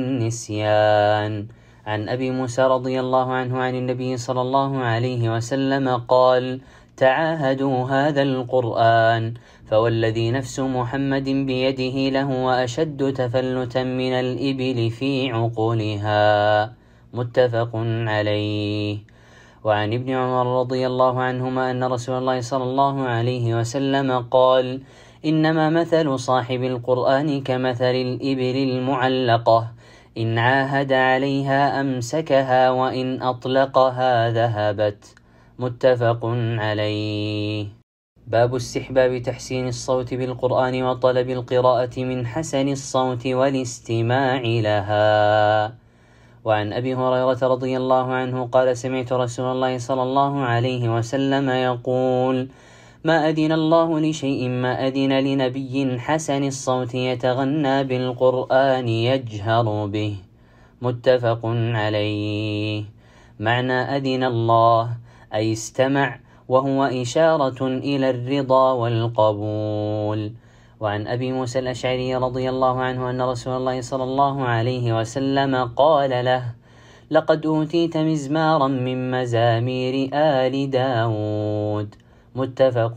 للنسيان. عن أبي موسى رضي الله عنه عن النبي صلى الله عليه وسلم قال: تعاهدوا هذا القرآن، فوالذي نفس محمد بيده له أشد تفلتا من الإبل في عقولها. متفق عليه. وعن ابن عمر رضي الله عنهما أن رسول الله صلى الله عليه وسلم قال: إنما مثل صاحب القرآن كمثل الإبل المعلقة، إن عاهد عليها أمسكها وإن أطلقها ذهبت. متفق عليه. باب استحباب تحسين الصوت بالقرآن وطلب القراءة من حسن الصوت والاستماع لها. وعن أبي هريرة رضي الله عنه قال: سمعت رسول الله صلى الله عليه وسلم يقول: ما أذن الله لشيء ما أذن لنبي حسن الصوت يتغنى بالقرآن يجهر به. متفق عليه. معنى أذن الله أي استمع، وهو إشارة إلى الرضا والقبول. وعن أبي موسى الأشعري رضي الله عنه أن رسول الله صلى الله عليه وسلم قال له: لقد أوتيت مزمارا من مزامير آل داود. متفق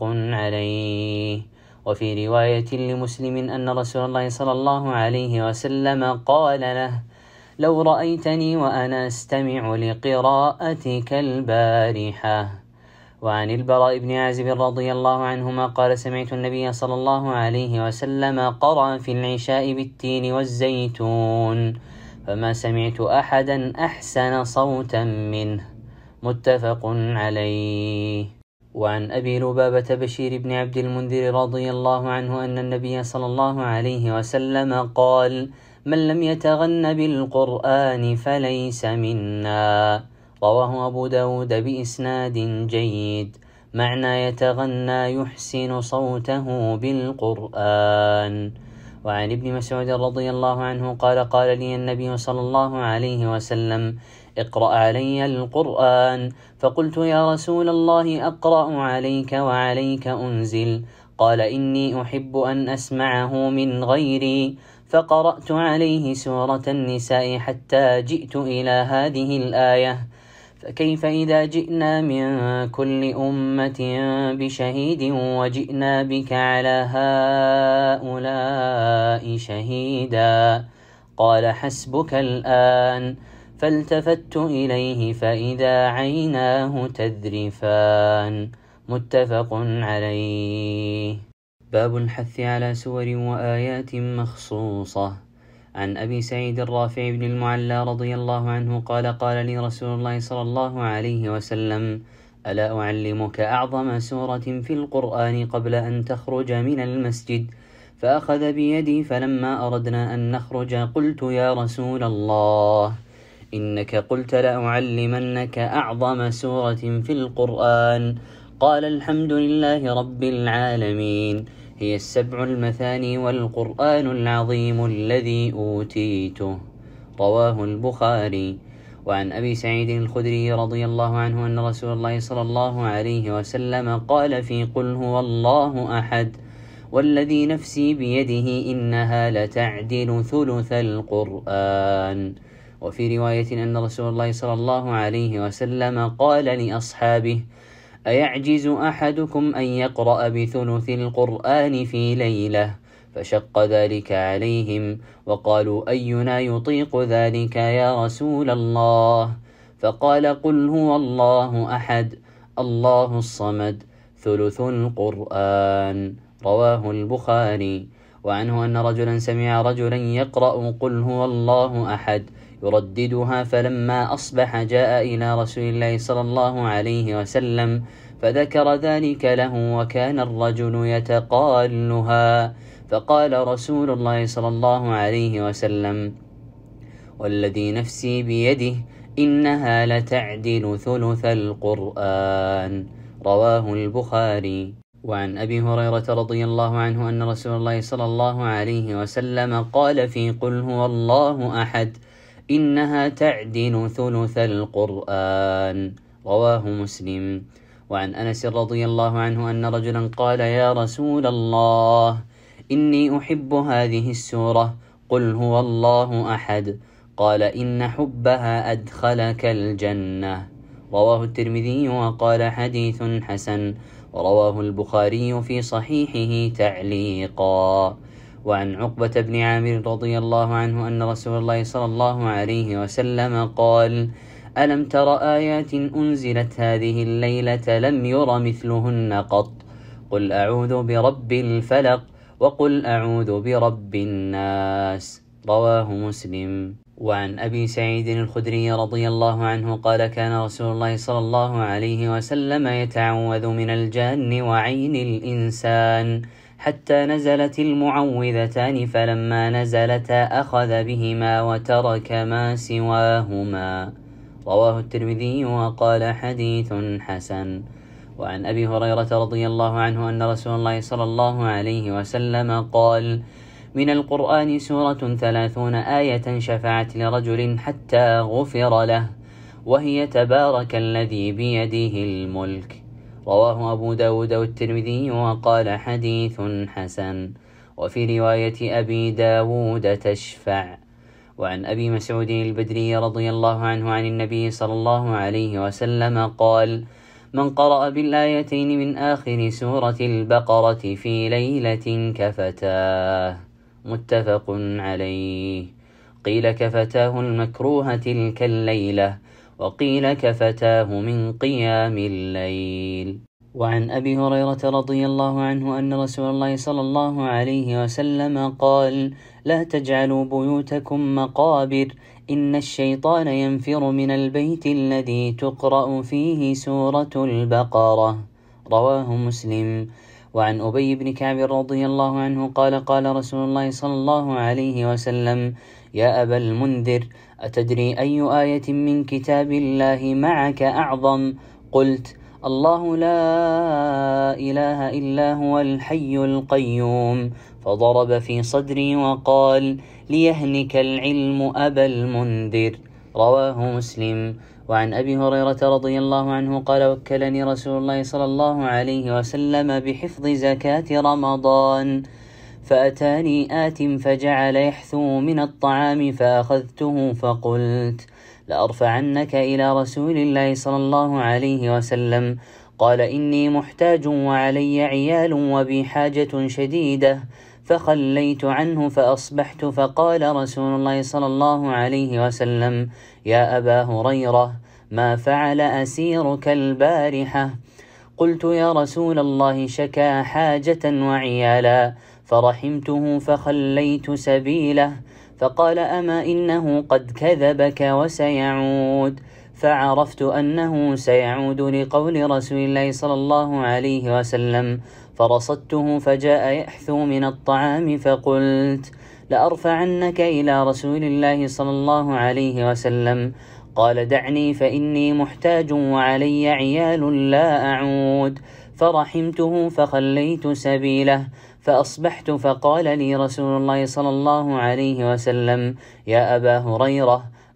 عليه. وفي رواية لمسلم أن رسول الله صلى الله عليه وسلم قال له: لو رأيتني وأنا أستمع لقراءتك البارحة. وعن البراء بن عازب رضي الله عنهما قال: سمعت النبي صلى الله عليه وسلم قرأ في العشاء بالتين والزيتون، فما سمعت أحدا أحسن صوتا منه. متفق عليه. وعن أبي لبابة بشير بن عبد المنذر رضي الله عنه أن النبي صلى الله عليه وسلم قال: من لم يتغن بالقرآن فليس منا. رواه أبو داود بإسناد جيد. معنى يتغنى يحسن صوته بالقرآن. وعن ابن مسعود رضي الله عنه قال: قال لي النبي صلى الله عليه وسلم: اقرأ علي القرآن. فقلت: يا رسول الله، أقرأ عليك وعليك أنزل؟ قال: إني أحب أن أسمعه من غيري. فقرأت عليه سورة النساء حتى جئت إلى هذه الآية: فكيف إذا جئنا من كل أمة بشهيد وجئنا بك على هؤلاء شهيدا. قال: حسبك الآن. فالتفت إليه فإذا عيناه تذرفان. متفق عليه. باب الحث على سور وآيات مخصوصة. عن أبي سعيد الرافع بن المعلى رضي الله عنه قال: قال لي رسول الله صلى الله عليه وسلم: ألا أعلمك أعظم سورة في القرآن قبل أن تخرج من المسجد؟ فأخذ بيدي، فلما أردنا أن نخرج قلت: يا رسول الله، إنك قلت لأعلمنك أعظم سورة في القرآن. قال: الحمد لله رب العالمين، هي السبع المثاني والقرآن العظيم الذي أوتيته. رواه البخاري. وعن أبي سعيد الخدري رضي الله عنه أن رسول الله صلى الله عليه وسلم قال في قل هو الله أحد والذي نفسي بيده إنها لتعدل ثلث القرآن. وفي رواية أن رسول الله صلى الله عليه وسلم قال لأصحابه أيعجز أحدكم أن يقرأ بثلث القرآن في ليلة؟ فشق ذلك عليهم وقالوا أينا يطيق ذلك يا رسول الله؟ فقال قل هو الله أحد الله الصمد ثلث القرآن. رواه البخاري. وعنه أن رجلا سمع رجلا يقرأ قل هو الله أحد يرددها، فلما أصبح جاء إلى رسول الله صلى الله عليه وسلم فذكر ذلك له، وكان الرجل يتقالها، فقال رسول الله صلى الله عليه وسلم والذي نفسي بيده إنها لتعدل ثلث القرآن. رواه البخاري. وعن أبي هريرة رضي الله عنه أن رسول الله صلى الله عليه وسلم قال في قل هو الله أحد إنها تعدل ثلث القرآن. رواه مسلم. وعن أنس رضي الله عنه أن رجلا قال يا رسول الله إني أحب هذه السورة قل هو الله أحد، قال إن حبها أدخلك الجنة. رواه الترمذي وقال حديث حسن، ورواه البخاري في صحيحه تعليقا. وعن عقبة بن عامر رضي الله عنه أن رسول الله صلى الله عليه وسلم قال ألم تر آيات أنزلت هذه الليلة لم ير مثلهن قط، قل أعوذ برب الفلق وقل أعوذ برب الناس. رواه مسلم. وعن أبي سعيد الخدري رضي الله عنه قال كان رسول الله صلى الله عليه وسلم يتعوذ من الجان وعين الإنسان حتى نزلت المعوذتان، فلما نزلتا أخذ بهما وترك ما سواهما. رواه الترمذي وقال حديث حسن. وعن أبي هريرة رضي الله عنه أن رسول الله صلى الله عليه وسلم قال من القرآن سورة ثلاثون آية شفعت لرجل حتى غفر له، وهي تبارك الذي بيده الملك. رواه أبو داود والترمذي وقال حديث حسن. وفي رواية أبي داود تشفع. وعن أبي مسعود البدري رضي الله عنه عن النبي صلى الله عليه وسلم قال من قرأ بالآيتين من آخر سورة البقرة في ليلة كفتاه. متفق عليه. قيل كفتاه المكروه تلك الليلة، وقيل كفتاه من قيام الليل. وعن أبي هريرة رضي الله عنه أن رسول الله صلى الله عليه وسلم قال لا تجعلوا بيوتكم مقابر، إن الشيطان ينفر من البيت الذي تقرأ فيه سورة البقرة. رواه مسلم. وعن أبي بن كعب رضي الله عنه قال قال رسول الله صلى الله عليه وسلم يا أبا المنذر أتدري أي آية من كتاب الله معك أعظم؟ قلت الله لا إله إلا هو الحي القيوم، فضرب في صدري وقال ليهنك العلم أبا المنذر. رواه مسلم. وعن أبي هريرة رضي الله عنه قال وكلني رسول الله صلى الله عليه وسلم بحفظ زكاة رمضان، فأتاني آت فجعل يحثو من الطعام فأخذته فقلت لأرفعنك إلى رسول الله صلى الله عليه وسلم. قال إني محتاج وعلي عيال وبي حاجة شديدة، فخليت عنه فأصبحت، فقال رسول الله صلى الله عليه وسلم يا أبا هريرة ما فعل أسيرك البارحة؟ قلت يا رسول الله شكا حاجة وعيالا، فرحمته فخليت سبيله. فقال أما إنه قد كذبك وسيعود، فعرفت أنه سيعود لقول رسول الله صلى الله عليه وسلم، فرصدته فجاء يحثو من الطعام، فقلت لأرفعنك إلى رسول الله صلى الله عليه وسلم. قال دعني فإني محتاج وعلي عيال لا أعود، فرحمته فخليت سبيله. فأصبحت فقال لي رسول الله صلى الله عليه وسلم يا أبا هريرة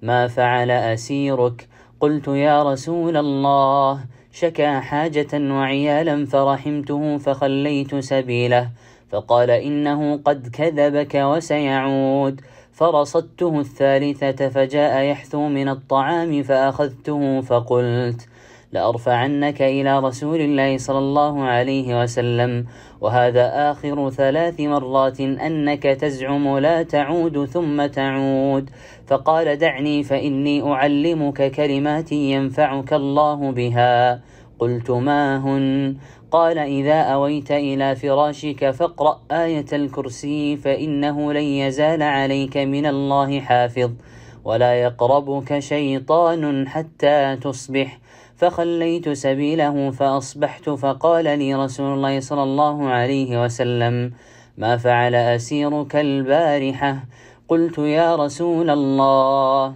ما فعل أسيرك؟ قلت يا رسول الله شكى حاجة وعيالا فرحمته فخليت سبيله، فقال إنه قد كذبك وسيعود. فرصدته الثالثة فجاء يحثو من الطعام فأخذته فقلت لأرفعنك إلى رسول الله صلى الله عليه وسلم، وهذا آخر ثلاث مرات أنك تزعم لا تعود ثم تعود. فقال دعني فإني أعلمك كلمات ينفعك الله بها. قلت ما هن؟ قال إذا أويت إلى فراشك فاقرأ آية الكرسي فإنه لن يزال عليك من الله حافظ، ولا يقربك شيطان حتى تصبح. فخليت سبيله فأصبحت، فقال لي رسول الله صلى الله عليه وسلم ما فعل أسيرك البارحة؟ قلت يا رسول الله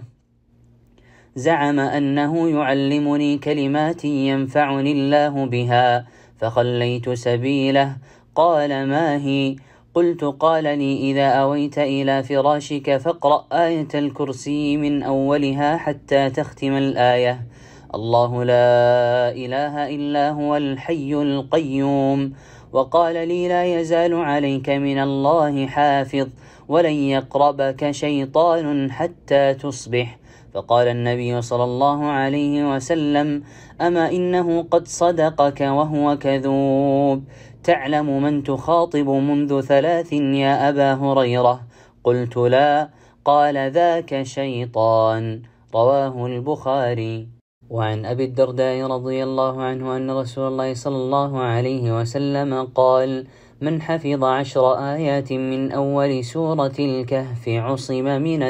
زعم أنه يعلمني كلمات ينفعني الله بها فخليت سبيله. قال ما هي؟ قلت قال لي إذا أويت إلى فراشك فاقرأ آية الكرسي من أولها حتى تختم الآية الله لا إله إلا هو الحي القيوم. وقال لي لا يزال عليك من الله حافظ، ولن يقربك شيطان حتى تصبح. فقال النبي صلى الله عليه وسلم أما إنه قد صدقك وهو كذوب، تعلم من تخاطب منذ ثلاث يا أبا هريرة؟ قلت لا. قال ذاك شيطان. رواه البخاري. وعن أبي الدرداء رضي الله عنه أن رسول الله صلى الله عليه وسلم قال من حفظ عشر آيات من أول سورة الكهف عصم من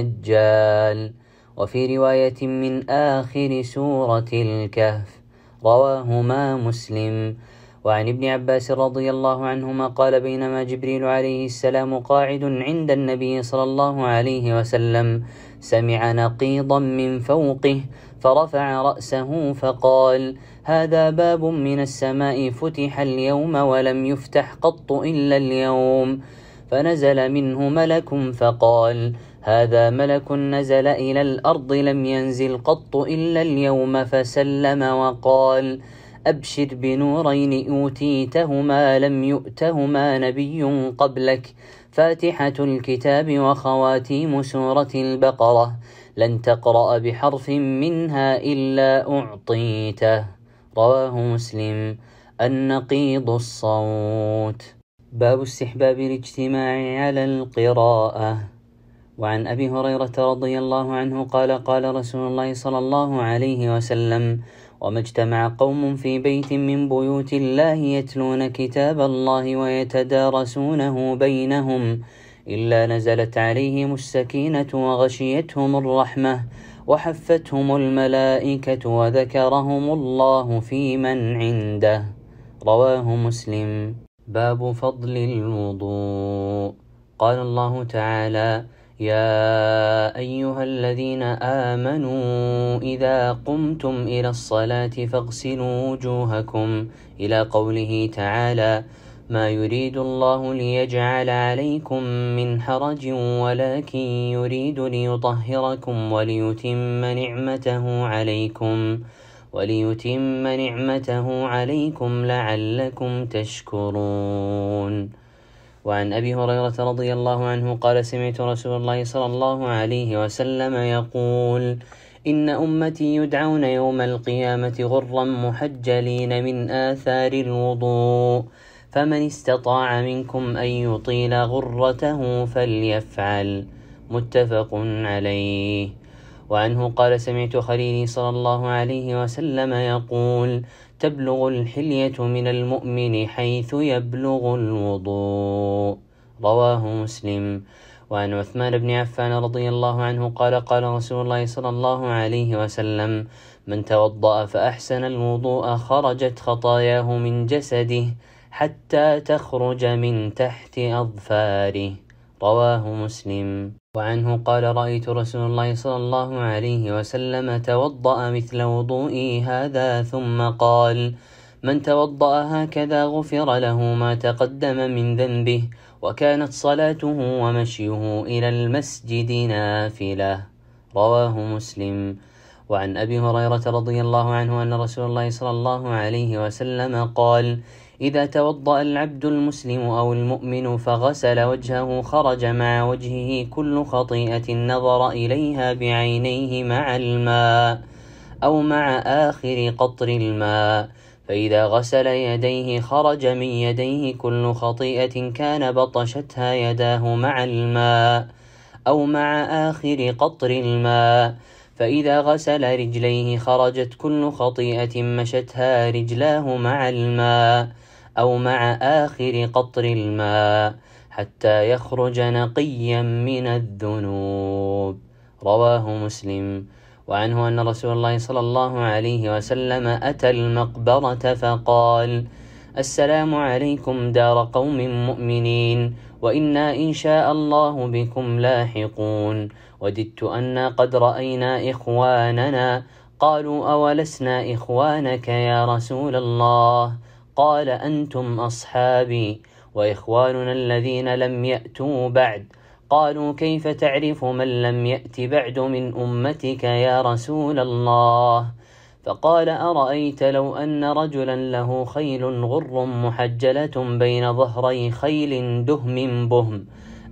الدجال، وفي رواية من آخر سورة الكهف. رواهما مسلم. وعن ابن عباس رضي الله عنهما قال بينما جبريل عليه السلام قاعد عند النبي صلى الله عليه وسلم سمع نقيضا من فوقه فرفع رأسه فقال هذا باب من السماء فتح اليوم ولم يفتح قط إلا اليوم. فنزل منه ملك فقال هذا ملك نزل إلى الأرض لم ينزل قط إلا اليوم، فسلم وقال أبشر بنورين أوتيتهما لم يؤتهما نبي قبلك، فاتحة الكتاب وخواتيم سورة البقرة، لن تقرأ بحرف منها إلا أعطيته. رواه مسلم. النقيض الصوت. باب استحباب الاجتماع على القراءة. وعن أبي هريرة رضي الله عنه قال قال رسول الله صلى الله عليه وسلم وما اجتمع قوم في بيت من بيوت الله يتلون كتاب الله ويتدارسونه بينهم إلا نزلت عليهم السكينة وغشيتهم الرحمة وحفتهم الملائكة وذكرهم الله في من عنده. رواه مسلم. باب فضل الوضوء. قال الله تعالى يا أيها الذين آمنوا إذا قمتم إلى الصلاة فاغسلوا وجوهكم إلى قوله تعالى ما يريد الله ليجعل عليكم من حرج ولكن يريد ليطهركم وليتم نعمته عليكم وليتم نعمته عليكم لعلكم تشكرون. وعن أبي هريرة رضي الله عنه قال سمعت رسول الله صلى الله عليه وسلم يقول إن أمتي يدعون يوم القيامة غرا محجلين من آثار الوضوء، فمن استطاع منكم أن يطيل غرته فليفعل. متفق عليه. وعنه قال سمعت خليلي صلى الله عليه وسلم يقول تبلغ الحلية من المؤمن حيث يبلغ الوضوء. رواه مسلم. وعن عثمان بن عفان رضي الله عنه قال قال رسول الله صلى الله عليه وسلم من توضأ فأحسن الوضوء خرجت خطاياه من جسده حتى تخرج من تحت أظفاره. رواه مسلم. وعنه قال رأيت رسول الله صلى الله عليه وسلم توضأ مثل وضوئي هذا ثم قال من توضأ هكذا غفر له ما تقدم من ذنبه وكانت صلاته ومشيه إلى المسجد نافلة. رواه مسلم. وعن أبي هريرة رضي الله عنه أن رسول الله صلى الله عليه وسلم قال: إذا توضأ العبد المسلم أو المؤمن فغسل وجهه خرج مع وجهه كل خطيئة نظر إليها بعينيه مع الماء أو مع آخر قطر الماء، فإذا غسل يديه خرج من يديه كل خطيئة كان بطشتها يداه مع الماء أو مع آخر قطر الماء، فإذا غسل رجليه خرجت كل خطيئة مشتها رجلاه مع الماء أو مع آخر قطر الماء حتى يخرج نقيا من الذنوب. رواه مسلم. وعنه أن رسول الله صلى الله عليه وسلم أتى المقبرة فقال: السلام عليكم دار قوم مؤمنين، وإنا إن شاء الله بكم لاحقون، وددت أنا قد رأينا إخواننا. قالوا: أولسنا إخوانك يا رسول الله؟ قال: أنتم أصحابي وإخواننا الذين لم يأتوا بعد. قالوا: كيف تعرف من لم يأت بعد من أمتك يا رسول الله؟ فقال: أرأيت لو أن رجلا له خيل غر محجلة بين ظهري خيل دهم بهم،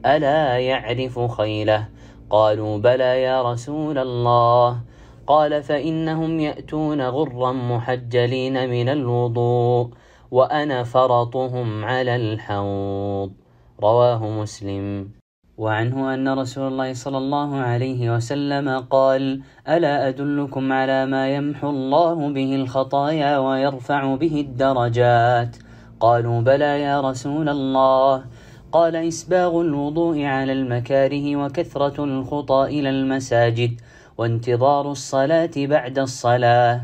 ألا يعرف خيله؟ قالوا: بلى يا رسول الله. قال: فإنهم يأتون غرا محجلين من الوضوء، وأنا فرطهم على الحوض. رواه مسلم. وعنه أن رسول الله صلى الله عليه وسلم قال: ألا أدلكم على ما يمحو الله به الخطايا ويرفع به الدرجات؟ قالوا: بلى يا رسول الله. قال: إسباغ الوضوء على المكاره، وكثرة الخطى إلى المساجد، وانتظار الصلاة بعد الصلاة،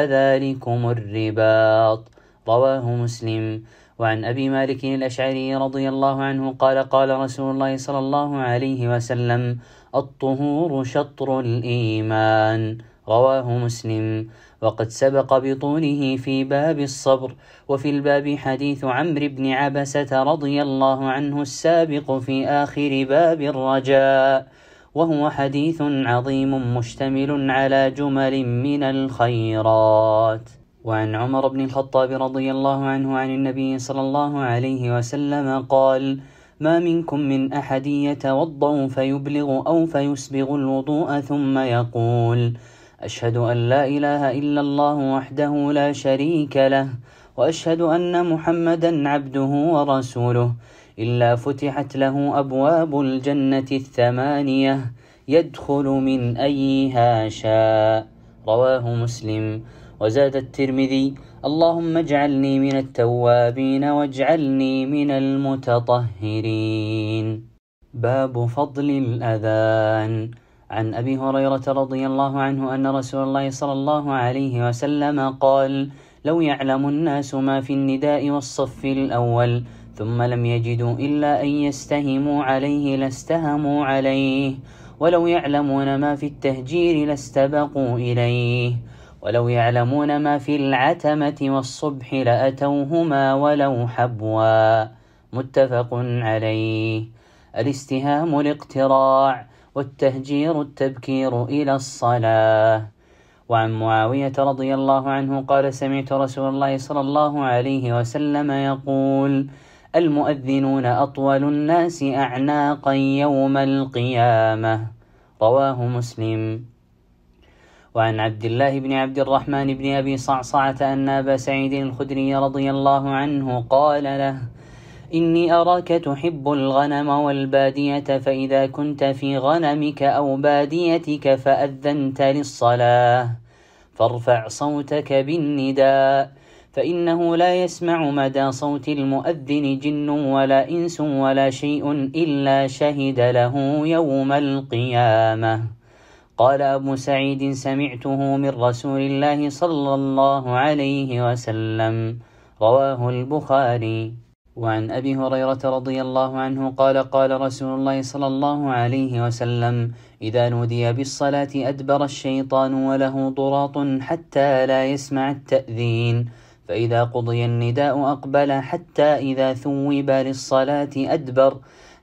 فذلكم الرباط. رواه مسلم. وعن أبي مالك الأشعري رضي الله عنه قال: قال رسول الله صلى الله عليه وسلم: الطهور شطر الإيمان. رواه مسلم. وقد سبق بطوله في باب الصبر. وفي الباب حديث عمرو بن عبسة رضي الله عنه السابق في آخر باب الرجاء، وهو حديث عظيم مشتمل على جمل من الخيرات. وعن عمر بن الخطاب رضي الله عنه عن النبي صلى الله عليه وسلم قال: ما منكم من أحد يتوضأ فيبلغ أو فيسبغ الوضوء ثم يقول: أشهد أن لا إله إلا الله وحده لا شريك له، وأشهد أن محمدا عبده ورسوله، إلا فتحت له أبواب الجنة الثمانية يدخل من أيها شاء. رواه مسلم. وزاد الترمذي: اللهم اجعلني من التوابين واجعلني من المتطهرين. باب فضل الأذان. عن أبي هريرة رضي الله عنه أن رسول الله صلى الله عليه وسلم قال: لو يعلم الناس ما في النداء والصف الأول ثم لم يجدوا إلا أن يستهموا عليه لاستهموا عليه، ولو يعلمون ما في التهجير لاستبقوا إليه، ولو يعلمون ما في العتمة والصبح لأتوهما ولو حبوا. متفق عليه. الاستهام الاقتراع، والتهجير التبكير إلى الصلاة. وعن معاوية رضي الله عنه قال: سمعت رسول الله صلى الله عليه وسلم يقول: المؤذنون أطول الناس أعناقا يوم القيامة. رواه مسلم. وعن عبد الله بن عبد الرحمن بن أبي صعصعة أن أبا سعيد الخدري رضي الله عنه قال له: إني أراك تحب الغنم والبادية، فإذا كنت في غنمك أو باديتك فأذنت للصلاة فارفع صوتك بالنداء، فإنه لا يسمع مدى صوت المؤذن جن ولا إنس ولا شيء إلا شهد له يوم القيامة. قال أبو سعيد: سمعته من رسول الله صلى الله عليه وسلم. رواه البخاري. وعن أبي هريرة رضي الله عنه قال: قال رسول الله صلى الله عليه وسلم: إذا نودي بالصلاة أدبر الشيطان وله ضراط حتى لا يسمع التأذين، فإذا قضي النداء أقبل حتى إذا ثوب للصلاة أدبر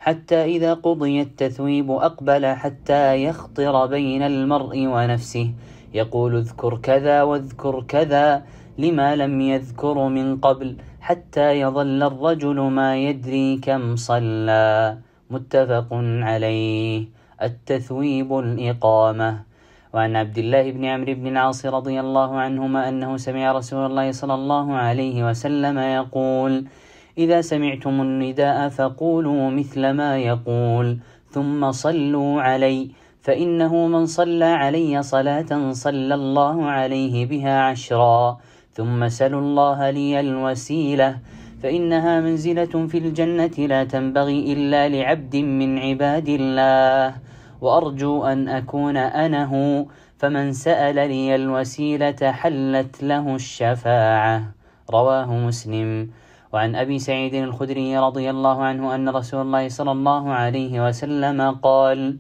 حتى إذا قضي التثويب أقبل حتى يخطر بين المرء ونفسه يقول اذكر كذا واذكر كذا لما لم يذكر من قبل، حتى يظل الرجل ما يدري كم صلى. متفق عليه. التثويب الإقامة. وعن عبد الله بن عمرو بن العاص رضي الله عنهما أنه سمع رسول الله صلى الله عليه وسلم يقول: إذا سمعتم النداء فقولوا مثل ما يقول ثم صلوا علي، فإنه من صلى علي صلاة صلى الله عليه بها عشرا، ثم سلوا الله لي الوسيلة، فإنها منزلة في الجنة لا تنبغي إلا لعبد من عباد الله، وأرجو أن أكون أنا هو، فمن سأل لي الوسيلة حلت له الشفاعة. رواه مسلم. وعن أبي سعيد الخدري رضي الله عنه أن رسول الله صلى الله عليه وسلم قال: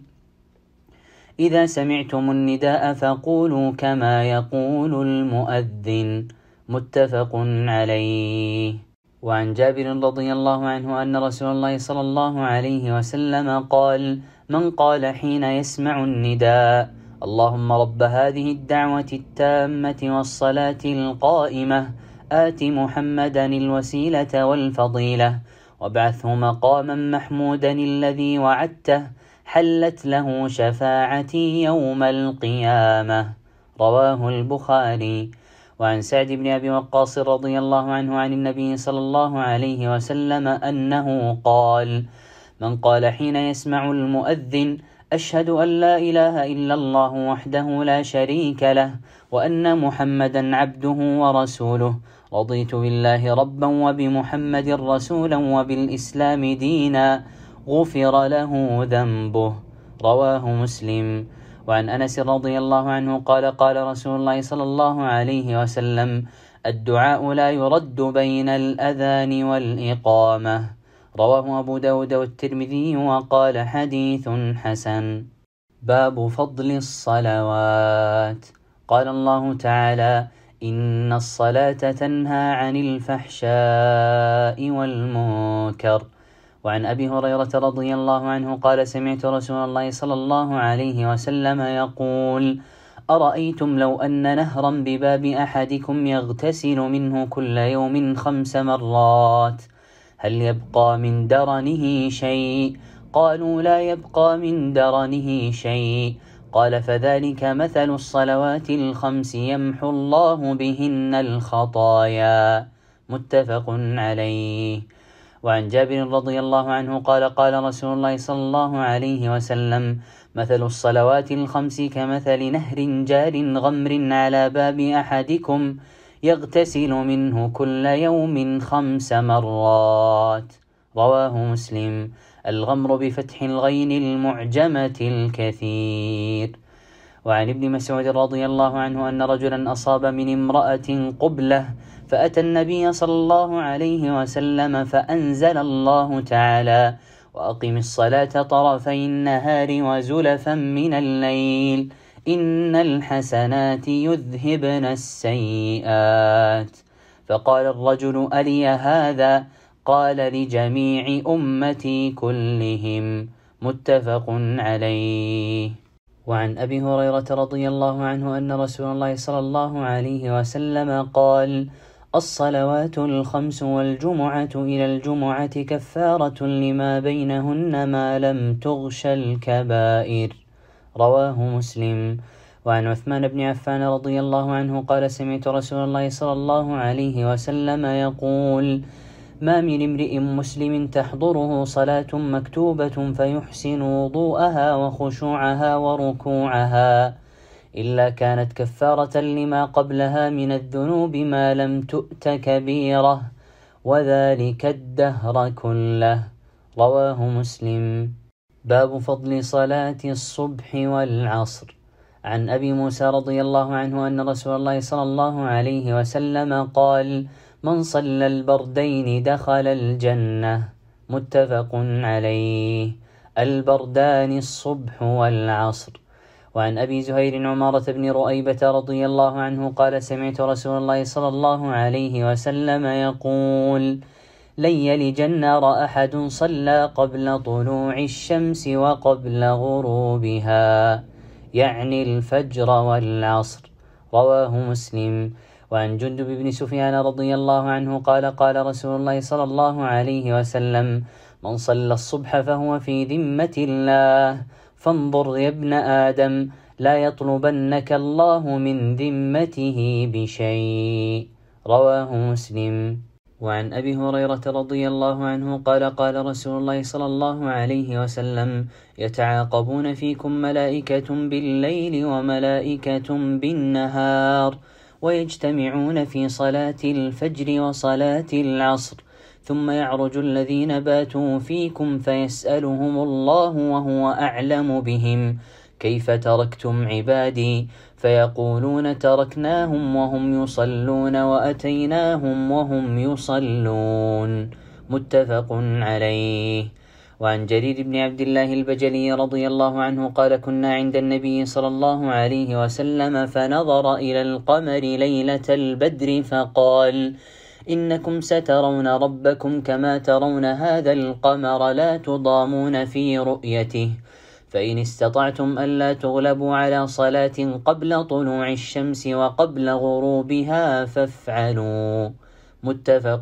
إذا سمعتم النداء فقولوا كما يقول المؤذن. متفق عليه. وعن جابر رضي الله عنه أن رسول الله صلى الله عليه وسلم قال: من قال حين يسمع النداء: اللهم رب هذه الدعوة التامة والصلاة القائمة آت محمدا الوسيلة والفضيلة وابعثه مقاما محمودا الذي وعدته، حلت له شفاعتي يوم القيامة. رواه البخاري. وعن سعد بن أبي وقاص رضي الله عنه عن النبي صلى الله عليه وسلم أنه قال: من قال حين يسمع المؤذن: أشهد أن لا إله إلا الله وحده لا شريك له وأن محمدا عبده ورسوله، رضيت بالله ربا وبمحمد رسولا وبالإسلام دينا، غفر له ذنبه. رواه مسلم. وعن أنس رضي الله عنه قال: قال رسول الله صلى الله عليه وسلم: الدعاء لا يرد بين الأذان والإقامة. رواه أبو داود والترمذي وقال حديث حسن. باب فضل الصلوات. قال الله تعالى: إن الصلاة تنهى عن الفحشاء والمنكر. وعن أبي هريرة رضي الله عنه قال: سمعت رسول الله صلى الله عليه وسلم يقول: أرأيتم لو أن نهرا بباب أحدكم يغتسل منه كل يوم خمس مرات، هل يبقى من درنه شيء؟ قالوا: لا يبقى من درنه شيء. قال: فذلك مثل الصلوات الخمس يمحو الله بهن الخطايا. متفق عليه. وعن جابر رضي الله عنه قال: قال رسول الله صلى الله عليه وسلم: مثل الصلوات الخمس كمثل نهر جار غمر على باب أحدكم يغتسل منه كل يوم خمس مرات. رواه مسلم. الغمر بفتح الغين المعجمة الكثير. وعن ابن مسعود رضي الله عنه أن رجلا أصاب من امرأة قبلة، فأتى النبي صلى الله عليه وسلم فأنزل الله تعالى: وأقم الصلاة طرفي النهار وزلفا من الليل إن الحسنات يذهبن السيئات. فقال الرجل: ألي هذا؟ قال: لجميع أمتي كلهم. متفق عليه. وعن أبي هريرة رضي الله عنه أن رسول الله صلى الله عليه وسلم قال: الصلوات الخمس والجمعة إلى الجمعة كفارة لما بينهن ما لم تغش الكبائر. رواه مسلم. وعن عثمان بن عفان رضي الله عنه قال: سمعت رسول الله صلى الله عليه وسلم يقول: ما من امرئ مسلم تحضره صلاة مكتوبة فيحسن وضوءها وخشوعها وركوعها إلا كانت كفارة لما قبلها من الذنوب ما لم تؤت كبيرة، وذلك الدهر كله. رواه مسلم. باب فضل صلاة الصبح والعصر. عن أبي موسى رضي الله عنه أن رسول الله صلى الله عليه وسلم قال: من صلى البردين دخل الجنة. متفق عليه. البردان الصبح والعصر. وعن أبي زهير عمارة بن رؤيبة رضي الله عنه قال: سمعت رسول الله صلى الله عليه وسلم يقول: لن يلج النار أحد صلى قبل طلوع الشمس وقبل غروبها، يعني الفجر والعصر. رواه مسلم. وعن جندب بن سفيان رضي الله عنه قال قال رسول الله صلى الله عليه وسلم: من صلى الصبح فهو في ذمة الله، فانظر يا ابن آدم لا يطلبنك الله من ذمته بشيء. رواه مسلم. وعن أبي هريرة رضي الله عنه قال قال رسول الله صلى الله عليه وسلم: يتعاقبون فيكم ملائكة بالليل وملائكة بالنهار، ويجتمعون في صلاة الفجر وصلاة العصر، ثم يعرج الذين باتوا فيكم فيسألهم الله وهو أعلم بهم: كيف تركتم عبادي؟ فيقولون: تركناهم وهم يصلون وأتيناهم وهم يصلون. متفق عليه. وعن جرير بن عبد الله البجلي رضي الله عنه قال: كنا عند النبي صلى الله عليه وسلم فنظر إلى القمر ليلة البدر فقال: إنكم سترون ربكم كما ترون هذا القمر لا تضامون في رؤيته، فإن استطعتم ألا تغلبوا على صلاة قبل طلوع الشمس وقبل غروبها فافعلوا. متفق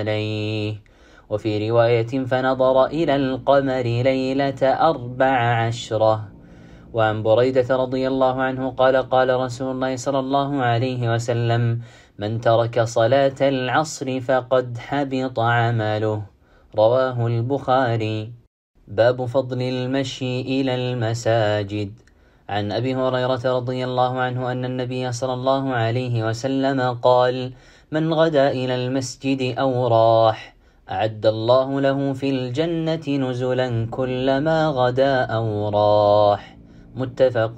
عليه. وفي رواية: فنظر إلى القمر ليلة أربع عشرة. وعن بريدة رضي الله عنه قال قال رسول الله صلى الله عليه وسلم: من ترك صلاة العصر فقد حبط عمله. رواه البخاري. باب فضل المشي إلى المساجد. عن أبي هريرة رضي الله عنه أن النبي صلى الله عليه وسلم قال: من غدا إلى المسجد أو راح أعد الله له في الجنة نزلا كلما غدا أو راح. متفق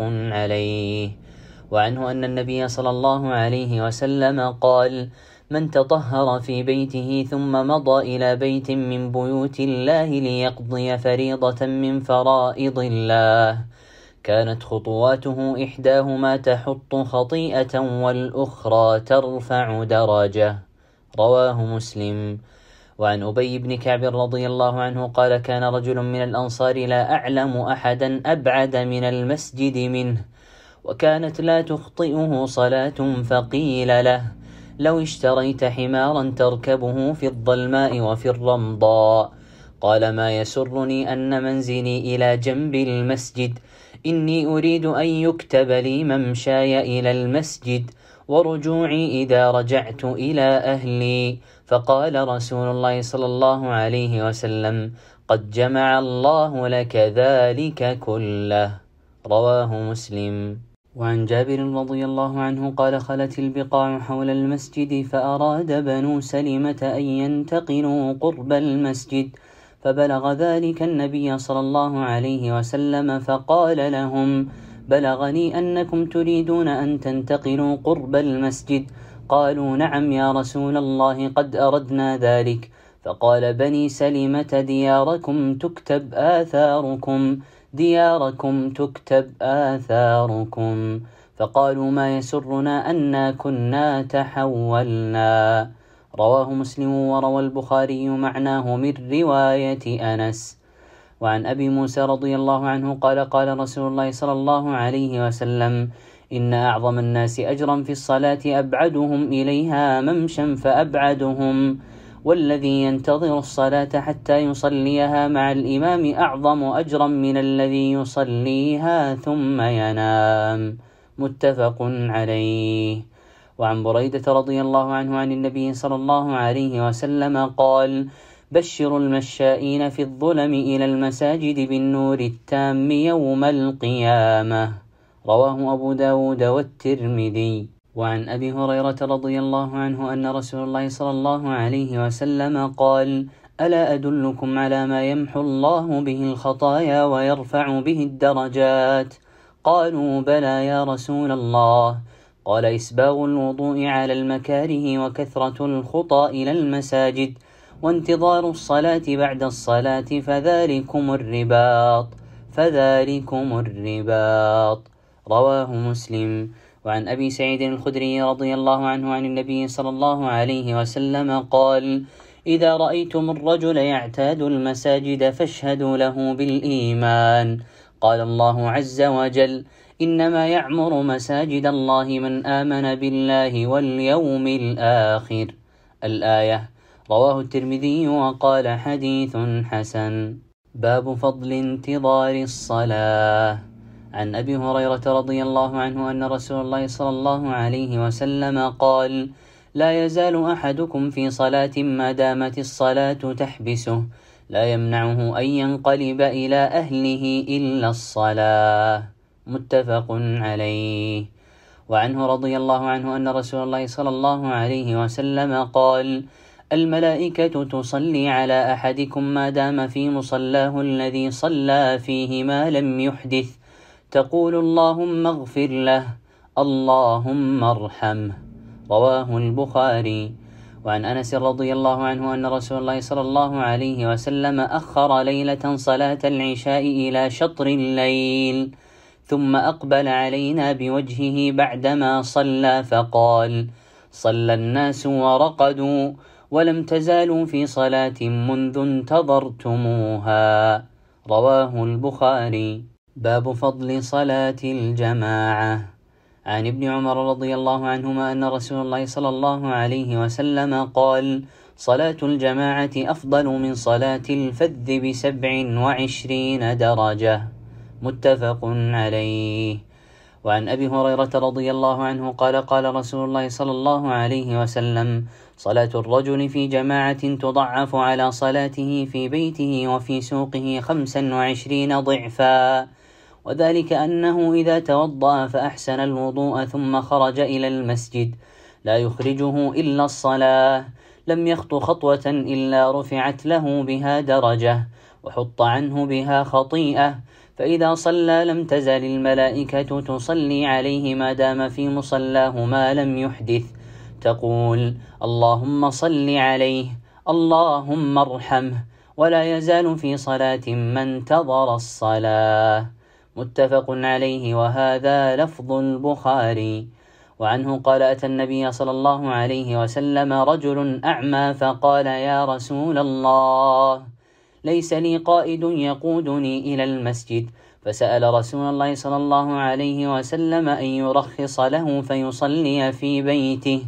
عليه. وعنه أن النبي صلى الله عليه وسلم قال: من تطهر في بيته ثم مضى إلى بيت من بيوت الله ليقضي فريضة من فرائض الله كانت خطواته إحداهما تحط خطيئة والأخرى ترفع درجة. رواه مسلم. وعن أبي بن كعب رضي الله عنه قال: كان رجل من الأنصار لا أعلم أحدا أبعد من المسجد منه، وكانت لا تخطئه صلاة، فقيل له: لو اشتريت حمارا تركبه في الظلماء وفي الرمضاء. قال: ما يسرني أن منزلي إلى جنب المسجد، إني أريد أن يكتب لي ممشاي إلى المسجد ورجوعي إذا رجعت إلى أهلي. فقال رسول الله صلى الله عليه وسلم: قد جمع الله لك ذلك كله. رواه مسلم. وعن جابر رضي الله عنه قال: خلت البقاع حول المسجد فأراد بنو سلمة أن ينتقلوا قرب المسجد، فبلغ ذلك النبي صلى الله عليه وسلم فقال لهم: بلغني أنكم تريدون أن تنتقلوا قرب المسجد. قالوا: نعم يا رسول الله، قد أردنا ذلك. فقال: بني سلمة دياركم تكتب آثاركم دياركم تكتب آثاركم. فقالوا: ما يسرنا أنا كنا تحولنا. رواه مسلم. وروى البخاري معناه من رواية أنس. وعن أبي موسى رضي الله عنه قال: قال رسول الله صلى الله عليه وسلم: إن أعظم الناس أجرا في الصلاة أبعدهم إليها ممشا فأبعدهم، والذي ينتظر الصلاة حتى يصليها مع الإمام أعظم أجرا من الذي يصليها ثم ينام. متفق عليه. وعن بريدة رضي الله عنه عن النبي صلى الله عليه وسلم قال: بشروا المشائين في الظلم إلى المساجد بالنور التام يوم القيامة. رواه أبو داود والترمذي. وعن أبي هريرة رضي الله عنه أن رسول الله صلى الله عليه وسلم قال: ألا أدلكم على ما يمحو الله به الخطايا ويرفع به الدرجات؟ قالوا: بلى يا رسول الله. قال: إسباغ الوضوء على المكاره، وكثرة الخطى إلى المساجد، وانتظار الصلاة بعد الصلاة، فذلكم الرباط فذلكم الرباط. رواه مسلم. وعن أبي سعيد الخدري رضي الله عنه عن النبي صلى الله عليه وسلم قال: إذا رأيتم الرجل يعتاد المساجد فاشهدوا له بالإيمان. قال الله عز وجل: إنما يعمر مساجد الله من آمن بالله واليوم الآخر. الآية. رواه الترمذي وقال حديث حسن. باب فضل انتظار الصلاة. عن أبي هريرة رضي الله عنه أن رسول الله صلى الله عليه وسلم قال: لا يزال أحدكم في صلاة ما دامت الصلاة تحبسه، لا يمنعه أن ينقلب إلى أهله إلا الصلاة. متفق عليه. وعنه رضي الله عنه أن رسول الله صلى الله عليه وسلم قال: الملائكة تصلي على أحدكم ما دام في مصلاه الذي صلى فيه ما لم يحدث، تقول: اللهم اغفر له، اللهم ارحمه. رواه البخاري. وعن أنس رضي الله عنه أن رسول الله صلى الله عليه وسلم أخر ليلة صلاة العشاء إلى شطر الليل، ثم أقبل علينا بوجهه بعدما صلى فقال: صلى الناس ورقدوا ولم تزالوا في صلاة منذ انتظرتموها. رواه البخاري. باب فضل صلاة الجماعة. عن ابن عمر رضي الله عنهما أن رسول الله صلى الله عليه وسلم قال: صلاة الجماعة أفضل من صلاة الفذ بسبع وعشرين درجة. متفق عليه. وعن أبي هريرة رضي الله عنه قال: قال رسول الله صلى الله عليه وسلم: صلاة الرجل في جماعة تضعف على صلاته في بيته وفي سوقه خمسا وعشرين ضعفا، وذلك أنه إذا توضأ فأحسن الوضوء ثم خرج إلى المسجد لا يخرجه إلا الصلاة، لم يخط خطوة إلا رفعت له بها درجة وحط عنه بها خطيئة، فإذا صلى لم تزل الملائكة تصلي عليه ما دام في مصلاه ما لم يحدث، تقول: اللهم صل عليه، اللهم ارحمه، ولا يزال في صلاة ما انتظر الصلاة. متفق عليه، وهذا لفظ البخاري. وعنه قال: أتى النبي صلى الله عليه وسلم رجل أعمى فقال: يا رسول الله، ليس لي قائد يقودني إلى المسجد، فسأل رسول الله صلى الله عليه وسلم أن يرخص له فيصلي في بيته،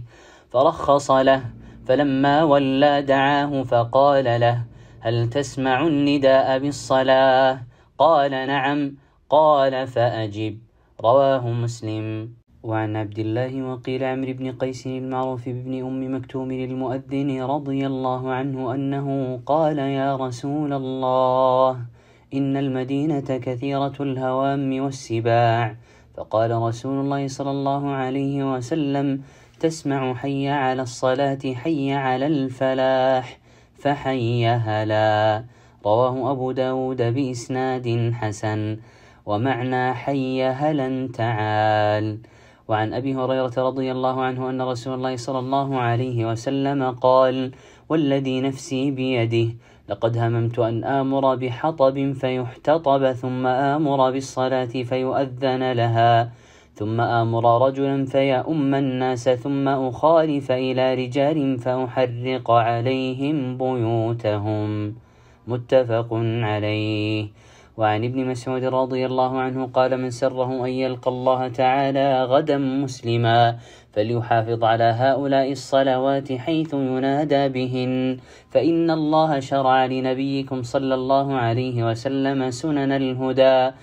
فرخص له، فلما ولى دعاه فقال له: هل تسمع النداء بالصلاة؟ قال: نعم. قال: فأجب. رواه مسلم. وعن عبد الله وقيل عمرو بن قيس المعروف بابن أم مكتوم المؤذن رضي الله عنه أنه قال: يا رسول الله، إن المدينة كثيرة الهوام والسباع. فقال رسول الله صلى الله عليه وسلم: تسمع حي على الصلاة، حي على الفلاح، فحي هلا. رواه أبو داود بإسناد حسن، ومعنى حي هلا تعال. وعن أبي هريرة رضي الله عنه أن رسول الله صلى الله عليه وسلم قال: والذي نفسي بيده، لقد هممت أن آمر بحطب فيحتطب، ثم آمر بالصلاة فيؤذن لها، ثم آمر رجلا فيؤم الناس، ثم أخالف إلى رجال فأحرق عليهم بيوتهم. متفق عليه. وعن ابن مسعود رضي الله عنه قال: من سره أن يلقى الله تعالى غدا مسلما فليحافظ على هؤلاء الصلوات حيث ينادى بهن، فإن الله شرع لنبيكم صلى الله عليه وسلم سنن الهدى،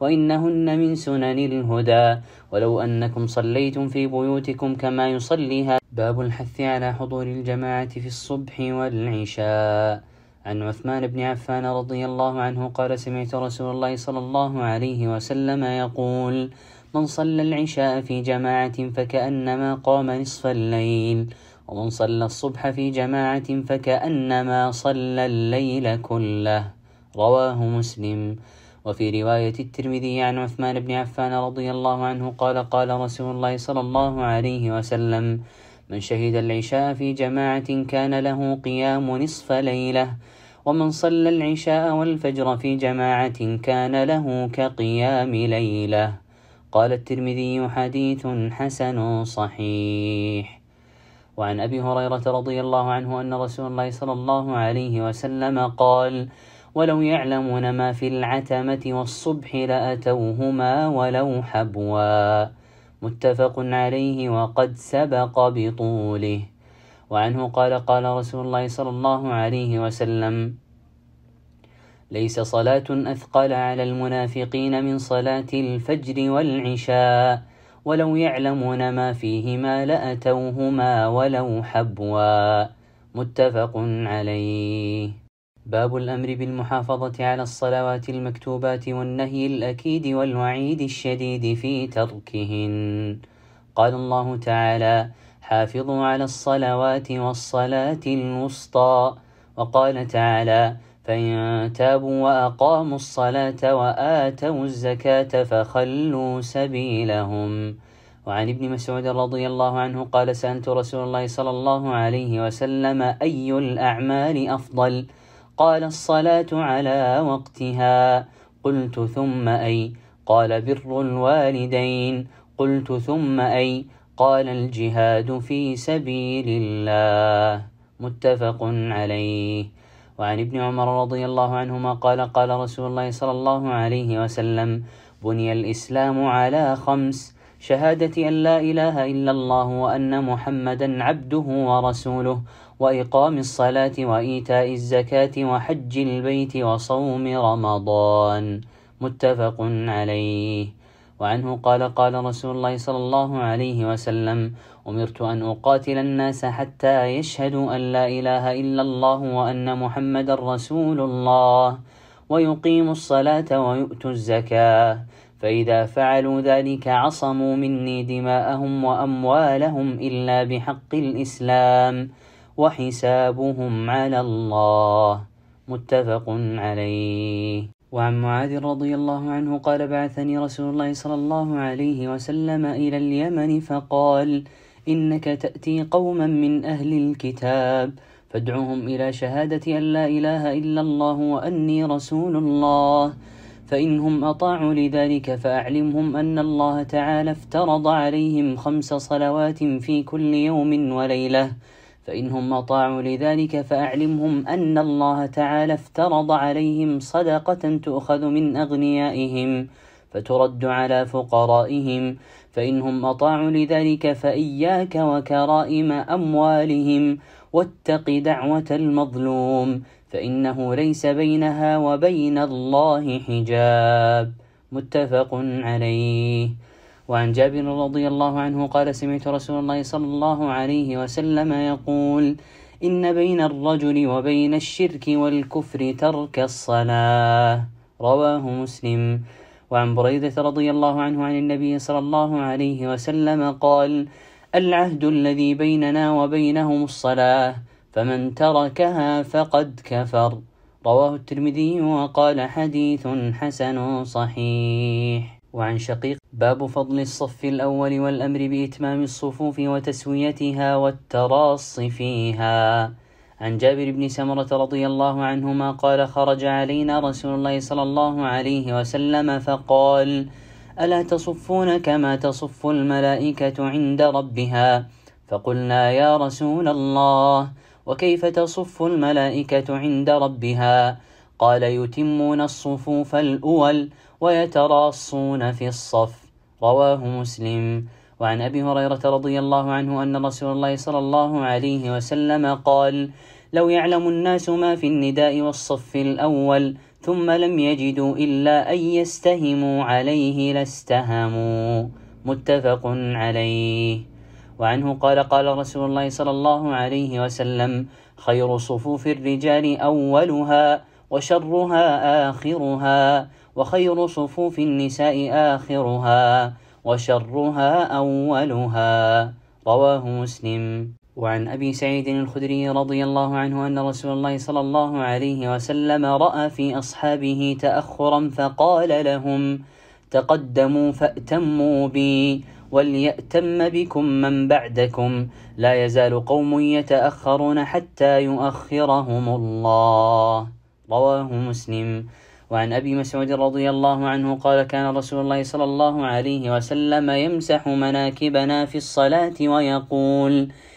وإنهن من سنن الهدى، ولو أنكم صليتم في بيوتكم كما يصليها. باب الحث على حضور الجماعة في الصبح والعشاء. عن عثمان بن عفان رضي الله عنه قال: سمعت رسول الله صلى الله عليه وسلم يقول: من صلى العشاء في جماعة فكأنما قام نصف الليل، ومن صلى الصبح في جماعة فكأنما صلى الليل كله. رواه مسلم. وفي رواية الترمذي عن عثمان بن عفان رضي الله عنه قال: قال رسول الله صلى الله عليه وسلم: من شهد العشاء في جماعة كان له قيام نصف ليلة، ومن صلى العشاء والفجر في جماعة كان له كقيام ليلة. قال الترمذي: حديث حسن صحيح. وعن أبي هريرة رضي الله عنه أن رسول الله صلى الله عليه وسلم قال: ولو يعلمون ما في العتمة والصبح لأتوهما ولو حبوا. متفق عليه وقد سبق بطوله. وعنه قال: قال رسول الله صلى الله عليه وسلم: ليس صلاة أثقل على المنافقين من صلاة الفجر والعشاء، ولو يعلمون ما فيهما لأتوهما ولو حبوا. متفق عليه. باب الأمر بالمحافظة على الصلوات المكتوبات والنهي الأكيد والوعيد الشديد في تركهن. قال الله تعالى: حافظوا على الصلوات والصلاة الوسطى. وقال تعالى: فإن تابوا وأقاموا الصلاة وآتوا الزكاة فخلوا سبيلهم. وعن ابن مسعود رضي الله عنه قال: سألت رسول الله صلى الله عليه وسلم: أي الأعمال أفضل؟ قال: الصلاة على وقتها. قلت: ثم أي؟ قال: بر الوالدين. قلت: ثم أي؟ قال: الجهاد في سبيل الله. متفق عليه. وعن ابن عمر رضي الله عنهما قال: قال رسول الله صلى الله عليه وسلم: بني الإسلام على خمس: شهادة أن لا إله إلا الله وأن محمدا عبده ورسوله، وإقام الصلاة وإيتاء الزكاة وحج البيت وصوم رمضان. متفق عليه. وعنه قال: قال رسول الله صلى الله عليه وسلم: أمرت أن أقاتل الناس حتى يشهدوا أن لا إله إلا الله وأن محمد رسول الله، ويقيموا الصلاة ويؤتوا الزكاة، فإذا فعلوا ذلك عصموا مني دماءهم وأموالهم إلا بحق الإسلام، وحسابهم على الله. متفق عليه. وعن معاذ رضي الله عنه قال: بعثني رسول الله صلى الله عليه وسلم إلى اليمن فقال: إنك تأتي قوما من أهل الكتاب فادعوهم إلى شهادة أن لا إله إلا الله وأني رسول الله، فإنهم أطاعوا لذلك فأعلمهم أن الله تعالى افترض عليهم خمس صلوات في كل يوم وليلة، فإنهم أطاعوا لذلك فأعلمهم أن الله تعالى افترض عليهم صدقة تؤخذ من أغنيائهم فترد على فقرائهم، فإنهم أطاعوا لذلك فإياك وكرائم أموالهم، واتق دعوة المظلوم فإنه ليس بينها وبين الله حجاب. متفق عليه. وعن جابر رضي الله عنه قال: سمعت رسول الله صلى الله عليه وسلم يقول: إن بين الرجل وبين الشرك والكفر ترك الصلاة. رواه مسلم. وعن بريدة رضي الله عنه عن النبي صلى الله عليه وسلم قال: العهد الذي بيننا وبينهم الصلاة، فمن تركها فقد كفر. رواه الترمذي وقال: حديث حسن صحيح. وعن شقيق: باب فضل الصف الأول والأمر بإتمام الصفوف وتسويتها والتراص فيها. عن جابر بن سمرة رضي الله عنهما قال: خرج علينا رسول الله صلى الله عليه وسلم فقال: ألا تصفون كما تصف الملائكة عند ربها؟ فقلنا: يا رسول الله، وكيف تصف الملائكة عند ربها؟ قال: يتمون الصفوف الأول ويتراصون في الصف. رواه مسلم. وعن أبي هريرة رضي الله عنه أن رسول الله صلى الله عليه وسلم قال: لو يعلم الناس ما في النداء والصف الأول ثم لم يجدوا إلا أن يستهموا عليه لاستهموا. متفق عليه. وعنه قال: قال رسول الله صلى الله عليه وسلم: خير صفوف الرجال أولها وشرها آخرها، وخير صفوف النساء آخرها وشرها أولها. رواه مسلم. وعن أبي سعيد الخدري رضي الله عنه أن رسول الله صلى الله عليه وسلم رأى في أصحابه تأخرا فقال لهم: تقدموا فأتموا بي، وليأتم بكم من بعدكم، لا يزال قوم يتأخرون حتى يؤخرهم الله. رواه مسلم. وعن أبي مسعود رضي الله عنه قال: كان رسول الله صلى الله عليه وسلم يمسح مناكبنا في الصلاة ويقول: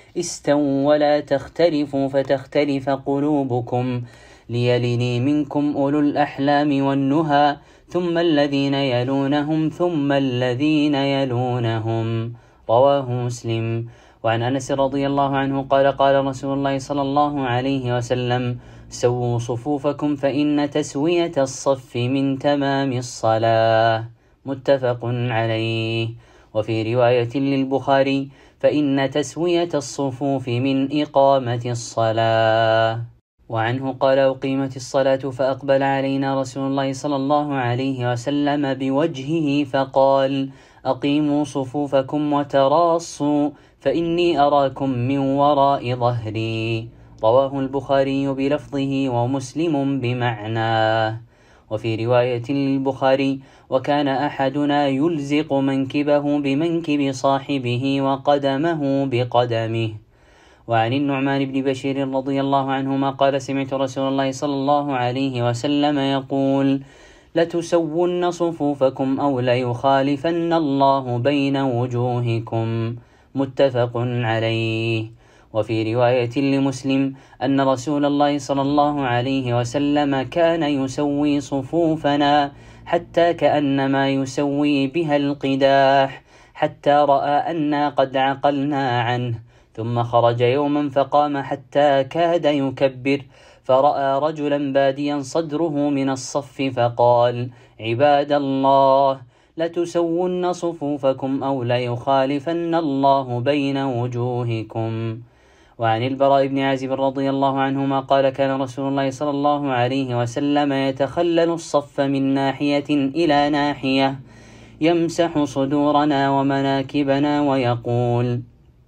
استووا ولا تختلفوا فتختلف قلوبكم ليلني منكم أولو الأحلام والنهى ثم الذين يلونهم ثم الذين يلونهم. رواه مسلم. وعن أنس رضي الله عنه قال قال رسول الله صلى الله عليه وسلم سووا صفوفكم فإن تسوية الصف من تمام الصلاة. متفق عليه. وفي رواية للبخاري فإن تسوية الصفوف من إقامة الصلاة. وعنه قال أقيمت الصلاة فأقبل علينا رسول الله صلى الله عليه وسلم بوجهه فقال أقيموا صفوفكم وتراصوا فإني أراكم من وراء ظهري. رواه البخاري بلفظه ومسلم بمعناه. وفي رواية للبخاري وكان أحدنا يلزق منكبه بمنكب صاحبه وقدمه بقدمه. وعن النعمان بن بشير رضي الله عنهما قال سمعت رسول الله صلى الله عليه وسلم يقول لتسون صفوفكم أو ليخالفن الله بين وجوهكم. متفق عليه. وفي رواية لمسلم أن رسول الله صلى الله عليه وسلم كان يسوي صفوفنا حتى كأنما يسوي بها القداح حتى رأى أنا قد عقلنا عنه ثم خرج يوما فقام حتى كاد يكبر فرأى رجلا باديا صدره من الصف فقال عباد الله لتسون صفوفكم أو ليخالفن الله بين وجوهكم. وعن البراء بن عازب رضي الله عنهما قال كان رسول الله صلى الله عليه وسلم يتخلل الصف من ناحية إلى ناحية يمسح صدورنا ومناكبنا ويقول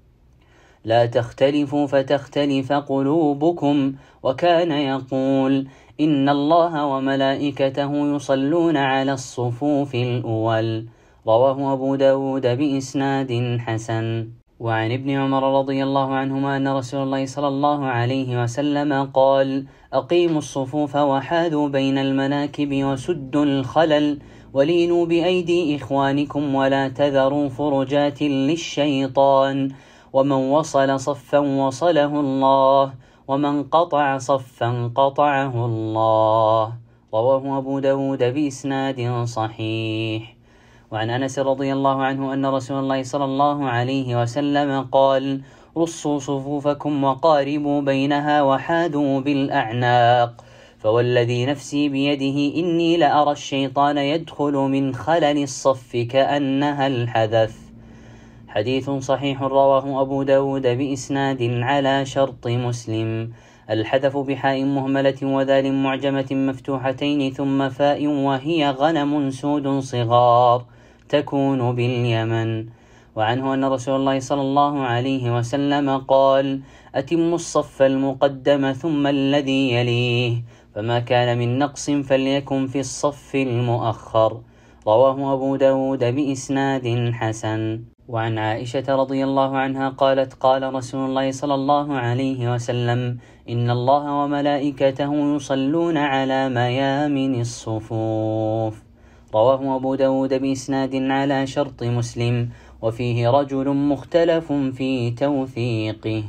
لا تختلفوا فتختلف قلوبكم وكان يقول إن الله وملائكته يصلون على الصفوف الأول. رواه أبو داود بإسناد حسن. وعن ابن عمر رضي الله عنهما أن رسول الله صلى الله عليه وسلم قال أقيموا الصفوف وحاذوا بين المناكب وسدوا الخلل ولينوا بأيدي إخوانكم ولا تذروا فرجات للشيطان ومن وصل صفا وصله الله ومن قطع صفا قطعه الله. رواه أبو داود بإسناد صحيح. وعن أنس رضي الله عنه أن رسول الله صلى الله عليه وسلم قال رصوا صفوفكم وقاربوا بينها وحاذوا بالأعناق فوالذي نفسي بيده إني لأرى الشيطان يدخل من خلل الصف كأنها الحذف. حديث صحيح رواه أبو داود بإسناد على شرط مسلم. الحذف بحاء مهملة وذال معجمة مفتوحتين ثم فاء وهي غنم سود صغار تكون باليمن. وعنه أن رسول الله صلى الله عليه وسلم قال أتموا الصف المقدم ثم الذي يليه فما كان من نقص فليكن في الصف المؤخر. رواه أبو داود بإسناد حسن. وعن عائشة رضي الله عنها قالت قال رسول الله صلى الله عليه وسلم إن الله وملائكته يصلون على ميامن الصفوف. رواه أبو داود بإسناد على شرط مسلم وفيه رجل مختلف في توثيقه.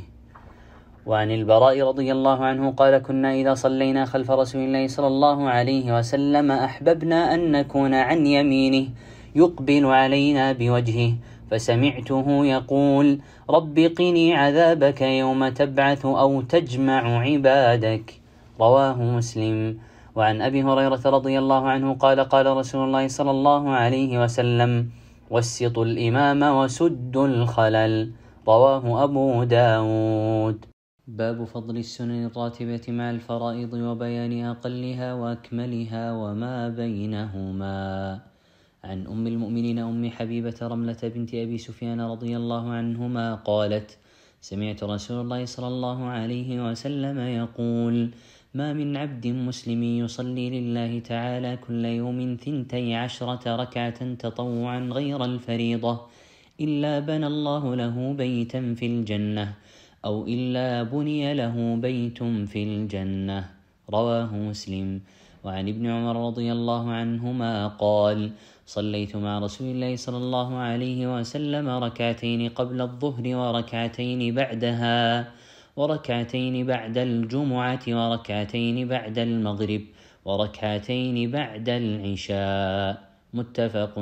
وعن البراء رضي الله عنه قال كنا إذا صلينا خلف رسول الله صلى الله عليه وسلم أحببنا أن نكون عن يمينه يقبل علينا بوجهه فسمعته يقول رب قني عذابك يوم تبعث أو تجمع عبادك. رواه مسلم. وعن أبي هريرة رضي الله عنه قال قال رسول الله صلى الله عليه وسلم وسطوا الإمام وسدوا الخلل. رواه أبو داود. باب فضل السنن الراتبة مع الفرائض وبيان أقلها وأكملها وما بينهما. عن أم المؤمنين أم حبيبة رملة بنت أبي سفيان رضي الله عنهما قالت سمعت رسول الله صلى الله عليه وسلم يقول ما من عبد مسلم يصلي لله تعالى كل يوم ثنتي عشرة ركعة تطوعا غير الفريضة إلا بنى الله له بيتا في الجنة أو إلا بني له بيت في الجنة. رواه مسلم. وعن ابن عمر رضي الله عنهما قال: صليت مع رسول الله صلى الله عليه وسلم ركعتين قبل الظهر وركعتين بعدها، وركعتين بعد الجمعة، وركعتين بعد المغرب، وركعتين بعد العشاء. متفق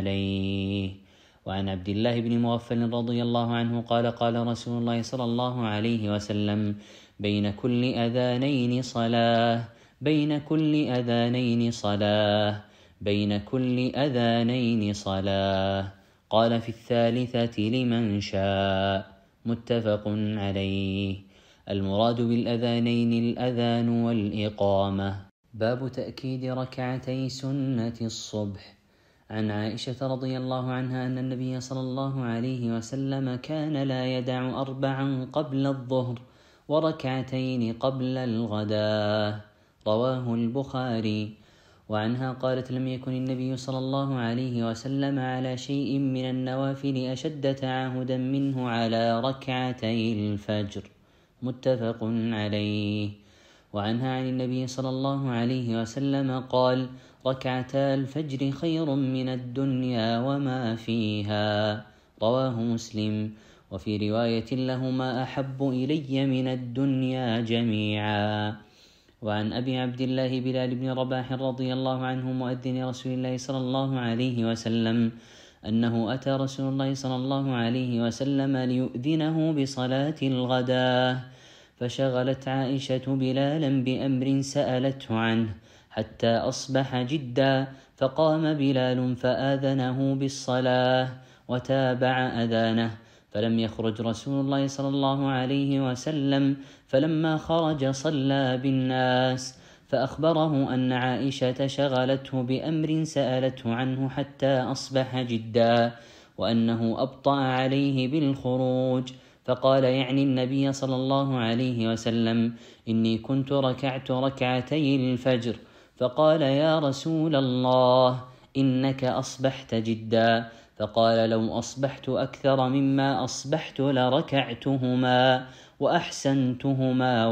عليه. وعن عبد الله بن مغفل رضي الله عنه قال: قال رسول الله صلى الله عليه وسلم: بين كل أذانين صلاة، بين كل أذانين صلاة، بين كل أذانين صلاة. قال: في الثالثة لمن شاء. متفق عليه. المراد بالأذانين الأذان والإقامة. باب تأكيد ركعتي سنة الصبح. عن عائشة رضي الله عنها أن النبي صلى الله عليه وسلم كان لا يدع أربعا قبل الظهر وركعتين قبل الغداء. رواه البخاري. وعنها قالت: لم يكن النبي صلى الله عليه وسلم على شيء من النوافل أشد تعاهدا منه على ركعتي الفجر. متفق عليه. وعنها عن النبي صلى الله عليه وسلم قال: ركعتا الفجر خير من الدنيا وما فيها. رواه مسلم. وفي رواية لهما: أحب إلي من الدنيا جميعا. وعن أبي عبد الله بلال بن رباح رضي الله عنه مؤذن رسول الله صلى الله عليه وسلم أنه أتى رسول الله صلى الله عليه وسلم ليؤذنه بصلاة الغداء، فشغلت عائشة بلالا بأمر سألته عنه حتى أصبح جدا، فقام بلال فآذنه بالصلاة وتابع أذانه، فلم يخرج رسول الله صلى الله عليه وسلم، فلما خرج صلى بالناس، فأخبره أن عائشة شغلته بأمر سألته عنه حتى أصبح جدا، وأنه أبطأ عليه بالخروج، فقال يعني النبي صلى الله عليه وسلم: إني كنت ركعت ركعتي الفجر. فقال: يا رسول الله إنك أصبحت جدا. فقال: لو أصبحت أكثر مما أصبحت لركعتهما وأحسنتهما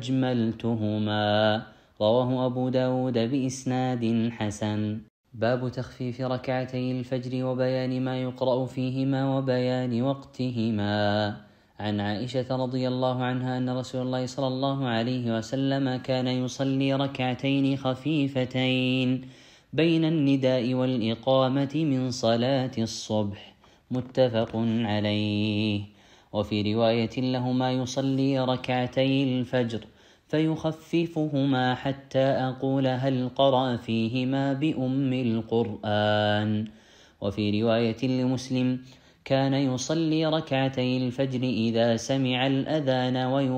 وأجملتهما. رواه أبو داود بإسناد حسن. باب تخفيف ركعتي الفجر وبيان ما يقرأ فيهما وبيان وقتهما. عن عائشة رضي الله عنها أن رسول الله صلى الله عليه وسلم كان يصلي ركعتين خفيفتين بين النداء والإقامة من صلاة الصبح. متفق عليه. وفي رواية لهما: يصلي ركعتي الفجر فيخففهما حتى أقول: هل قرأ فيهما بأم القرآن. وفي رواية لمسلم: كان يصلي ركعتي الفجر إذا سمع الأذان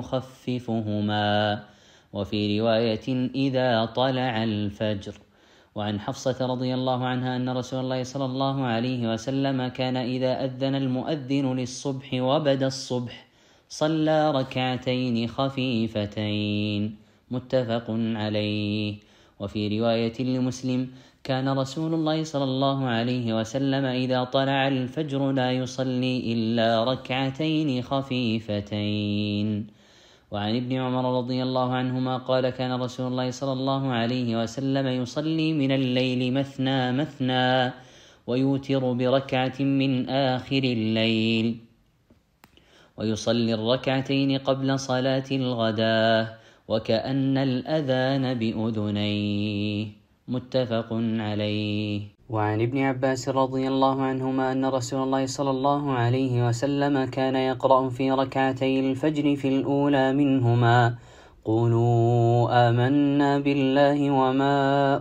ويخففهما. وفي رواية: إذا طلع الفجر. وعن حفصة رضي الله عنها أن رسول الله صلى الله عليه وسلم كان إذا أذن المؤذن للصبح وبدا الصبح صلى ركعتين خفيفتين. متفق عليه. وفي رواية لمسلم: كان رسول الله صلى الله عليه وسلم إذا طلع الفجر لا يصلي إلا ركعتين خفيفتين. وعن ابن عمر رضي الله عنهما قال: كان رسول الله صلى الله عليه وسلم يصلي من الليل مثنى مثنى ويوتر بركعة من آخر الليل، ويصلي الركعتين قبل صلاة الغداء وكأن الأذان بأذنيه. متفق عليه. وعن ابن عباس رضي الله عنهما أن رسول الله صلى الله عليه وسلم كان يقرأ في ركعتي الفجر في الأولى منهما: قولوا آمنا بالله وما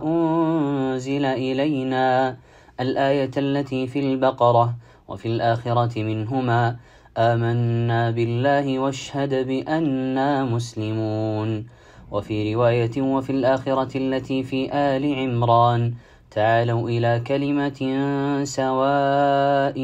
أنزل إلينا، الآية التي في البقرة، وفي الآخرة منهما: آمنا بالله واشهد بأننا مسلمون. وفي رواية: وفي الآخرة التي في آل عمران: تعالوا إلى كلمة سواء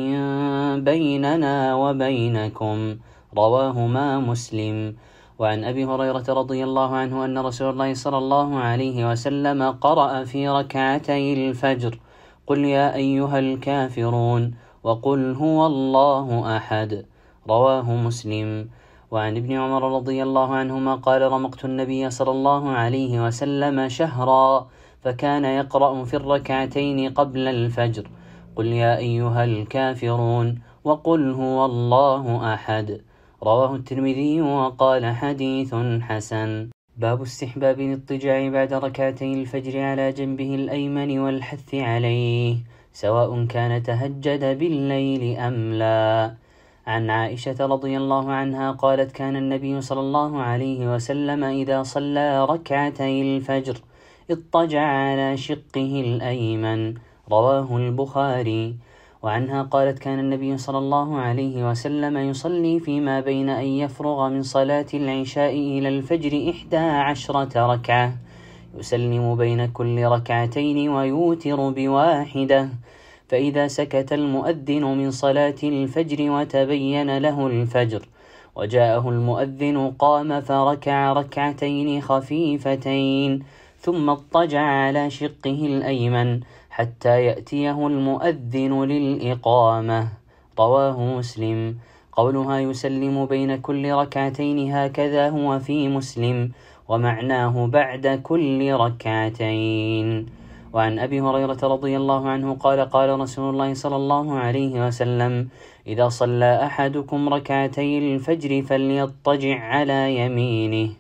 بيننا وبينكم. رواهما مسلم. وعن أبي هريرة رضي الله عنه أن رسول الله صلى الله عليه وسلم قرأ في ركعتي الفجر: قل يا أيها الكافرون وقل هو الله أحد. رواه مسلم. وعن ابن عمر رضي الله عنهما قال رمقت النبي صلى الله عليه وسلم شهرا فكان يقرأ في الركعتين قبل الفجر قل يا أيها الكافرون وقل هو الله أحد. رواه الترمذي وقال حديث حسن. باب استحباب الاضطجاع بعد ركعتي الفجر على جنبه الأيمن والحث عليه سواء كان تهجد بالليل أم لا. عن عائشة رضي الله عنها قالت كان النبي صلى الله عليه وسلم إذا صلى ركعتي الفجر اضطجع على شقه الأيمن. رواه البخاري. وعنها قالت كان النبي صلى الله عليه وسلم يصلي فيما بين أن يفرغ من صلاة العشاء إلى الفجر إحدى عشرة ركعة يسلم بين كل ركعتين ويوتر بواحدة، فإذا سكت المؤذن من صلاة الفجر وتبين له الفجر وجاءه المؤذن قام فركع ركعتين خفيفتين ثم اضطجع على شقه الأيمن حتى يأتيه المؤذن للإقامة. رواه مسلم. قولها يسلم بين كل ركعتين هكذا هو في مسلم ومعناه بعد كل ركعتين. وعن أبي هريرة رضي الله عنه قال قال رسول الله صلى الله عليه وسلم إذا صلى أحدكم ركعتي الفجر فليضطجع على يمينه.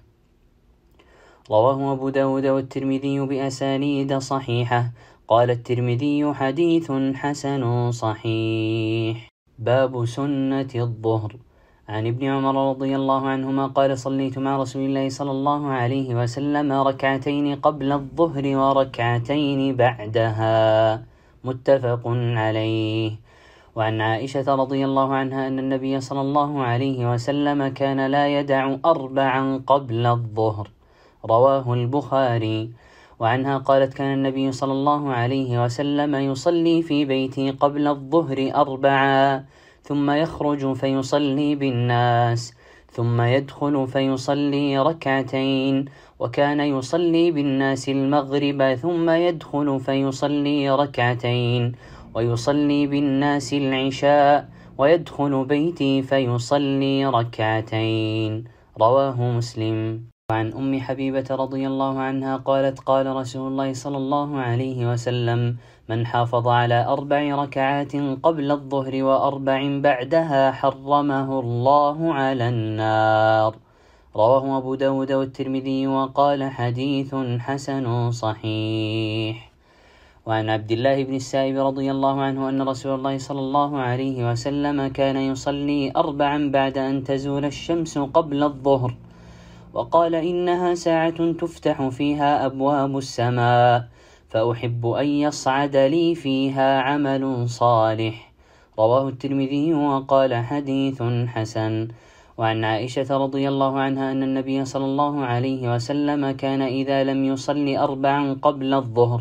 رواه أبو داود والترمذي بأسانيد صحيحة. قال الترمذي حديث حسن صحيح. باب سنة الظهر. عن ابن عمر رضي الله عنهما قال صليت مع رسول الله صلى الله عليه وسلم ركعتين قبل الظهر وركعتين بعدها متفق عليه. وعن عائشة رضي الله عنها أن النبي صلى الله عليه وسلم كان لا يدع أربعا قبل الظهر. رواه البخاري. وعنها قالت كان النبي صلى الله عليه وسلم يصلي في بيتي قبل الظهر أربعا ثم يخرج فيصلي بالناس ثم يدخل فيصلي ركعتين، وكان يصلي بالناس المغرب ثم يدخل فيصلي ركعتين ويصلي بالناس العشاء ويدخل بيتي فيصلي ركعتين. رواه مسلم. وعن أم حبيبة رضي الله عنها قالت قال رسول الله صلى الله عليه وسلم من حافظ على أربع ركعات قبل الظهر وأربع بعدها حرمه الله على النار. رواه أبو داود والترمذي وقال حديث حسن صحيح. وعن عبد الله بن السائب رضي الله عنه أن رسول الله صلى الله عليه وسلم كان يصلي أربعا بعد أن تزول الشمس قبل الظهر وقال إنها ساعة تفتح فيها أبواب السماء فأحب أن يصعد لي فيها عمل صالح. رواه الترمذي وقال حديث حسن. وعن عائشة رضي الله عنها أن النبي صلى الله عليه وسلم كان إذا لم يصل أربعا قبل الظهر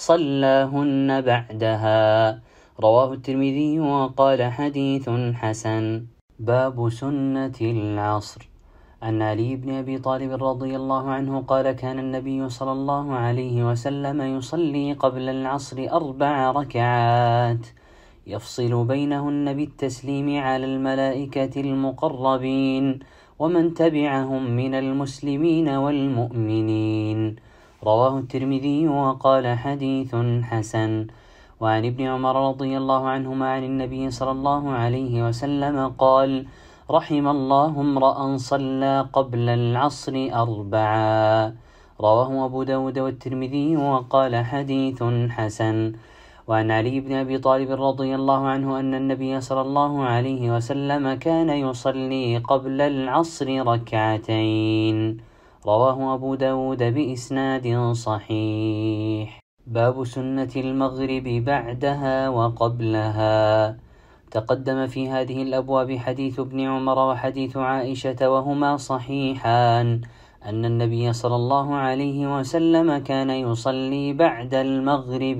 صلاهن بعدها. رواه الترمذي وقال حديث حسن. باب سنة العصر. عن علي بن أبي طالب رضي الله عنه قال كان النبي صلى الله عليه وسلم يصلي قبل العصر أربع ركعات يفصل بينهن بالتسليم على الملائكة المقربين ومن تبعهم من المسلمين والمؤمنين. رواه الترمذي وقال حديث حسن. وعن ابن عمر رضي الله عنهما عن النبي صلى الله عليه وسلم قال رحم الله امرأ صلى قبل العصر أربعا. رواه أبو داود والترمذي وقال حديث حسن. وعن علي بن أبي طالب رضي الله عنه أن النبي صلى الله عليه وسلم كان يصلي قبل العصر ركعتين. رواه أبو داود بإسناد صحيح. باب سنة المغرب بعدها وقبلها. تقدم في هذه الأبواب حديث ابن عمر وحديث عائشة وهما صحيحان أن النبي صلى الله عليه وسلم كان يصلي بعد المغرب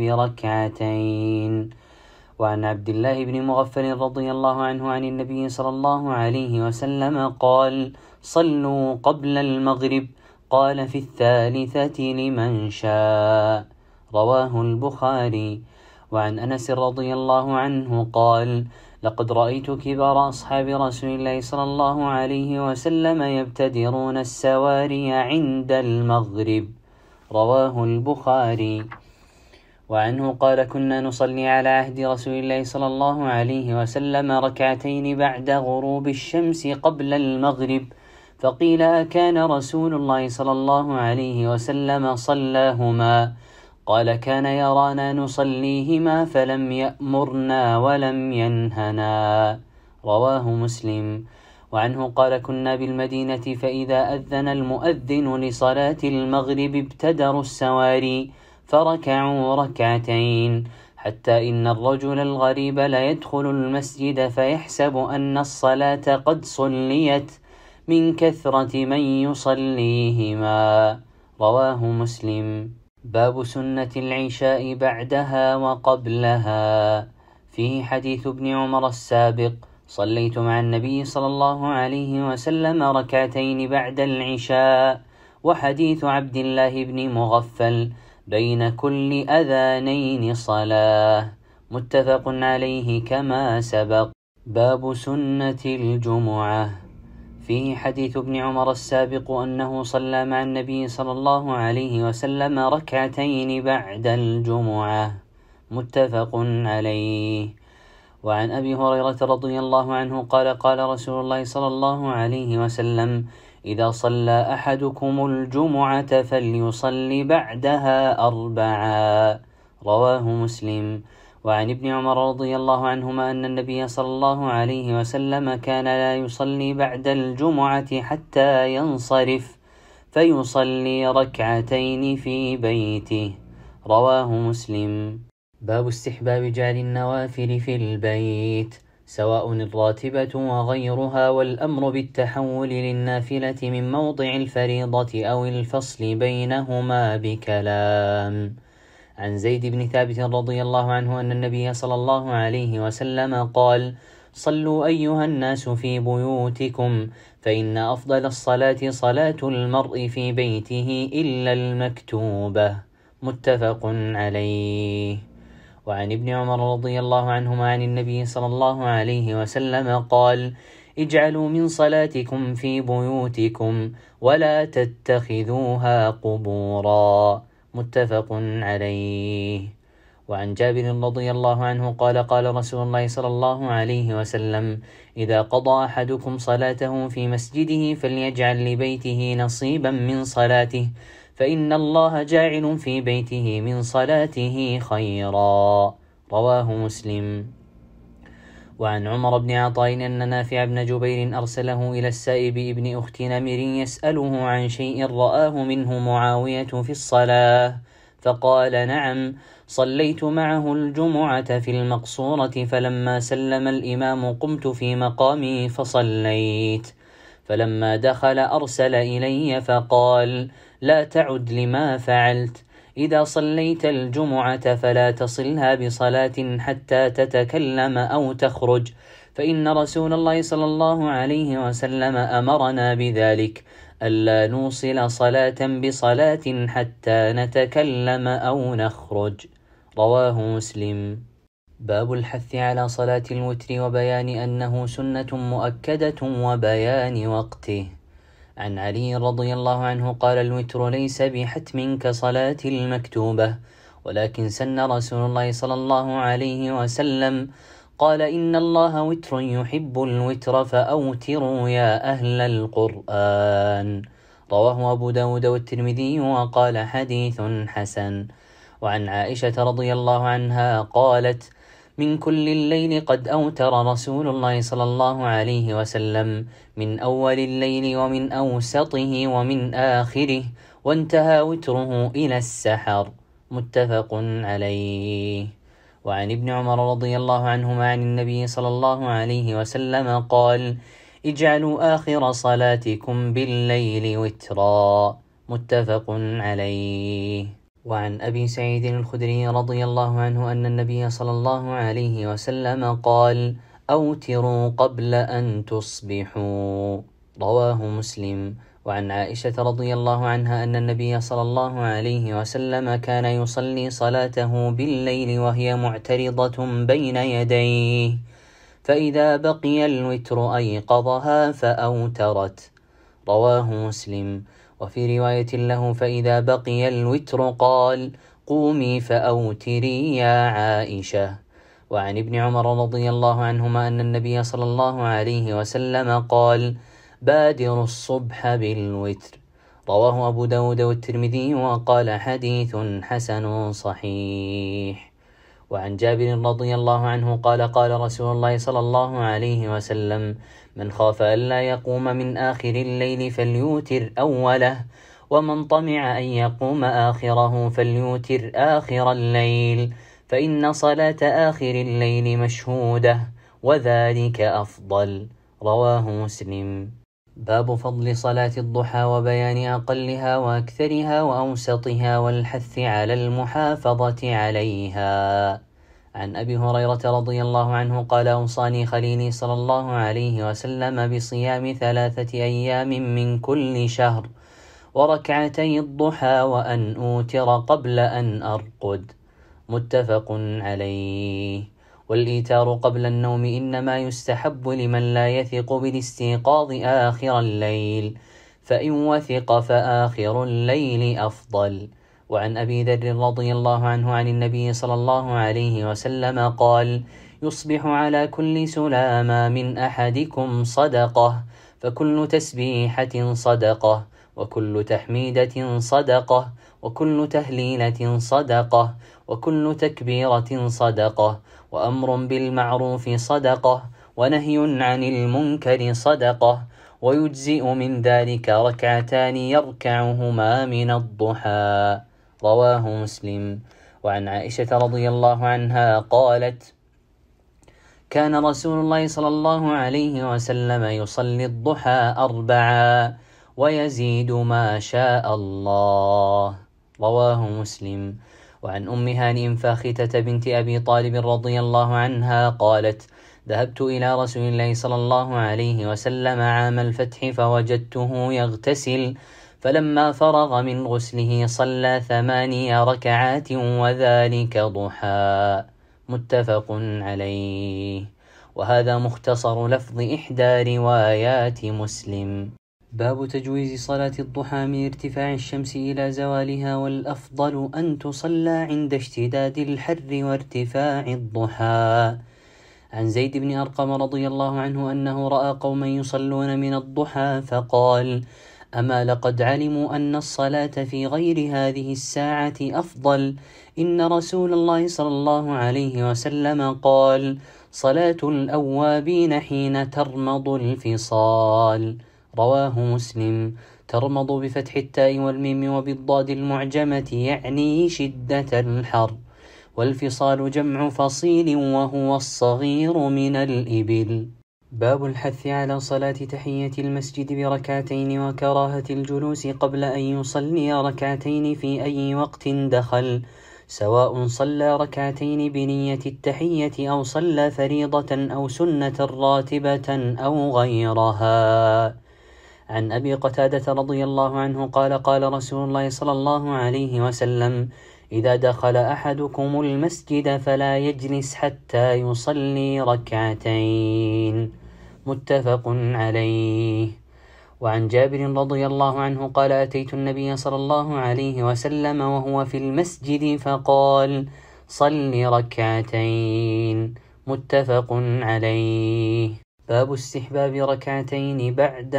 ركعتين. وعن عبد الله بن مغفل رضي الله عنه عن النبي صلى الله عليه وسلم قال صلوا قبل المغرب قال في الثالثة لمن شاء. رواه البخاري. وعن أنس رضي الله عنه قال لقد رأيت كبار أصحاب رسول الله صلى الله عليه وسلم يبتدرون السواري عند المغرب. رواه البخاري. وعنه قال: كنا نصلي على عهد رسول الله صلى الله عليه وسلم ركعتين بعد غروب الشمس قبل المغرب، فقيل: أكان رسول الله صلى الله عليه وسلم صلاهما؟ قال: كان يرانا نصليهما فلم يأمرنا ولم ينهنا. رواه مسلم. وعنه قال: كنا بالمدينة فإذا أذن المؤذن لصلاة المغرب ابتدروا السواري فركعوا ركعتين، حتى إن الرجل الغريب لا يدخل المسجد فيحسب أن الصلاة قد صليت من كثرة من يصليهما. رواه مسلم. باب سنة العشاء بعدها وقبلها. فيه حديث ابن عمر السابق: صليت مع النبي صلى الله عليه وسلم ركعتين بعد العشاء. وحديث عبد الله بن مغفل: بين كل أذانين صلاة. متفق عليه كما سبق. باب سنة الجمعة. فيه حديث ابن عمر السابق أنه صلى مع النبي صلى الله عليه وسلم ركعتين بعد الجمعة. متفق عليه. وعن أبي هريرة رضي الله عنه قال: قال رسول الله صلى الله عليه وسلم: إذا صلى أحدكم الجمعة فليصلي بعدها أربعا. رواه مسلم. وعن ابن عمر رضي الله عنهما أن النبي صلى الله عليه وسلم كان لا يصلي بعد الجمعة حتى ينصرف فيصلي ركعتين في بيته. رواه مسلم. باب استحباب جعل النوافل في البيت سواء الراتبة وغيرها، والأمر بالتحول للنافلة من موضع الفريضة أو الفصل بينهما بكلام. عن زيد بن ثابت رضي الله عنه أن النبي صلى الله عليه وسلم قال: صلوا أيها الناس في بيوتكم، فإن أفضل الصلاة صلاة المرء في بيته إلا المكتوبة. متفق عليه. وعن ابن عمر رضي الله عنهما عن النبي صلى الله عليه وسلم قال: اجعلوا من صلاتكم في بيوتكم ولا تتخذوها قبورا. متفق عليه. وعن جابر رضي الله عنه قال: قال رسول الله صلى الله عليه وسلم: إذا قضى أحدكم صلاته في مسجده فليجعل لبيته نصيبا من صلاته، فإن الله جاعل في بيته من صلاته خيرا. رواه مسلم. وعن عمر بن عطاء أن نافع بن جبير أرسله إلى السائب ابن أخت نمر يسأله عن شيء رآه منه معاوية في الصلاة، فقال: نعم، صليت معه الجمعة في المقصورة، فلما سلم الإمام قمت في مقامي فصليت، فلما دخل أرسل إلي فقال: لا تعد لما فعلت، إذا صليت الجمعة فلا تصلها بصلاة حتى تتكلم أو تخرج، فإن رسول الله صلى الله عليه وسلم أمرنا بذلك، ألا نوصل صلاة بصلاة حتى نتكلم أو نخرج. رواه مسلم. باب الحث على صلاة الوتر وبيان أنه سنة مؤكدة وبيان وقته. عن علي رضي الله عنه قال: الوتر ليس بحتم كصلاة المكتوبة، ولكن سن رسول الله صلى الله عليه وسلم قال: إن الله وتر يحب الوتر فأوتروا يا أهل القرآن. رواه أبو داود والترمذي وقال: حديث حسن. وعن عائشة رضي الله عنها قالت: من كل الليل قد أوتر رسول الله صلى الله عليه وسلم، من أول الليل ومن أوسطه ومن آخره، وانتهى وتره إلى السحر. متفق عليه. وعن ابن عمر رضي الله عنهما عن النبي صلى الله عليه وسلم قال: اجعلوا آخر صلاتكم بالليل وترا. متفق عليه. وعن أبي سعيد الخدري رضي الله عنه أن النبي صلى الله عليه وسلم قال: أوتروا قبل أن تصبحوا. رواه مسلم. وعن عائشة رضي الله عنها أن النبي صلى الله عليه وسلم كان يصلي صلاته بالليل وهي معترضة بين يديه، فإذا بقي الوتر أيقظها فأوترت. رواه مسلم. وفي رواية له: فإذا بقي الوتر قال: قومي فأوتري يا عائشة. وعن ابن عمر رضي الله عنهما أن النبي صلى الله عليه وسلم قال: بادروا الصبح بالوتر. رواه أبو داود والترمذي وقال: حديث حسن صحيح. وعن جابر رضي الله عنه قال: قال رسول الله صلى الله عليه وسلم: من خاف ألا يقوم من آخر الليل فليوتر أوله، ومن طمع أن يقوم آخره فليوتر آخر الليل، فإن صلاة آخر الليل مشهودة وذلك أفضل. رواه مسلم. باب فضل صلاة الضحى وبيان أقلها وأكثرها وأوسطها والحث على المحافظة عليها. عن أبي هريرة رضي الله عنه قال: أوصاني خليلي صلى الله عليه وسلم بصيام ثلاثة أيام من كل شهر وركعتي الضحى وأن أوتر قبل أن أرقد. متفق عليه. والإيتار قبل النوم إنما يستحب لمن لا يثق بالاستيقاظ آخر الليل، فإن وثق فآخر الليل أفضل. وعن أبي ذر رضي الله عنه عن النبي صلى الله عليه وسلم قال: يصبح على كل سلامة من أحدكم صدقة، فكل تسبيحة صدقة، وكل تحميدة صدقة، وكل تهليلة صدقة، وكل تكبيرة صدقة، وأمر بالمعروف صدقة، ونهي عن المنكر صدقة، ويجزئ من ذلك ركعتان يركعهما من الضحى. رواه مسلم. وعن عائشة رضي الله عنها قالت: كان رسول الله صلى الله عليه وسلم يصلي الضحى أربعا ويزيد ما شاء الله. رواه مسلم. وعن أم هانئ فاختة بنت أبي طالب رضي الله عنها قالت: ذهبت إلى رسول الله صلى الله عليه وسلم عام الفتح فوجدته يغتسل، فلما فرغ من غسله صلى ثماني ركعات وذلك ضحى. متفق عليه. وهذا مختصر لفظ إحدى روايات مسلم. باب تجويز صلاة الضحى من ارتفاع الشمس إلى زوالها، والأفضل أن تصلى عند اشتداد الحر وارتفاع الضحى. عن زيد بن أرقم رضي الله عنه أنه رأى قوما يصلون من الضحى فقال: أما لقد علموا أن الصلاة في غير هذه الساعة أفضل، إن رسول الله صلى الله عليه وسلم قال: صلاة الأوابين حين ترمض الفصال. رواه مسلم. ترمض بفتح التاء والميم وبالضاد المعجمة يعني شدة الحر، والفصال جمع فصيل وهو الصغير من الإبل. باب الحث على صلاة تحية المسجد بركعتين وكراهة الجلوس قبل أن يصلي ركعتين في أي وقت دخل، سواء صلى ركعتين بنية التحية أو صلى فريضة أو سنة راتبة أو غيرها. عن أبي قتادة رضي الله عنه قال: قال رسول الله صلى الله عليه وسلم: إذا دخل أحدكم المسجد فلا يجلس حتى يصلي ركعتين. متفق عليه. وعن جابر رضي الله عنه قال: أتيت النبي صلى الله عليه وسلم وهو في المسجد فقال: صل ركعتين. متفق عليه. باب استحباب ركعتين بعد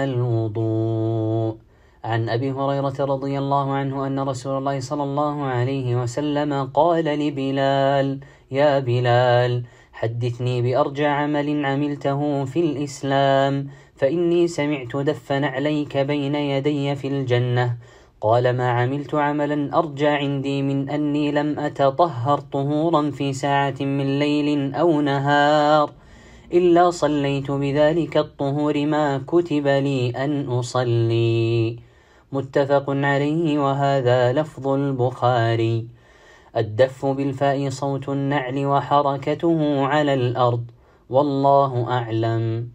الوضوء. عن أبي هريرة رضي الله عنه أن رسول الله صلى الله عليه وسلم قال لبلال: يا بلال، حدثني بأرجى عمل عملته في الإسلام، فإني سمعت دفا عليك بين يدي في الجنة. قال: ما عملت عملا أرجى عندي من أني لم أتطهر طهورا في ساعة من ليل أو نهار إلا صليت بذلك الطهور ما كتب لي أن أصلي. متفق عليه. وهذا لفظ البخاري. الدف بالفاء صوت النعل وحركته على الأرض، والله أعلم.